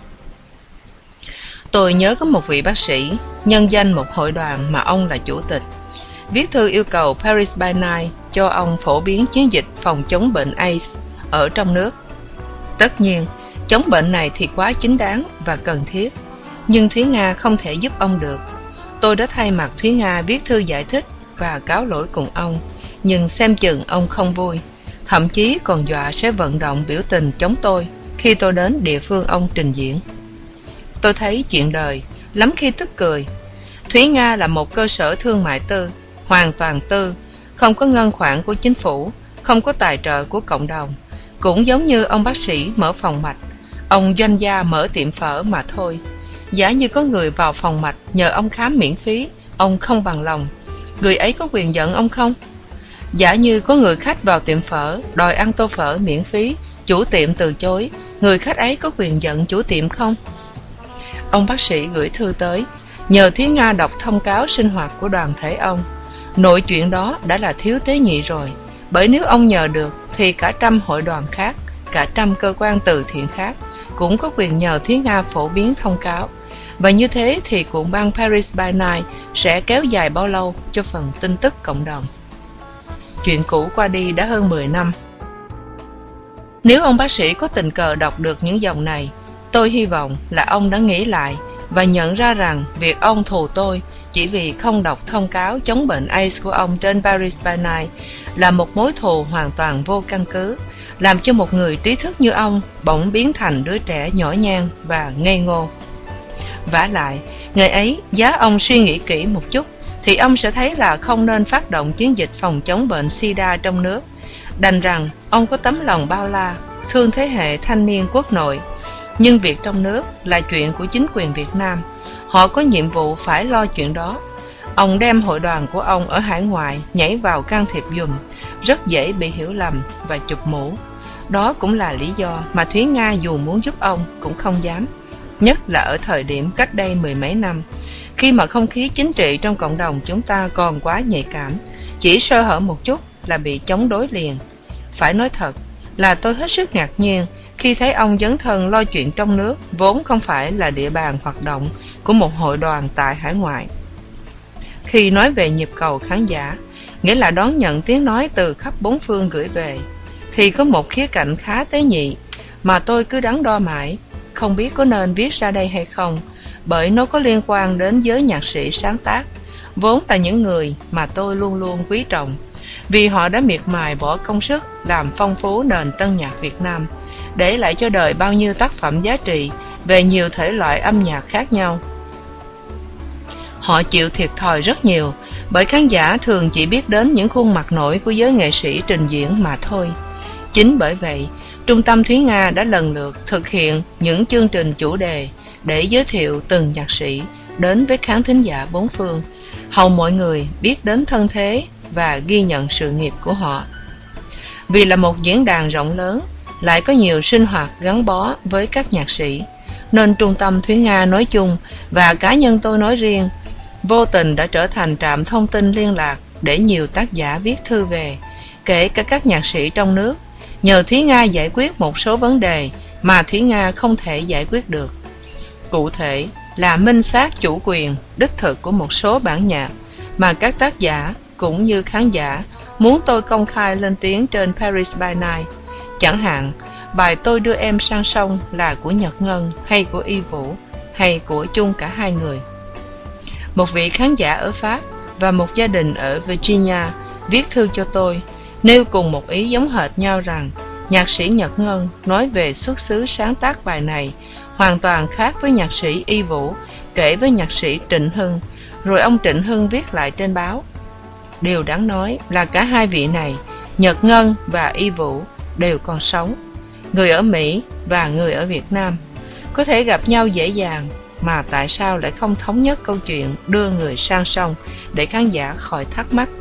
[SPEAKER 2] Tôi nhớ có một vị bác sĩ, nhân danh một hội đoàn mà ông là chủ tịch, viết thư yêu cầu Paris by Night cho ông phổ biến chiến dịch phòng chống bệnh AIDS ở trong nước. Tất nhiên, chống bệnh này thì quá chính đáng và cần thiết, nhưng Thúy Nga không thể giúp ông được. Tôi đã thay mặt Thúy Nga viết thư giải thích và cáo lỗi cùng ông, nhưng xem chừng ông không vui, thậm chí còn dọa sẽ vận động biểu tình chống tôi khi tôi đến địa phương ông trình diễn. Tôi thấy chuyện đời lắm khi tức cười. Thúy Nga là một cơ sở thương mại tư, hoàn toàn tư, không có ngân khoản của chính phủ, không có tài trợ của cộng đồng. Cũng giống như ông bác sĩ mở phòng mạch, ông doanh gia mở tiệm phở mà thôi. Giả như có người vào phòng mạch nhờ ông khám miễn phí, ông không bằng lòng, người ấy có quyền giận ông không? Giả như có người khách vào tiệm phở đòi ăn tô phở miễn phí, chủ tiệm từ chối, người khách ấy có quyền giận chủ tiệm không? Ông bác sĩ gửi thư tới, nhờ Thúy Nga đọc thông cáo sinh hoạt của đoàn thể ông. Nội chuyện đó đã là thiếu tế nhị rồi, bởi nếu ông nhờ được thì cả trăm hội đoàn khác, cả trăm cơ quan từ thiện khác cũng có quyền nhờ Thúy Nga phổ biến thông cáo. Và như thế thì cuộn băng Paris by Night sẽ kéo dài bao lâu cho phần tin tức cộng đồng. Chuyện cũ qua đi đã hơn mười năm. Nếu ông bác sĩ có tình cờ đọc được những dòng này, tôi hy vọng là ông đã nghĩ lại và nhận ra rằng việc ông thù tôi chỉ vì không đọc thông cáo chống bệnh AIDS của ông trên Paris by Night là một mối thù hoàn toàn vô căn cứ, làm cho một người trí thức như ông bỗng biến thành đứa trẻ nhỏ nhan và ngây ngô. Vả lại, ngày ấy giá ông suy nghĩ kỹ một chút thì ông sẽ thấy là không nên phát động chiến dịch phòng chống bệnh SIDA trong nước. Đành rằng ông có tấm lòng bao la, thương thế hệ thanh niên quốc nội. Nhưng việc trong nước là chuyện của chính quyền Việt Nam, họ có nhiệm vụ phải lo chuyện đó. Ông đem hội đoàn của ông ở hải ngoại nhảy vào can thiệp dùm, rất dễ bị hiểu lầm và chụp mũ. Đó cũng là lý do mà Thúy Nga dù muốn giúp ông cũng không dám. Nhất là ở thời điểm cách đây mười mấy năm, khi mà không khí chính trị trong cộng đồng chúng ta còn quá nhạy cảm, chỉ sơ hở một chút là bị chống đối liền. Phải nói thật là tôi hết sức ngạc nhiên khi thấy ông dấn thân lo chuyện trong nước vốn không phải là địa bàn hoạt động của một hội đoàn tại hải ngoại. Khi nói về nhịp cầu khán giả, nghĩa là đón nhận tiếng nói từ khắp bốn phương gửi về, thì có một khía cạnh khá tế nhị mà tôi cứ đắn đo mãi, không biết có nên viết ra đây hay không, bởi nó có liên quan đến giới nhạc sĩ sáng tác, vốn là những người mà tôi luôn luôn quý trọng, vì họ đã miệt mài bỏ công sức làm phong phú nền tân nhạc Việt Nam, để lại cho đời bao nhiêu tác phẩm giá trị về nhiều thể loại âm nhạc khác nhau. Họ chịu thiệt thòi rất nhiều, bởi khán giả thường chỉ biết đến những khuôn mặt nổi của giới nghệ sĩ trình diễn mà thôi. Chính bởi vậy, Trung tâm Thúy Nga đã lần lượt thực hiện những chương trình chủ đề để giới thiệu từng nhạc sĩ đến với khán thính giả bốn phương, hầu mọi người biết đến thân thế và ghi nhận sự nghiệp của họ. Vì là một diễn đàn rộng lớn, lại có nhiều sinh hoạt gắn bó với các nhạc sĩ, nên Trung tâm Thúy Nga nói chung và cá nhân tôi nói riêng, vô tình đã trở thành trạm thông tin liên lạc để nhiều tác giả viết thư về, kể cả các nhạc sĩ trong nước, nhờ Thúy Nga giải quyết một số vấn đề mà Thúy Nga không thể giải quyết được. Cụ thể là minh xác chủ quyền đích thực của một số bản nhạc mà các tác giả cũng như khán giả muốn tôi công khai lên tiếng trên Paris by Night. Chẳng hạn, bài Tôi đưa em sang sông là của Nhật Ngân hay của Y Vũ hay của chung cả hai người. Một vị khán giả ở Pháp và một gia đình ở Virginia viết thư cho tôi, nêu cùng một ý giống hệt nhau rằng nhạc sĩ Nhật Ngân nói về xuất xứ sáng tác bài này hoàn toàn khác với nhạc sĩ Y Vũ kể với nhạc sĩ Trịnh Hưng, rồi ông Trịnh Hưng viết lại trên báo. Điều đáng nói là cả hai vị này, Nhật Ngân và Y Vũ, đều còn sống. Người ở Mỹ và người ở Việt Nam có thể gặp nhau dễ dàng, mà tại sao lại không thống nhất câu chuyện đưa người sang sông để khán giả khỏi thắc mắc.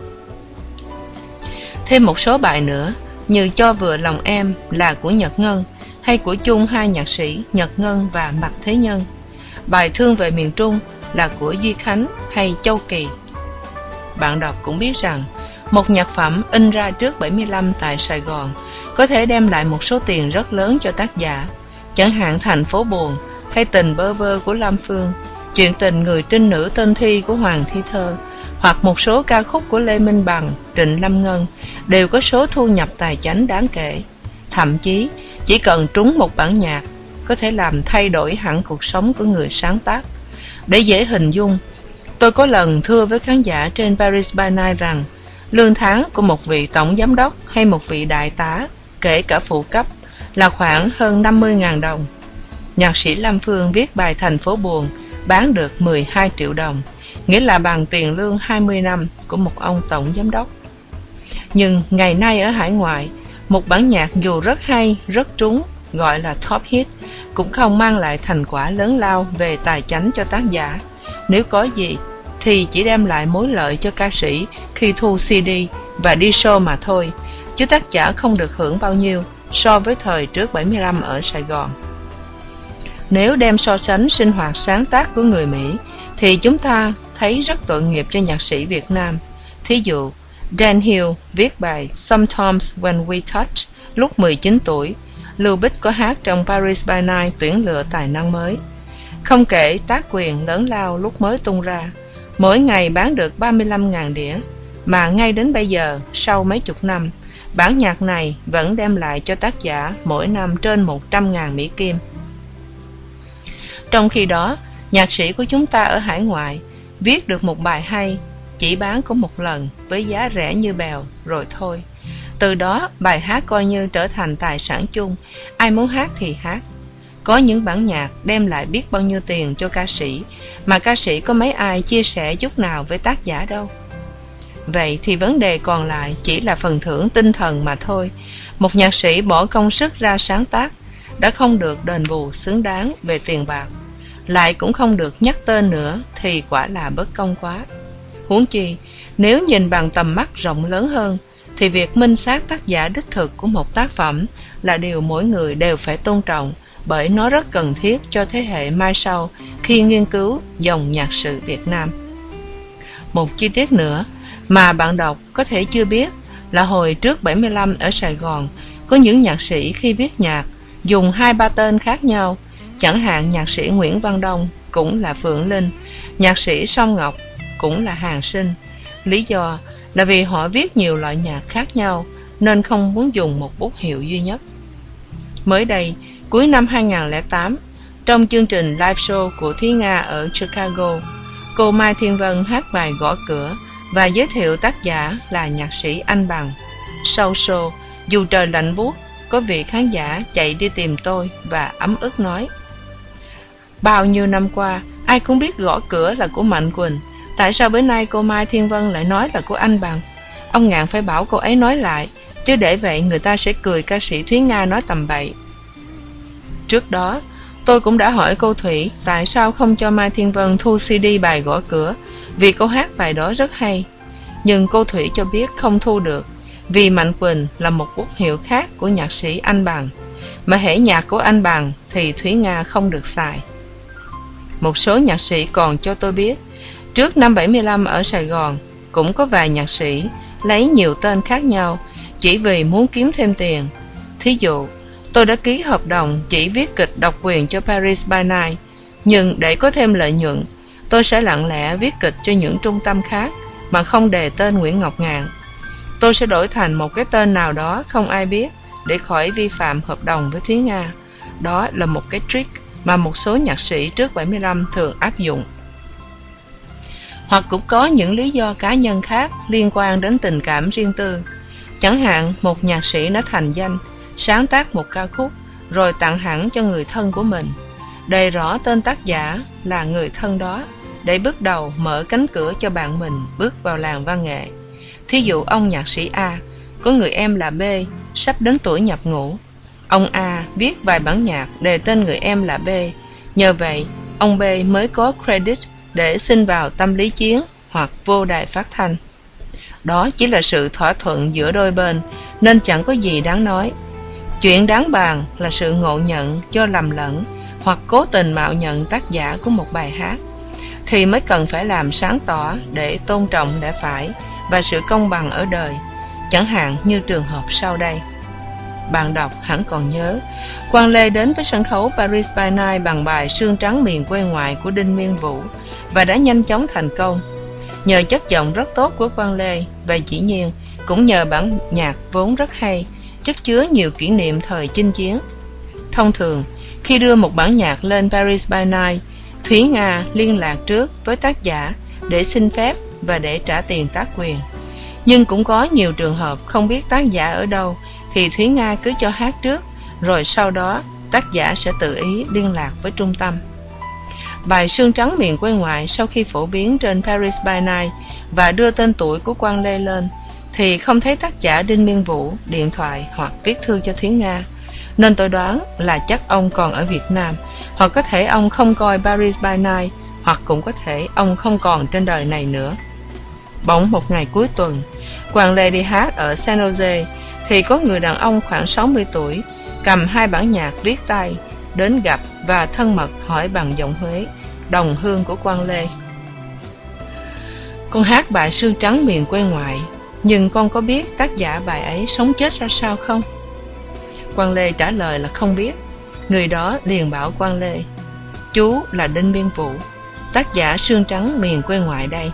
[SPEAKER 2] Thêm một số bài nữa như Cho vừa lòng em là của Nhật Ngân hay của chung hai nhạc sĩ Nhật Ngân và Mạc Thế Nhân. Bài Thương về miền Trung là của Duy Khánh hay Châu Kỳ. Bạn đọc cũng biết rằng một nhạc phẩm in ra trước bảy mươi lăm tại Sài Gòn có thể đem lại một số tiền rất lớn cho tác giả, chẳng hạn Thành phố buồn hay Tình bơ vơ của Lam Phương, Chuyện tình người trinh nữ tên Thi của Hoàng Thi Thơ, hoặc một số ca khúc của Lê Minh Bằng, Trịnh Lâm Ngân đều có số thu nhập tài chánh đáng kể. Thậm chí chỉ cần trúng một bản nhạc có thể làm thay đổi hẳn cuộc sống của người sáng tác. Để dễ hình dung, tôi có lần thưa với khán giả trên Paris by Night rằng lương tháng của một vị tổng giám đốc hay một vị đại tá, kể cả phụ cấp, là khoảng hơn năm mươi nghìn đồng. Nhạc sĩ Lam Phương viết bài Thành phố buồn bán được mười hai triệu đồng, nghĩa là bằng tiền lương hai mươi năm của một ông tổng giám đốc. Nhưng ngày nay ở hải ngoại, một bản nhạc dù rất hay, rất trúng, gọi là top hit, cũng không mang lại thành quả lớn lao về tài chánh cho tác giả. Nếu có gì, thì chỉ đem lại mối lợi cho ca sĩ khi thu xê đê và đi show mà thôi, chứ tác giả không được hưởng bao nhiêu so với thời trước bảy mươi lăm ở Sài Gòn. Nếu đem so sánh sinh hoạt sáng tác của người Mỹ, thì chúng ta thấy rất tội nghiệp cho nhạc sĩ Việt Nam. Thí dụ, Dan Hill viết bài Sometimes When We Touch lúc mười chín tuổi, Lưu Bích có hát trong Paris by Night tuyển lựa tài năng mới. Không kể tác quyền lớn lao lúc mới tung ra, mỗi ngày bán được ba mươi lăm nghìn đĩa, mà ngay đến bây giờ, sau mấy chục năm, bản nhạc này vẫn đem lại cho tác giả mỗi năm trên một trăm nghìn Mỹ Kim. Trong khi đó, nhạc sĩ của chúng ta ở hải ngoại viết được một bài hay, chỉ bán có một lần với giá rẻ như bèo rồi thôi. Từ đó bài hát coi như trở thành tài sản chung, ai muốn hát thì hát. Có những bản nhạc đem lại biết bao nhiêu tiền cho ca sĩ, mà ca sĩ có mấy ai chia sẻ chút nào với tác giả đâu. Vậy thì vấn đề còn lại chỉ là phần thưởng tinh thần mà thôi. Một nhạc sĩ bỏ công sức ra sáng tác đã không được đền bù xứng đáng về tiền bạc, lại cũng không được nhắc tên nữa thì quả là bất công quá. Huống chi, nếu nhìn bằng tầm mắt rộng lớn hơn, thì việc minh xác tác giả đích thực của một tác phẩm là điều mỗi người đều phải tôn trọng, bởi nó rất cần thiết cho thế hệ mai sau khi nghiên cứu dòng nhạc sử Việt Nam. Một chi tiết nữa mà bạn đọc có thể chưa biết là hồi trước bảy mươi lăm ở Sài Gòn, có những nhạc sĩ khi viết nhạc dùng hai ba tên khác nhau, chẳng hạn nhạc sĩ Nguyễn Văn Đông cũng là Phượng Linh, nhạc sĩ Song Ngọc cũng là Hàng Sinh. Lý do là vì họ viết nhiều loại nhạc khác nhau nên không muốn dùng một bút hiệu duy nhất. Mới đây, cuối năm hai nghìn không trăm lẻ tám, trong chương trình live show của Thúy Nga ở Chicago, cô Mai Thiên Vân hát bài Gõ Cửa và giới thiệu tác giả là nhạc sĩ Anh Bằng. Sau show, dù trời lạnh buốt, có vị khán giả chạy đi tìm tôi và ấm ức nói: bao nhiêu năm qua, ai cũng biết Gõ Cửa là của Mạnh Quỳnh, tại sao bữa nay cô Mai Thiên Vân lại nói là của Anh Bằng? Ông Ngạn phải bảo cô ấy nói lại, chứ để vậy người ta sẽ cười ca sĩ Thúy Nga nói tầm bậy. Trước đó, tôi cũng đã hỏi cô Thủy tại sao không cho Mai Thiên Vân thu xê đê bài Gõ Cửa, vì cô hát bài đó rất hay. Nhưng cô Thủy cho biết không thu được, vì Mạnh Quỳnh là một bút hiệu khác của nhạc sĩ Anh Bằng, mà hễ nhạc của Anh Bằng thì Thúy Nga không được xài. Một số nhạc sĩ còn cho tôi biết, trước năm bảy mươi lăm ở Sài Gòn, cũng có vài nhạc sĩ lấy nhiều tên khác nhau chỉ vì muốn kiếm thêm tiền. Thí dụ, tôi đã ký hợp đồng chỉ viết kịch độc quyền cho Paris by Night, Nhưng để có thêm lợi nhuận, tôi sẽ lặng lẽ viết kịch cho những trung tâm khác mà không đề tên Nguyễn Ngọc Ngạn. Tôi sẽ đổi thành một cái tên nào đó không ai biết để khỏi vi phạm hợp đồng với Thúy Nga. Đó là một cái trick mà một số nhạc sĩ trước bảy mươi lăm thường áp dụng. Hoặc cũng có những lý do cá nhân khác liên quan đến tình cảm riêng tư. Chẳng hạn một nhạc sĩ đã thành danh, sáng tác một ca khúc rồi tặng hẳn cho người thân của mình, đề rõ tên tác giả là người thân đó, để bước đầu mở cánh cửa cho bạn mình bước vào làng văn nghệ. Thí dụ ông nhạc sĩ A có người em là B, sắp đến tuổi nhập ngũ. Ông A viết vài bản nhạc đề tên người em là B, nhờ vậy ông B mới có credit để xin vào Tâm Lý Chiến hoặc vô đài phát thanh. Đó chỉ là sự thỏa thuận giữa đôi bên nên chẳng có gì đáng nói. Chuyện đáng bàn là sự ngộ nhận do lầm lẫn hoặc cố tình mạo nhận tác giả của một bài hát, thì mới cần phải làm sáng tỏ để tôn trọng lẽ phải và sự công bằng ở đời, chẳng hạn như trường hợp sau đây. Bạn đọc hẳn còn nhớ, Quang Lê đến với sân khấu Paris by Night bằng bài Sương Trắng Miền Quê Ngoại của Đinh Miên Vũ và đã nhanh chóng thành công. Nhờ chất giọng rất tốt của Quang Lê và dĩ nhiên cũng nhờ bản nhạc vốn rất hay, chất chứa nhiều kỷ niệm thời chinh chiến. Thông thường, khi đưa một bản nhạc lên Paris by Night, Thúy Nga liên lạc trước với tác giả để xin phép và để trả tiền tác quyền. Nhưng cũng có nhiều trường hợp không biết tác giả ở đâu thì Thúy Nga cứ cho hát trước, rồi sau đó tác giả sẽ tự ý liên lạc với trung tâm. Bài Sương Trắng Miền Quê Ngoại sau khi phổ biến trên Paris by Night và đưa tên tuổi của Quang Lê lên, thì không thấy tác giả Đinh Miên Vũ điện thoại hoặc viết thư cho Thúy Nga, nên tôi đoán là chắc ông còn ở Việt Nam, hoặc có thể ông không coi Paris by Night, hoặc cũng có thể ông không còn trên đời này nữa. Bỗng một ngày cuối tuần, Quang Lê đi hát ở San Jose, thì có người đàn ông khoảng sáu mươi tuổi cầm hai bản nhạc viết tay đến gặp và thân mật hỏi bằng giọng Huế, đồng hương của Quang Lê: "Con hát bài Sương Trắng Miền Quê Ngoại, nhưng con có biết tác giả bài ấy sống chết ra sao không?" Quang Lê trả lời là không biết. Người đó liền bảo Quang Lê: "Chú là Đinh Miên Vũ, tác giả Sương Trắng Miền Quê Ngoại đây."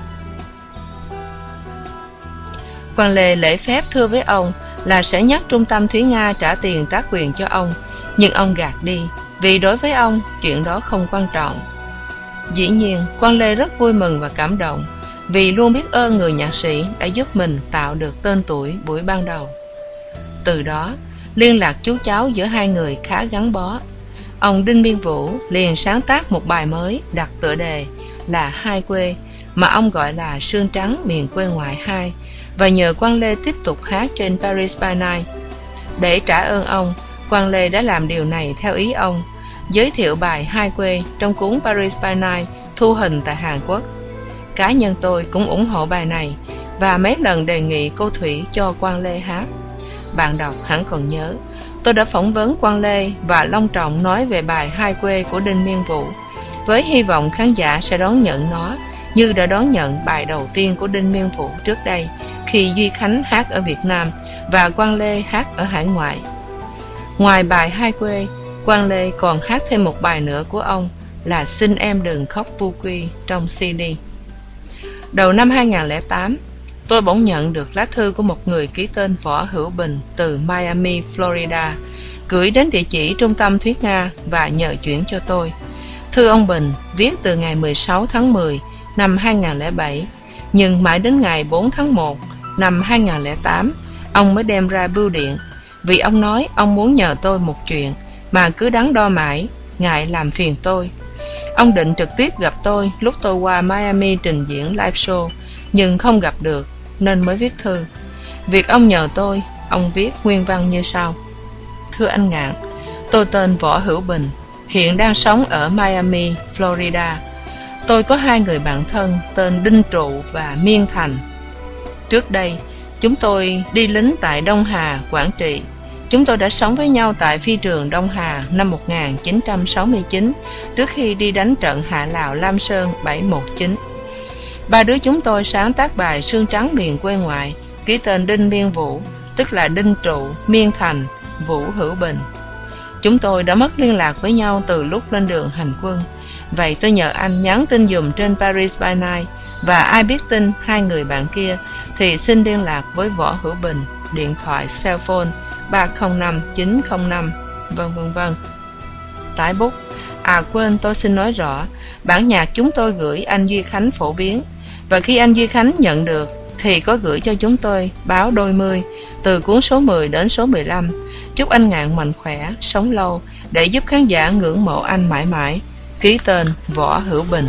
[SPEAKER 2] Quang Lê lễ phép thưa với ông là sẽ nhắc trung tâm Thúy Nga trả tiền tác quyền cho ông, nhưng ông gạt đi vì đối với ông chuyện đó không quan trọng. Dĩ nhiên Quang Lê rất vui mừng và cảm động, vì luôn biết ơn người nhạc sĩ đã giúp mình tạo được tên tuổi buổi ban đầu. Từ đó liên lạc chú cháu giữa hai người khá gắn bó. Ông Đinh Miên Vũ liền sáng tác một bài mới đặt tựa đề là Hai Quê, mà ông gọi là Sương Trắng Miền Quê Ngoại hai, và nhờ Quang Lê tiếp tục hát trên Paris by Night. Để trả ơn ông, Quang Lê đã làm điều này theo ý ông, giới thiệu bài Hai Quê trong cuốn Paris by Night thu hình tại Hàn Quốc. Cá nhân tôi cũng ủng hộ bài này và mấy lần đề nghị cô Thủy cho Quang Lê hát. Bạn đọc hẳn còn nhớ, tôi đã phỏng vấn Quang Lê và long trọng nói về bài Hai Quê của Đinh Miên Vũ, với hy vọng khán giả sẽ đón nhận nó như đã đón nhận bài đầu tiên của Đinh Miên Vũ trước đây, khi Duy Khánh hát ở Việt Nam và Quang Lê hát ở hải ngoại. Ngoài bài Hai Quê, Quang Lê còn hát thêm một bài nữa của ông là Xin Em Đừng Khóc Vu Quy trong xê đê. Đầu năm hai nghìn không trăm lẻ tám, tôi bỗng nhận được lá thư của một người ký tên Võ Hữu Bình từ Miami, Florida, gửi đến địa chỉ trung tâm Thúy Nga và nhờ chuyển cho tôi. Thư ông Bình viết từ ngày mười sáu tháng mười năm hai nghìn không trăm lẻ bảy, nhưng mãi đến ngày bốn tháng một năm hai nghìn không trăm lẻ tám, ông mới đem ra bưu điện, vì ông nói ông muốn nhờ tôi một chuyện mà cứ đắn đo mãi, ngại làm phiền tôi. Ông định trực tiếp gặp tôi lúc tôi qua Miami trình diễn live show, nhưng không gặp được nên mới viết thư. Việc ông nhờ tôi, ông viết nguyên văn như sau: Thưa anh Ngạn, tôi tên Võ Hữu Bình, hiện đang sống ở Miami, Florida. Tôi có hai người bạn thân tên Đinh Trụ và Miên Thành. Trước đây, chúng tôi đi lính tại Đông Hà, Quảng Trị. Chúng tôi đã sống với nhau tại phi trường Đông Hà năm một nghìn chín trăm sáu mươi chín, trước khi đi đánh trận Hạ Lào Lam Sơn bảy một chín. Ba đứa chúng tôi sáng tác bài Sương Trắng Miền Quê Ngoại, ký tên Đinh Miên Vũ, tức là Đinh Trụ, Miên Thành, Vũ Hữu Bình. Chúng tôi đã mất liên lạc với nhau từ lúc lên đường hành quân, Vậy tôi nhờ anh nhắn tin dùm trên Paris by Night, và ai biết tin hai người bạn kia thì xin liên lạc với Võ Hữu Bình, điện thoại cell phone ba không năm chín không năm, vân vân vân. Tái bút. À quên, tôi xin nói rõ, bản nhạc chúng tôi gửi anh Duy Khánh phổ biến, và khi anh Duy Khánh nhận được thì có gửi cho chúng tôi báo đôi mươi, từ cuốn số mười đến số mười lăm. Chúc anh Ngạn mạnh khỏe, sống lâu, để giúp khán giả ngưỡng mộ anh mãi mãi. Ký tên Võ Hữu Bình.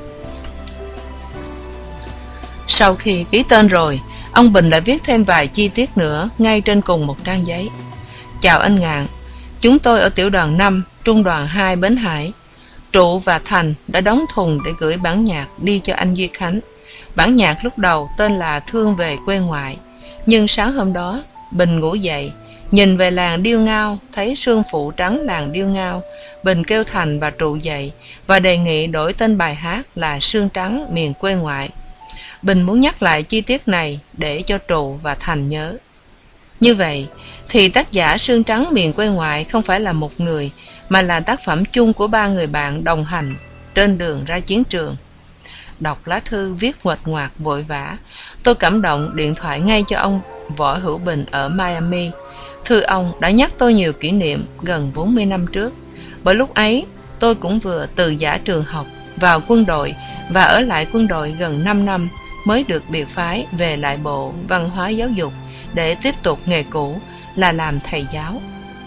[SPEAKER 2] Sau khi ký tên rồi, ông Bình lại viết thêm vài chi tiết nữa ngay trên cùng một trang giấy. Chào anh Ngạn, chúng tôi ở tiểu đoàn năm, trung đoàn hai Bến Hải. Trụ và Thành đã đóng thùng để gửi bản nhạc đi cho anh Duy Khánh. Bản nhạc lúc đầu tên là Thương về quê ngoại, nhưng sáng hôm đó Bình ngủ dậy, nhìn về làng Điêu Ngao, thấy sương phủ trắng làng Điêu Ngao. Bình kêu Thành và Trụ dậy và đề nghị đổi tên bài hát là Sương Trắng miền quê ngoại. Bình muốn nhắc lại chi tiết này để cho Trụ và Thành nhớ. Như vậy thì tác giả Sương Trắng miền quê ngoại không phải là một người, mà là tác phẩm chung của ba người bạn đồng hành trên đường ra chiến trường. Đọc lá thư viết nguệch ngoạc vội vã, tôi cảm động điện thoại ngay cho ông Võ Hữu Bình ở Miami. Thư ông đã nhắc tôi nhiều kỷ niệm gần bốn mươi năm trước, bởi lúc ấy tôi cũng vừa từ giã trường học vào quân đội và ở lại quân đội gần năm năm mới được biệt phái về lại Bộ Văn hóa Giáo dục để tiếp tục nghề cũ là làm thầy giáo.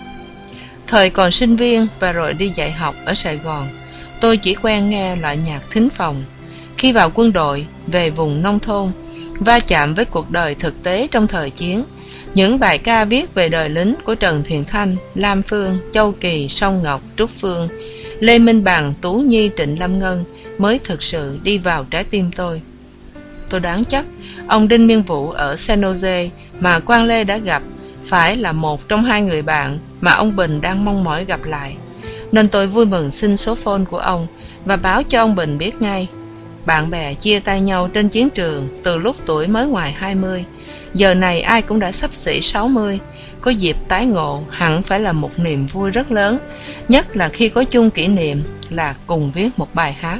[SPEAKER 2] Thời còn sinh viên và rồi đi dạy học ở Sài Gòn, tôi chỉ quen nghe loại nhạc thính phòng. Khi vào quân đội, về vùng nông thôn, va chạm với cuộc đời thực tế trong thời chiến, những bài ca viết về đời lính của Trần Thiện Thanh, Lam Phương, Châu Kỳ, Song Ngọc, Trúc Phương, Lê Minh Bằng, Tú Nhi, Trịnh Lâm Ngân mới thực sự đi vào trái tim tôi. Tôi đoán chắc ông Đinh Miên Vũ ở San Jose mà Quang Lê đã gặp phải là một trong hai người bạn mà ông Bình đang mong mỏi gặp lại, nên tôi vui mừng xin số phone của ông và báo cho ông Bình biết ngay. Bạn bè chia tay nhau trên chiến trường từ lúc tuổi mới ngoài hai mươi, giờ này ai cũng đã sắp xỉ sáu mươi, có dịp tái ngộ hẳn phải là một niềm vui rất lớn, nhất là khi có chung kỷ niệm là cùng viết một bài hát.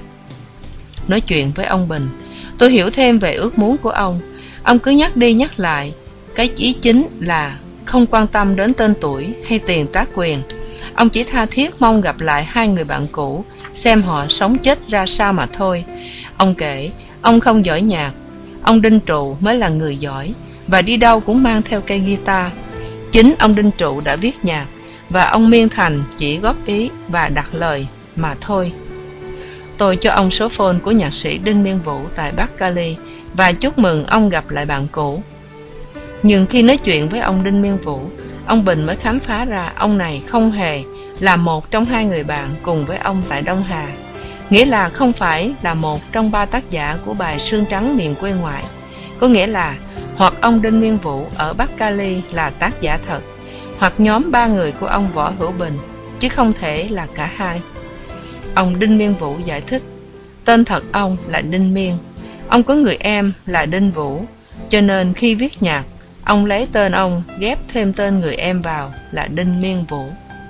[SPEAKER 2] Nói chuyện với ông Bình, tôi hiểu thêm về ước muốn của ông. Ông cứ nhắc đi nhắc lại, cái ý chính là không quan tâm đến tên tuổi hay tiền tác quyền. Ông chỉ tha thiết mong gặp lại hai người bạn cũ, xem họ sống chết ra sao mà thôi. Ông kể, ông không giỏi nhạc, ông Đinh Trụ mới là người giỏi, và đi đâu cũng mang theo cây guitar. Chính ông Đinh Trụ đã viết nhạc, và ông Miên Thành chỉ góp ý và đặt lời mà thôi. Tôi cho ông số phone của nhạc sĩ Đinh Miên Vũ tại Bắc Cali và chúc mừng ông gặp lại bạn cũ. Nhưng khi nói chuyện với ông Đinh Miên Vũ, ông Bình mới khám phá ra ông này không hề là một trong hai người bạn cùng với ông tại Đông Hà, nghĩa là không phải là một trong ba tác giả của bài Sương Trắng miền quê ngoại. Có nghĩa là hoặc ông Đinh Miên Vũ ở Bắc Cali là tác giả thật, hoặc nhóm ba người của ông Võ Hữu Bình, chứ không thể là cả hai. Ông Đinh Miên Vũ giải thích, tên thật ông là Đinh Miên, ông có người em là Đinh Vũ, cho nên khi viết nhạc, ông lấy tên ông ghép thêm tên người em vào là Đinh Miên Vũ.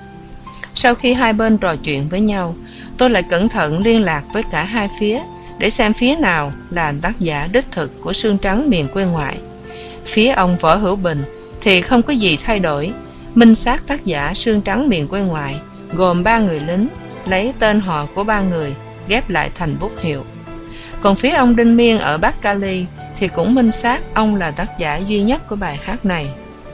[SPEAKER 2] Sau khi hai bên trò chuyện với nhau, tôi lại cẩn thận liên lạc với cả hai phía để xem phía nào là tác giả đích thực của Sương Trắng miền quê ngoại. Phía ông Võ Hữu Bình thì không có gì thay đổi, minh xác tác giả Sương Trắng miền quê ngoại gồm ba người lính, lấy tên họ của ba người ghép lại thành bút hiệu. Còn phía ông Đinh Miên ở Bắc Cali thì cũng minh xác ông là tác giả duy nhất của bài hát này.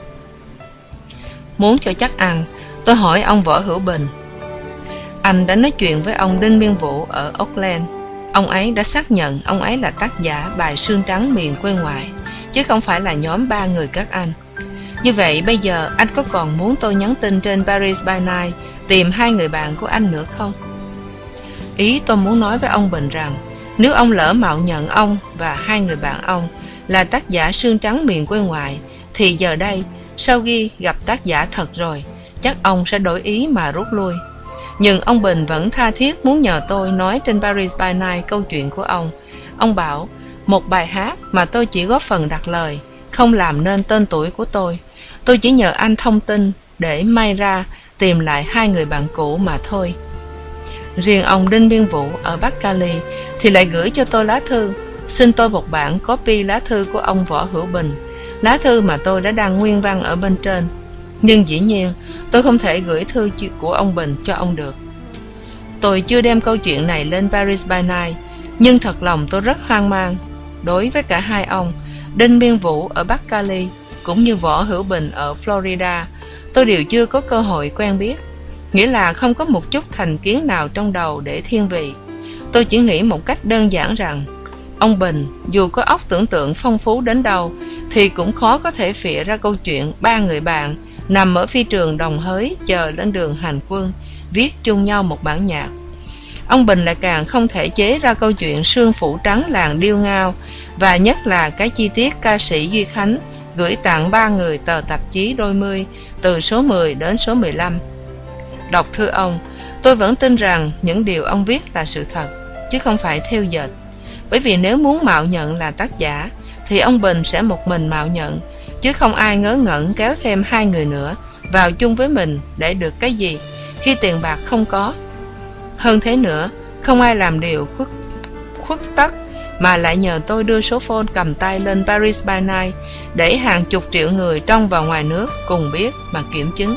[SPEAKER 2] Muốn cho chắc ăn, tôi hỏi ông Võ Hữu Bình, anh đã nói chuyện với ông Đinh Miên Vũ ở Oakland, ông ấy đã xác nhận ông ấy là tác giả bài Sương Trắng miền quê ngoại, chứ không phải là nhóm ba người các anh. Như vậy bây giờ anh có còn muốn tôi nhắn tin trên Paris by Night tìm hai người bạn của anh nữa không? Ý tôi muốn nói với ông Bình rằng, nếu ông lỡ mạo nhận ông và hai người bạn ông là tác giả Sương Trắng miền quê ngoại, thì giờ đây, sau khi gặp tác giả thật rồi, chắc ông sẽ đổi ý mà rút lui. Nhưng ông Bình vẫn tha thiết muốn nhờ tôi nói trên Paris by Night câu chuyện của ông. Ông bảo, một bài hát mà tôi chỉ góp phần đặt lời, không làm nên tên tuổi của tôi. Tôi chỉ nhờ anh thông tin để may ra tìm lại hai người bạn cũ mà thôi. Riêng ông Đinh Biên Vũ ở Bắc Cali thì lại gửi cho tôi lá thư, xin tôi một bản copy lá thư của ông Võ Hữu Bình, lá thư mà tôi đã đăng nguyên văn ở bên trên. Nhưng dĩ nhiên, tôi không thể gửi thư của ông Bình cho ông được. Tôi chưa đem câu chuyện này lên Paris by Night, nhưng thật lòng tôi rất hoang mang. Đối với cả hai ông, Đinh Biên Vũ ở Bắc Cali cũng như Võ Hữu Bình ở Florida, tôi đều chưa có cơ hội quen biết, nghĩa là không có một chút thành kiến nào trong đầu để thiên vị. Tôi chỉ nghĩ một cách đơn giản rằng ông Bình dù có óc tưởng tượng phong phú đến đâu thì cũng khó có thể phịa ra câu chuyện ba người bạn nằm ở phi trường Đồng Hới chờ lên đường hành quân viết chung nhau một bản nhạc. Ông Bình lại càng không thể chế ra câu chuyện sương phủ trắng làng Điêu Ngao, và nhất là cái chi tiết ca sĩ Duy Khánh gửi tặng ba người tờ tạp chí đôi mươi từ số mười đến số mười lăm. Đọc thư ông, tôi vẫn tin rằng những điều ông viết là sự thật, chứ không phải thêu dệt. Bởi vì nếu muốn mạo nhận là tác giả, thì ông Bình sẽ một mình mạo nhận, chứ không ai ngớ ngẩn kéo thêm hai người nữa vào chung với mình để được cái gì khi tiền bạc không có. Hơn thế nữa, không ai làm điều khuất, khuất tất mà lại nhờ tôi đưa số phone cầm tay lên Paris by Night để hàng chục triệu người trong và ngoài nước cùng biết mà kiểm chứng.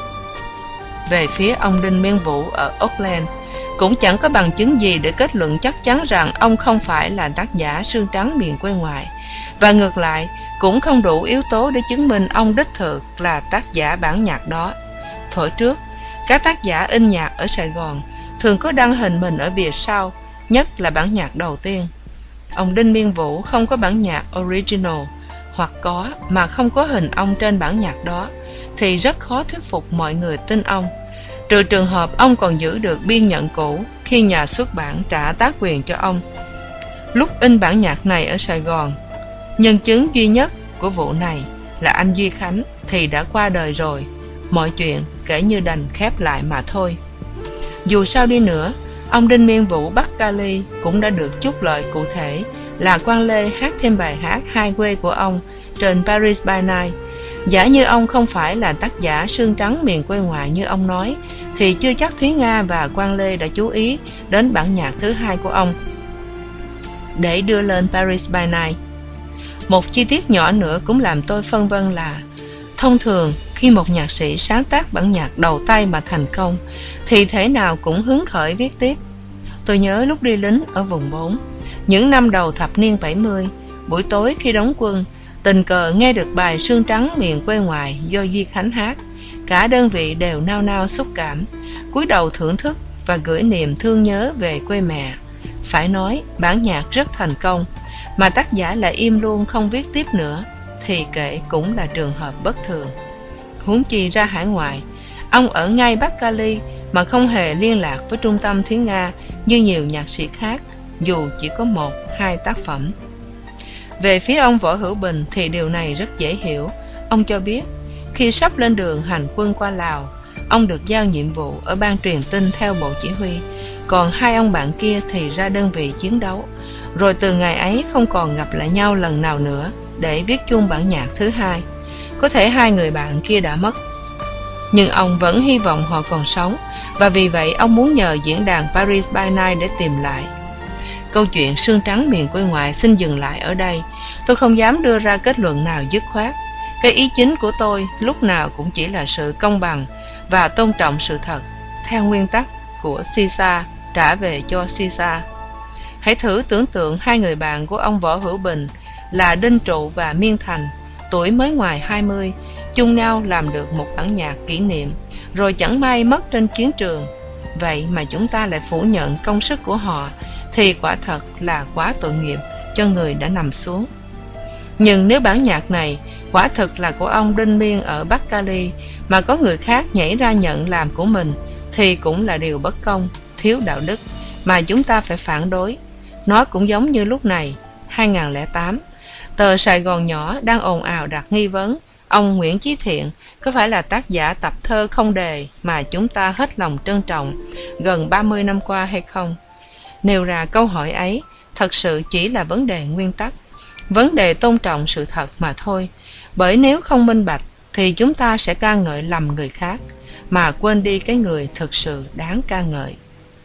[SPEAKER 2] Về phía ông Đinh Biên Vũ ở Oakland, cũng chẳng có bằng chứng gì để kết luận chắc chắn rằng ông không phải là tác giả Sương Trắng miền quê ngoại, và ngược lại cũng không đủ yếu tố để chứng minh ông đích thực là tác giả bản nhạc đó. Thuở trước, các tác giả in nhạc ở Sài Gòn thường có đăng hình mình ở bìa sau, nhất là bản nhạc đầu tiên. Ông Đinh Biên Vũ không có bản nhạc original, hoặc có mà không có hình ông trên bản nhạc đó, thì rất khó thuyết phục mọi người tin ông, trừ trường hợp ông còn giữ được biên nhận cũ khi nhà xuất bản trả tác quyền cho ông. Lúc in bản nhạc này ở Sài Gòn, nhân chứng duy nhất của vụ này là anh Duy Khánh thì đã qua đời rồi, mọi chuyện kể như đành khép lại mà thôi. Dù sao đi nữa, ông Đinh Biên Vũ Bắc Cali cũng đã được chúc lợi cụ thể là Quang Lê hát thêm bài hát hai quê của ông trên Paris by Night. Giả như ông không phải là tác giả Sương Trắng miền quê ngoại như ông nói, thì chưa chắc Thúy Nga và Quang Lê đã chú ý đến bản nhạc thứ hai của ông để đưa lên Paris by Night. Một chi tiết nhỏ nữa cũng làm tôi phân vân là, thông thường khi một nhạc sĩ sáng tác bản nhạc đầu tay mà thành công thì thể nào cũng hứng khởi viết tiếp. Tôi nhớ lúc đi lính ở vùng bốn, những năm đầu thập niên bảy mươi, buổi tối khi đóng quân, tình cờ nghe được bài Sương Trắng miền quê ngoại do Duy Khánh hát. Cả đơn vị đều nao nao xúc cảm, cúi đầu thưởng thức và gửi niềm thương nhớ về quê mẹ. Phải nói bản nhạc rất thành công, mà tác giả lại im luôn không viết tiếp nữa, thì kể cũng là trường hợp bất thường. Huống chi ra hải ngoại, ông ở ngay Bắc Cali mà không hề liên lạc với trung tâm Thúy Nga như nhiều nhạc sĩ khác, dù chỉ có một, hai tác phẩm. Về phía ông Võ Hữu Bình thì điều này rất dễ hiểu. Ông cho biết, khi sắp lên đường hành quân qua Lào, ông được giao nhiệm vụ ở ban truyền tin theo bộ chỉ huy, còn hai ông bạn kia thì ra đơn vị chiến đấu, rồi từ ngày ấy không còn gặp lại nhau lần nào nữa để viết chung bản nhạc thứ hai. Có thể hai người bạn kia đã mất, nhưng ông vẫn hy vọng họ còn sống, và vì vậy ông muốn nhờ diễn đàn Paris by Night để tìm lại. Câu chuyện Sương Trắng miền quê ngoại xin dừng lại ở đây. Tôi không dám đưa ra kết luận nào dứt khoát. Cái ý chính của tôi lúc nào cũng chỉ là sự công bằng và tôn trọng sự thật, theo nguyên tắc của Caesar trả về cho Caesar. Hãy thử tưởng tượng hai người bạn của ông Võ Hữu Bình là Đinh Trụ và Miên Thành, tuổi mới ngoài hai mươi, chung nhau làm được một bản nhạc kỷ niệm, rồi chẳng may mất trên chiến trường. Vậy mà chúng ta lại phủ nhận công sức của họ, thì quả thật là quá tội nghiệp cho người đã nằm xuống. Nhưng nếu bản nhạc này quả thực là của ông Đinh Biên ở Bắc Cali, mà có người khác nhảy ra nhận làm của mình, thì cũng là điều bất công, thiếu đạo đức mà chúng ta phải phản đối. Nó cũng giống như lúc này, hai nghìn không trăm lẻ tám, tờ Sài Gòn Nhỏ đang ồn ào đặt nghi vấn ông Nguyễn Chí Thiện có phải là tác giả tập thơ không đề mà chúng ta hết lòng trân trọng gần ba mươi năm qua hay không. Nêu ra câu hỏi ấy thật sự chỉ là vấn đề nguyên tắc, vấn đề tôn trọng sự thật mà thôi, bởi nếu không minh bạch thì chúng ta sẽ ca ngợi lầm người khác mà quên đi cái người thực sự đáng ca ngợi.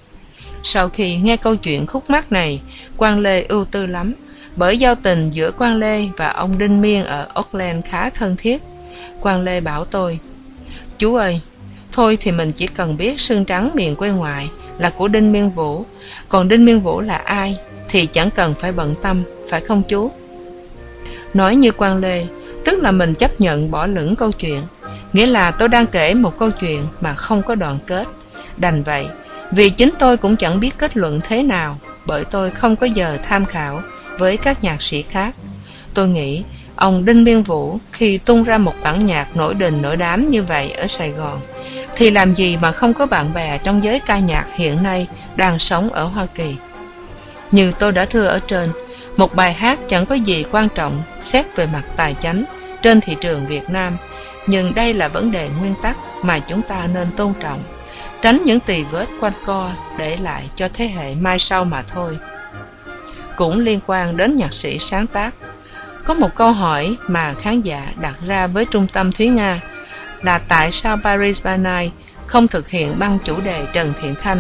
[SPEAKER 2] Sau khi nghe câu chuyện khúc mắc này, Quang Lê ưu tư lắm, bởi giao tình giữa Quang Lê và ông Đinh Miên ở Auckland khá thân thiết. Quang Lê bảo tôi: "Chú ơi, thôi thì mình chỉ cần biết xương trắng miền quê ngoại là của Đinh Miên Vũ, còn Đinh Miên Vũ là ai thì chẳng cần phải bận tâm, phải không chú?" Nói như Quang Lê, tức là mình chấp nhận bỏ lửng câu chuyện, nghĩa là tôi đang kể một câu chuyện mà không có đoạn kết. Đành vậy, vì chính tôi cũng chẳng biết kết luận thế nào, bởi tôi không có giờ tham khảo với các nhạc sĩ khác. Tôi nghĩ ông Đinh Miên Vũ khi tung ra một bản nhạc nổi đình nổi đám như vậy ở Sài Gòn, thì làm gì mà không có bạn bè trong giới ca nhạc hiện nay đang sống ở Hoa Kỳ. Như tôi đã thưa ở trên, một bài hát chẳng có gì quan trọng xét về mặt tài chánh trên thị trường Việt Nam, nhưng đây là vấn đề nguyên tắc mà chúng ta nên tôn trọng, tránh những tì vết quanh co để lại cho thế hệ mai sau mà thôi. Cũng liên quan đến nhạc sĩ sáng tác, có một câu hỏi mà khán giả đặt ra với Trung tâm Thúy Nga là tại sao Paris by Night không thực hiện băng chủ đề Trần Thiện Thanh,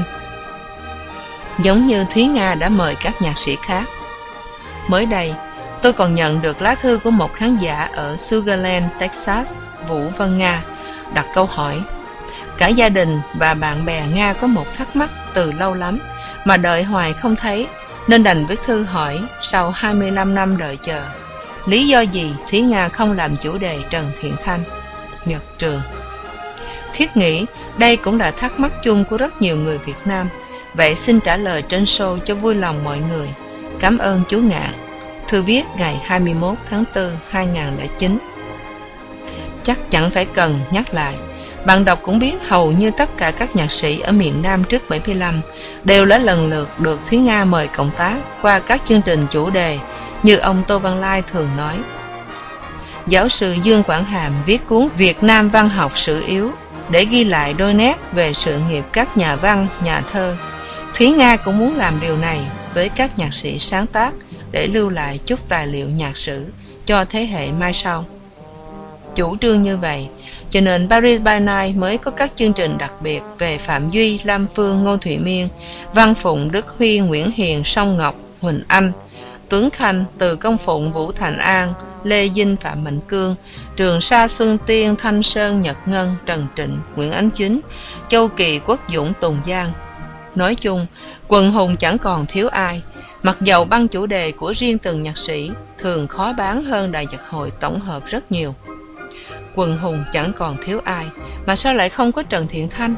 [SPEAKER 2] giống như Thúy Nga đã mời các nhạc sĩ khác. Mới đây, tôi còn nhận được lá thư của một khán giả ở Sugarland, Texas, Vũ Vân Nga, đặt câu hỏi: cả gia đình và bạn bè Nga có một thắc mắc từ lâu lắm mà đợi hoài không thấy, nên đành viết thư hỏi sau hai mươi lăm năm đợi chờ, lý do gì Thúy Nga không làm chủ đề Trần Thiện Thanh? Nhật Trường. Thiết nghĩ đây cũng là thắc mắc chung của rất nhiều người Việt Nam, vậy xin trả lời trên show cho vui lòng mọi người. Cảm ơn chú Ngạn. Thư viết ngày hai mươi mốt tháng tư năm hai nghìn không trăm lẻ chín. Chắc chẳng phải cần nhắc lại, bạn đọc cũng biết hầu như tất cả các nhạc sĩ ở miền Nam trước bảy mươi lăm đều đã lần lượt được Thúy Nga mời cộng tác qua các chương trình chủ đề, như ông Tô Văn Lai thường nói. Giáo sư Dương Quảng Hàm viết cuốn Việt Nam văn học sử yếu để ghi lại đôi nét về sự nghiệp các nhà văn, nhà thơ. Thúy Nga cũng muốn làm điều này với các nhạc sĩ sáng tác để lưu lại chút tài liệu nhạc sử cho thế hệ mai sau. Chủ trương như vậy, cho nên Paris by Night mới có các chương trình đặc biệt về Phạm Duy, Lam Phương, Ngô Thụy Miên, Văn Phụng, Đức Huy, Nguyễn Hiền, Song Ngọc, Huỳnh Anh, Tuấn Khanh, Từ Công Phụng, Vũ Thành An, Lê Dinh, Phạm Mạnh Cương, Trường Sa, Xuân Tiên, Thanh Sơn, Nhật Ngân, Trần Trịnh, Nguyễn Ánh Chính, Châu Kỳ, Quốc Dũng, Tùng Giang. Nói chung, quần hùng chẳng còn thiếu ai, mặc dầu băng chủ đề của riêng từng nhạc sĩ thường khó bán hơn đại nhạc hội tổng hợp rất nhiều. Quần hùng chẳng còn thiếu ai, mà sao lại không có Trần Thiện Thanh?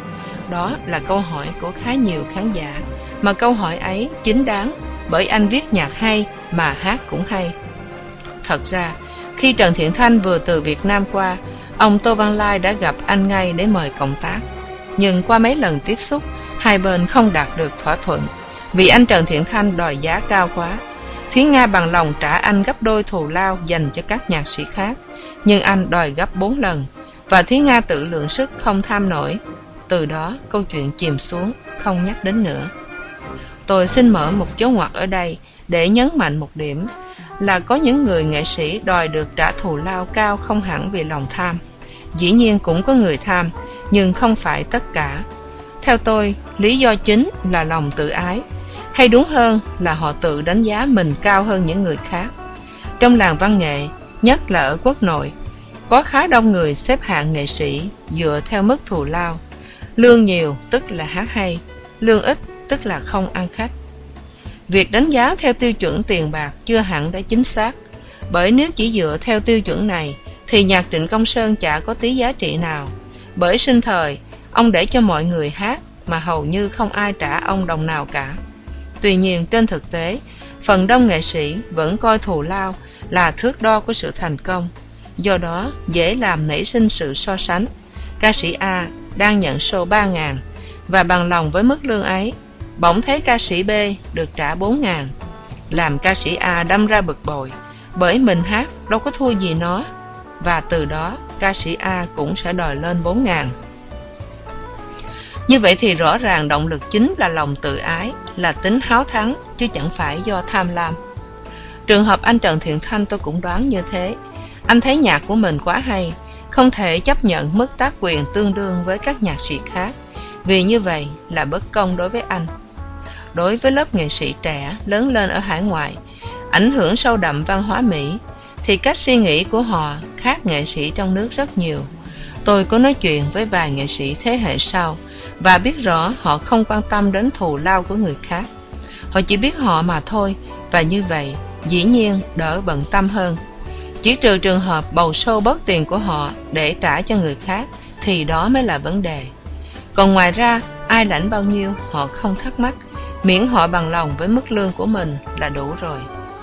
[SPEAKER 2] Đó là câu hỏi của khá nhiều khán giả, mà câu hỏi ấy chính đáng, bởi anh viết nhạc hay mà hát cũng hay. Thật ra, khi Trần Thiện Thanh vừa từ Việt Nam qua, ông Tô Văn Lai đã gặp anh ngay để mời cộng tác. Nhưng qua mấy lần tiếp xúc, hai bên không đạt được thỏa thuận, vì anh Trần Thiện Thanh đòi giá cao quá. Thúy Nga bằng lòng trả anh gấp đôi thù lao dành cho các nhạc sĩ khác, nhưng anh đòi gấp bốn lần, và Thúy Nga tự lượng sức không tham nổi. Từ đó câu chuyện chìm xuống, không nhắc đến nữa. Tôi xin mở một dấu ngoặc ở đây để nhấn mạnh một điểm là có những người nghệ sĩ đòi được trả thù lao cao không hẳn vì lòng tham. Dĩ nhiên cũng có người tham, nhưng không phải tất cả. Theo tôi, lý do chính là lòng tự ái, hay đúng hơn là họ tự đánh giá mình cao hơn những người khác. Trong làng văn nghệ, nhất là ở quốc nội, có khá đông người xếp hạng nghệ sĩ dựa theo mức thù lao. Lương nhiều tức là hát hay, lương ít tức là không ăn khách. Việc đánh giá theo tiêu chuẩn tiền bạc chưa hẳn đã chính xác, bởi nếu chỉ dựa theo tiêu chuẩn này thì nhạc Trịnh Công Sơn chả có tí giá trị nào, bởi sinh thời ông để cho mọi người hát mà hầu như không ai trả ông đồng nào cả. Tuy nhiên trên thực tế, phần đông nghệ sĩ vẫn coi thù lao là thước đo của sự thành công, do đó dễ làm nảy sinh sự so sánh. Ca sĩ A đang nhận show ba ngàn và bằng lòng với mức lương ấy, bỗng thấy ca sĩ B được trả bốn ngàn, làm ca sĩ A đâm ra bực bội, bởi mình hát đâu có thua gì nó, và từ đó ca sĩ A cũng sẽ đòi lên bốn ngàn. Như vậy thì rõ ràng động lực chính là lòng tự ái, là tính háo thắng, chứ chẳng phải do tham lam. Trường hợp anh Trần Thiện Thanh tôi cũng đoán như thế. Anh thấy nhạc của mình quá hay, không thể chấp nhận mức tác quyền tương đương với các nhạc sĩ khác, vì như vậy là bất công đối với anh. đối với lớp nghệ sĩ trẻ lớn lên ở hải ngoại, ảnh hưởng sâu đậm văn hóa Mỹ, thì cách suy nghĩ của họ khác nghệ sĩ trong nước rất nhiều. Tôi có nói chuyện với vài nghệ sĩ thế hệ sau và biết rõ họ không quan tâm đến thù lao của người khác. Họ chỉ biết họ mà thôi, và như vậy dĩ nhiên đỡ bận tâm hơn. Chỉ trừ trường hợp bầu sâu bớt tiền của họ để trả cho người khác thì đó mới là vấn đề. Còn ngoài ra, ai lãnh bao nhiêu họ không thắc mắc, miễn họ bằng lòng với mức lương của mình là đủ rồi.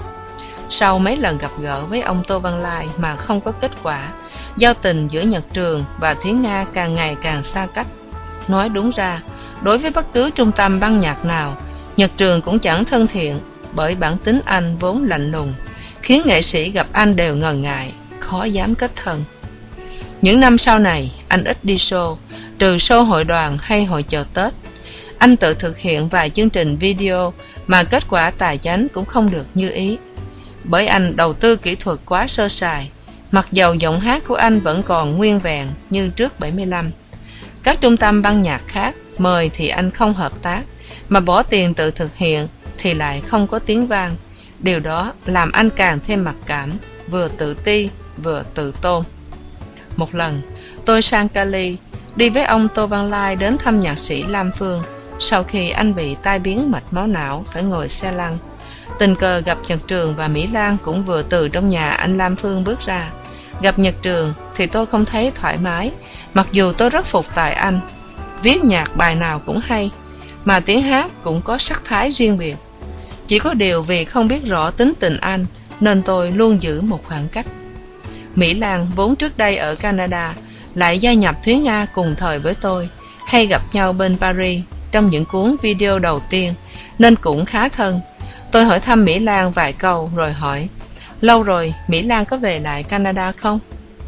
[SPEAKER 2] Sau mấy lần gặp gỡ với ông Tô Văn Lai mà không có kết quả, giao tình giữa Nhật Trường và Thúy Nga càng ngày càng xa cách. Nói đúng ra, đối với bất cứ trung tâm ban nhạc nào, Nhật Trường cũng chẳng thân thiện, bởi bản tính anh vốn lạnh lùng, khiến nghệ sĩ gặp anh đều ngần ngại, khó dám kết thân. Những năm sau này, anh ít đi show, trừ show hội đoàn hay hội chợ Tết. Anh tự thực hiện vài chương trình video mà kết quả tài chánh cũng không được như ý, bởi anh đầu tư kỹ thuật quá sơ sài, mặc dầu giọng hát của anh vẫn còn nguyên vẹn như trước bảy mươi lăm. Các trung tâm ban nhạc khác mời thì anh không hợp tác, mà bỏ tiền tự thực hiện thì lại không có tiếng vang. Điều đó làm anh càng thêm mặc cảm, vừa tự ti vừa tự tôn. Một lần, tôi sang Cali, đi với ông Tô Văn Lai đến thăm nhạc sĩ Lam Phương, sau khi anh bị tai biến mạch máu não phải ngồi xe lăn. Tình cờ gặp Nhật Trường và Mỹ Lan cũng vừa từ trong nhà anh Lam Phương bước ra. Gặp Nhật Trường thì tôi không thấy thoải mái, mặc dù tôi rất phục tài anh. Viết nhạc bài nào cũng hay, mà tiếng hát cũng có sắc thái riêng biệt. Chỉ có điều vì không biết rõ tính tình anh, nên tôi luôn giữ một khoảng cách. Mỹ Lan vốn trước đây ở Canada, lại gia nhập Thúy Nga cùng thời với tôi, hay gặp nhau bên Paris trong những cuốn video đầu tiên, nên cũng khá thân. Tôi hỏi thăm Mỹ Lan vài câu rồi hỏi, lâu rồi Mỹ Lan có về lại Canada không?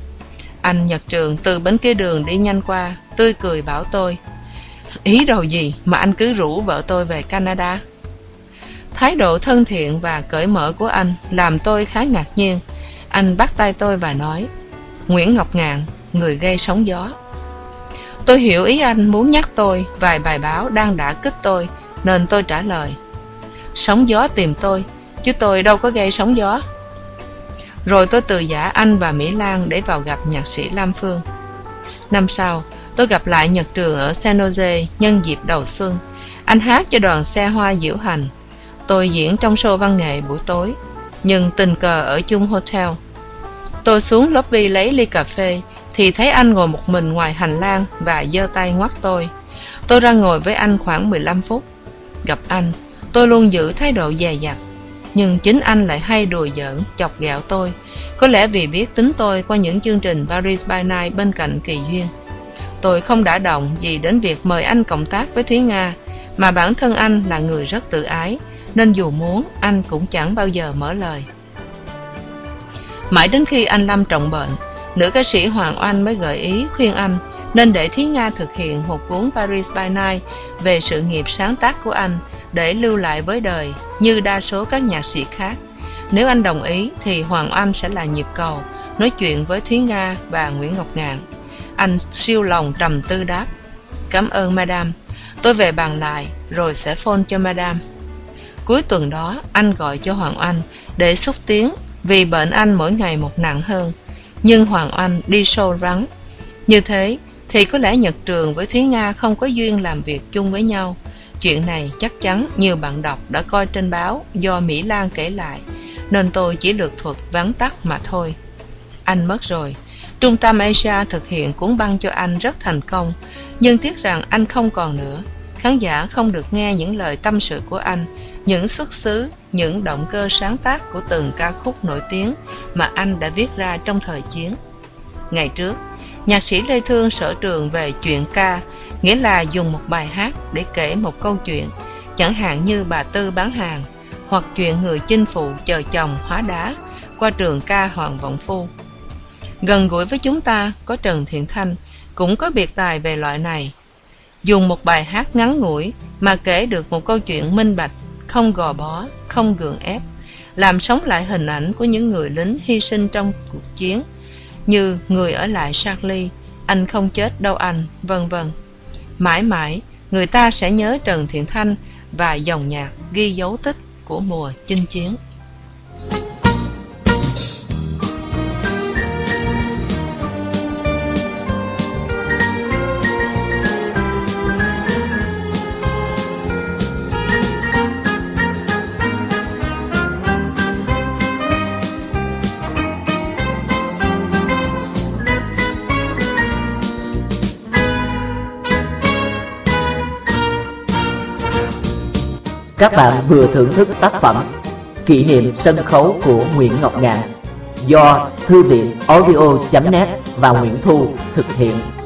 [SPEAKER 2] Anh Nhật Trường từ bên kia đường đi nhanh qua, tươi cười bảo tôi, ý đồ gì mà anh cứ rủ vợ tôi về Canada? Thái độ thân thiện và cởi mở của anh làm tôi khá ngạc nhiên. Anh bắt tay tôi và nói, Nguyễn Ngọc Ngạn, người gây sóng gió. Tôi hiểu ý anh muốn nhắc tôi vài bài báo đang đả kích tôi, nên tôi trả lời, sóng gió tìm tôi, chứ tôi đâu có gây sóng gió. Rồi tôi từ giã anh và Mỹ Lan để vào gặp nhạc sĩ Lam Phương. Năm sau, tôi gặp lại Nhật Trường ở San Jose nhân dịp đầu xuân. Anh hát cho đoàn xe hoa diễu hành. Tôi diễn trong show văn nghệ buổi tối, nhưng tình cờ ở chung hotel. Tôi xuống lobby lấy ly cà phê thì thấy anh ngồi một mình ngoài hành lang và giơ tay ngoắc tôi. Tôi ra ngồi với anh khoảng mười lăm phút. Gặp anh, tôi luôn giữ thái độ dè dặt, nhưng chính anh lại hay đùa giỡn, chọc ghẹo tôi, có lẽ vì biết tính tôi qua những chương trình Paris by Night bên cạnh Kỳ Duyên. Tôi không đả động gì đến việc mời anh cộng tác với Thúy Nga, mà bản thân anh là người rất tự ái, nên dù muốn, anh cũng chẳng bao giờ mở lời. Mãi đến khi anh Lâm trọng bệnh, nữ ca sĩ Hoàng Oanh mới gợi ý khuyên anh nên để Thúy Nga thực hiện một cuốn Paris by Night về sự nghiệp sáng tác của anh để lưu lại với đời như đa số các nhạc sĩ khác. Nếu anh đồng ý thì Hoàng Oanh sẽ là nhịp cầu, nói chuyện với Thúy Nga và Nguyễn Ngọc Ngạn. Anh siêu lòng trầm tư đáp, cảm ơn Madame, tôi về bàn lại rồi sẽ phone cho Madame. Cuối tuần đó, anh gọi cho Hoàng Oanh để xúc tiến vì bệnh anh mỗi ngày một nặng hơn. Nhưng Hoàng Oanh đi show vắng. Như thế thì có lẽ Nhật Trường với Thúy Nga không có duyên làm việc chung với nhau. Chuyện này chắc chắn nhiều bạn đọc đã coi trên báo do Mỹ Lan kể lại, nên tôi chỉ lược thuật vắn tắt mà thôi. Anh mất rồi. Trung tâm Asia thực hiện cuốn băng cho anh rất thành công, nhưng tiếc rằng anh không còn nữa. Khán giả không được nghe những lời tâm sự của anh, những xuất xứ, những động cơ sáng tác của từng ca khúc nổi tiếng mà anh đã viết ra trong thời chiến. Ngày trước, nhạc sĩ Lê Thương sở trường về chuyện ca, nghĩa là dùng một bài hát để kể một câu chuyện, chẳng hạn như bà Tư bán hàng, hoặc chuyện người chinh phụ chờ chồng hóa đá qua trường ca Hoàng Vọng Phu. Gần gũi với chúng ta có Trần Thiện Thanh, cũng có biệt tài về loại này. Dùng một bài hát ngắn ngủi mà kể được một câu chuyện minh bạch, không gò bó, không gượng ép, làm sống lại hình ảnh của những người lính hy sinh trong cuộc chiến, như người ở lại Charlie, anh không chết đâu anh, vân vân. Mãi mãi, người ta sẽ nhớ Trần Thiện Thanh và dòng nhạc ghi dấu tích của mùa chinh chiến.
[SPEAKER 1] Các bạn vừa thưởng thức tác phẩm Kỷ niệm sân khấu của Nguyễn Ngọc Ngạn do Thư viện audio chấm net và Nguyễn Thu thực hiện.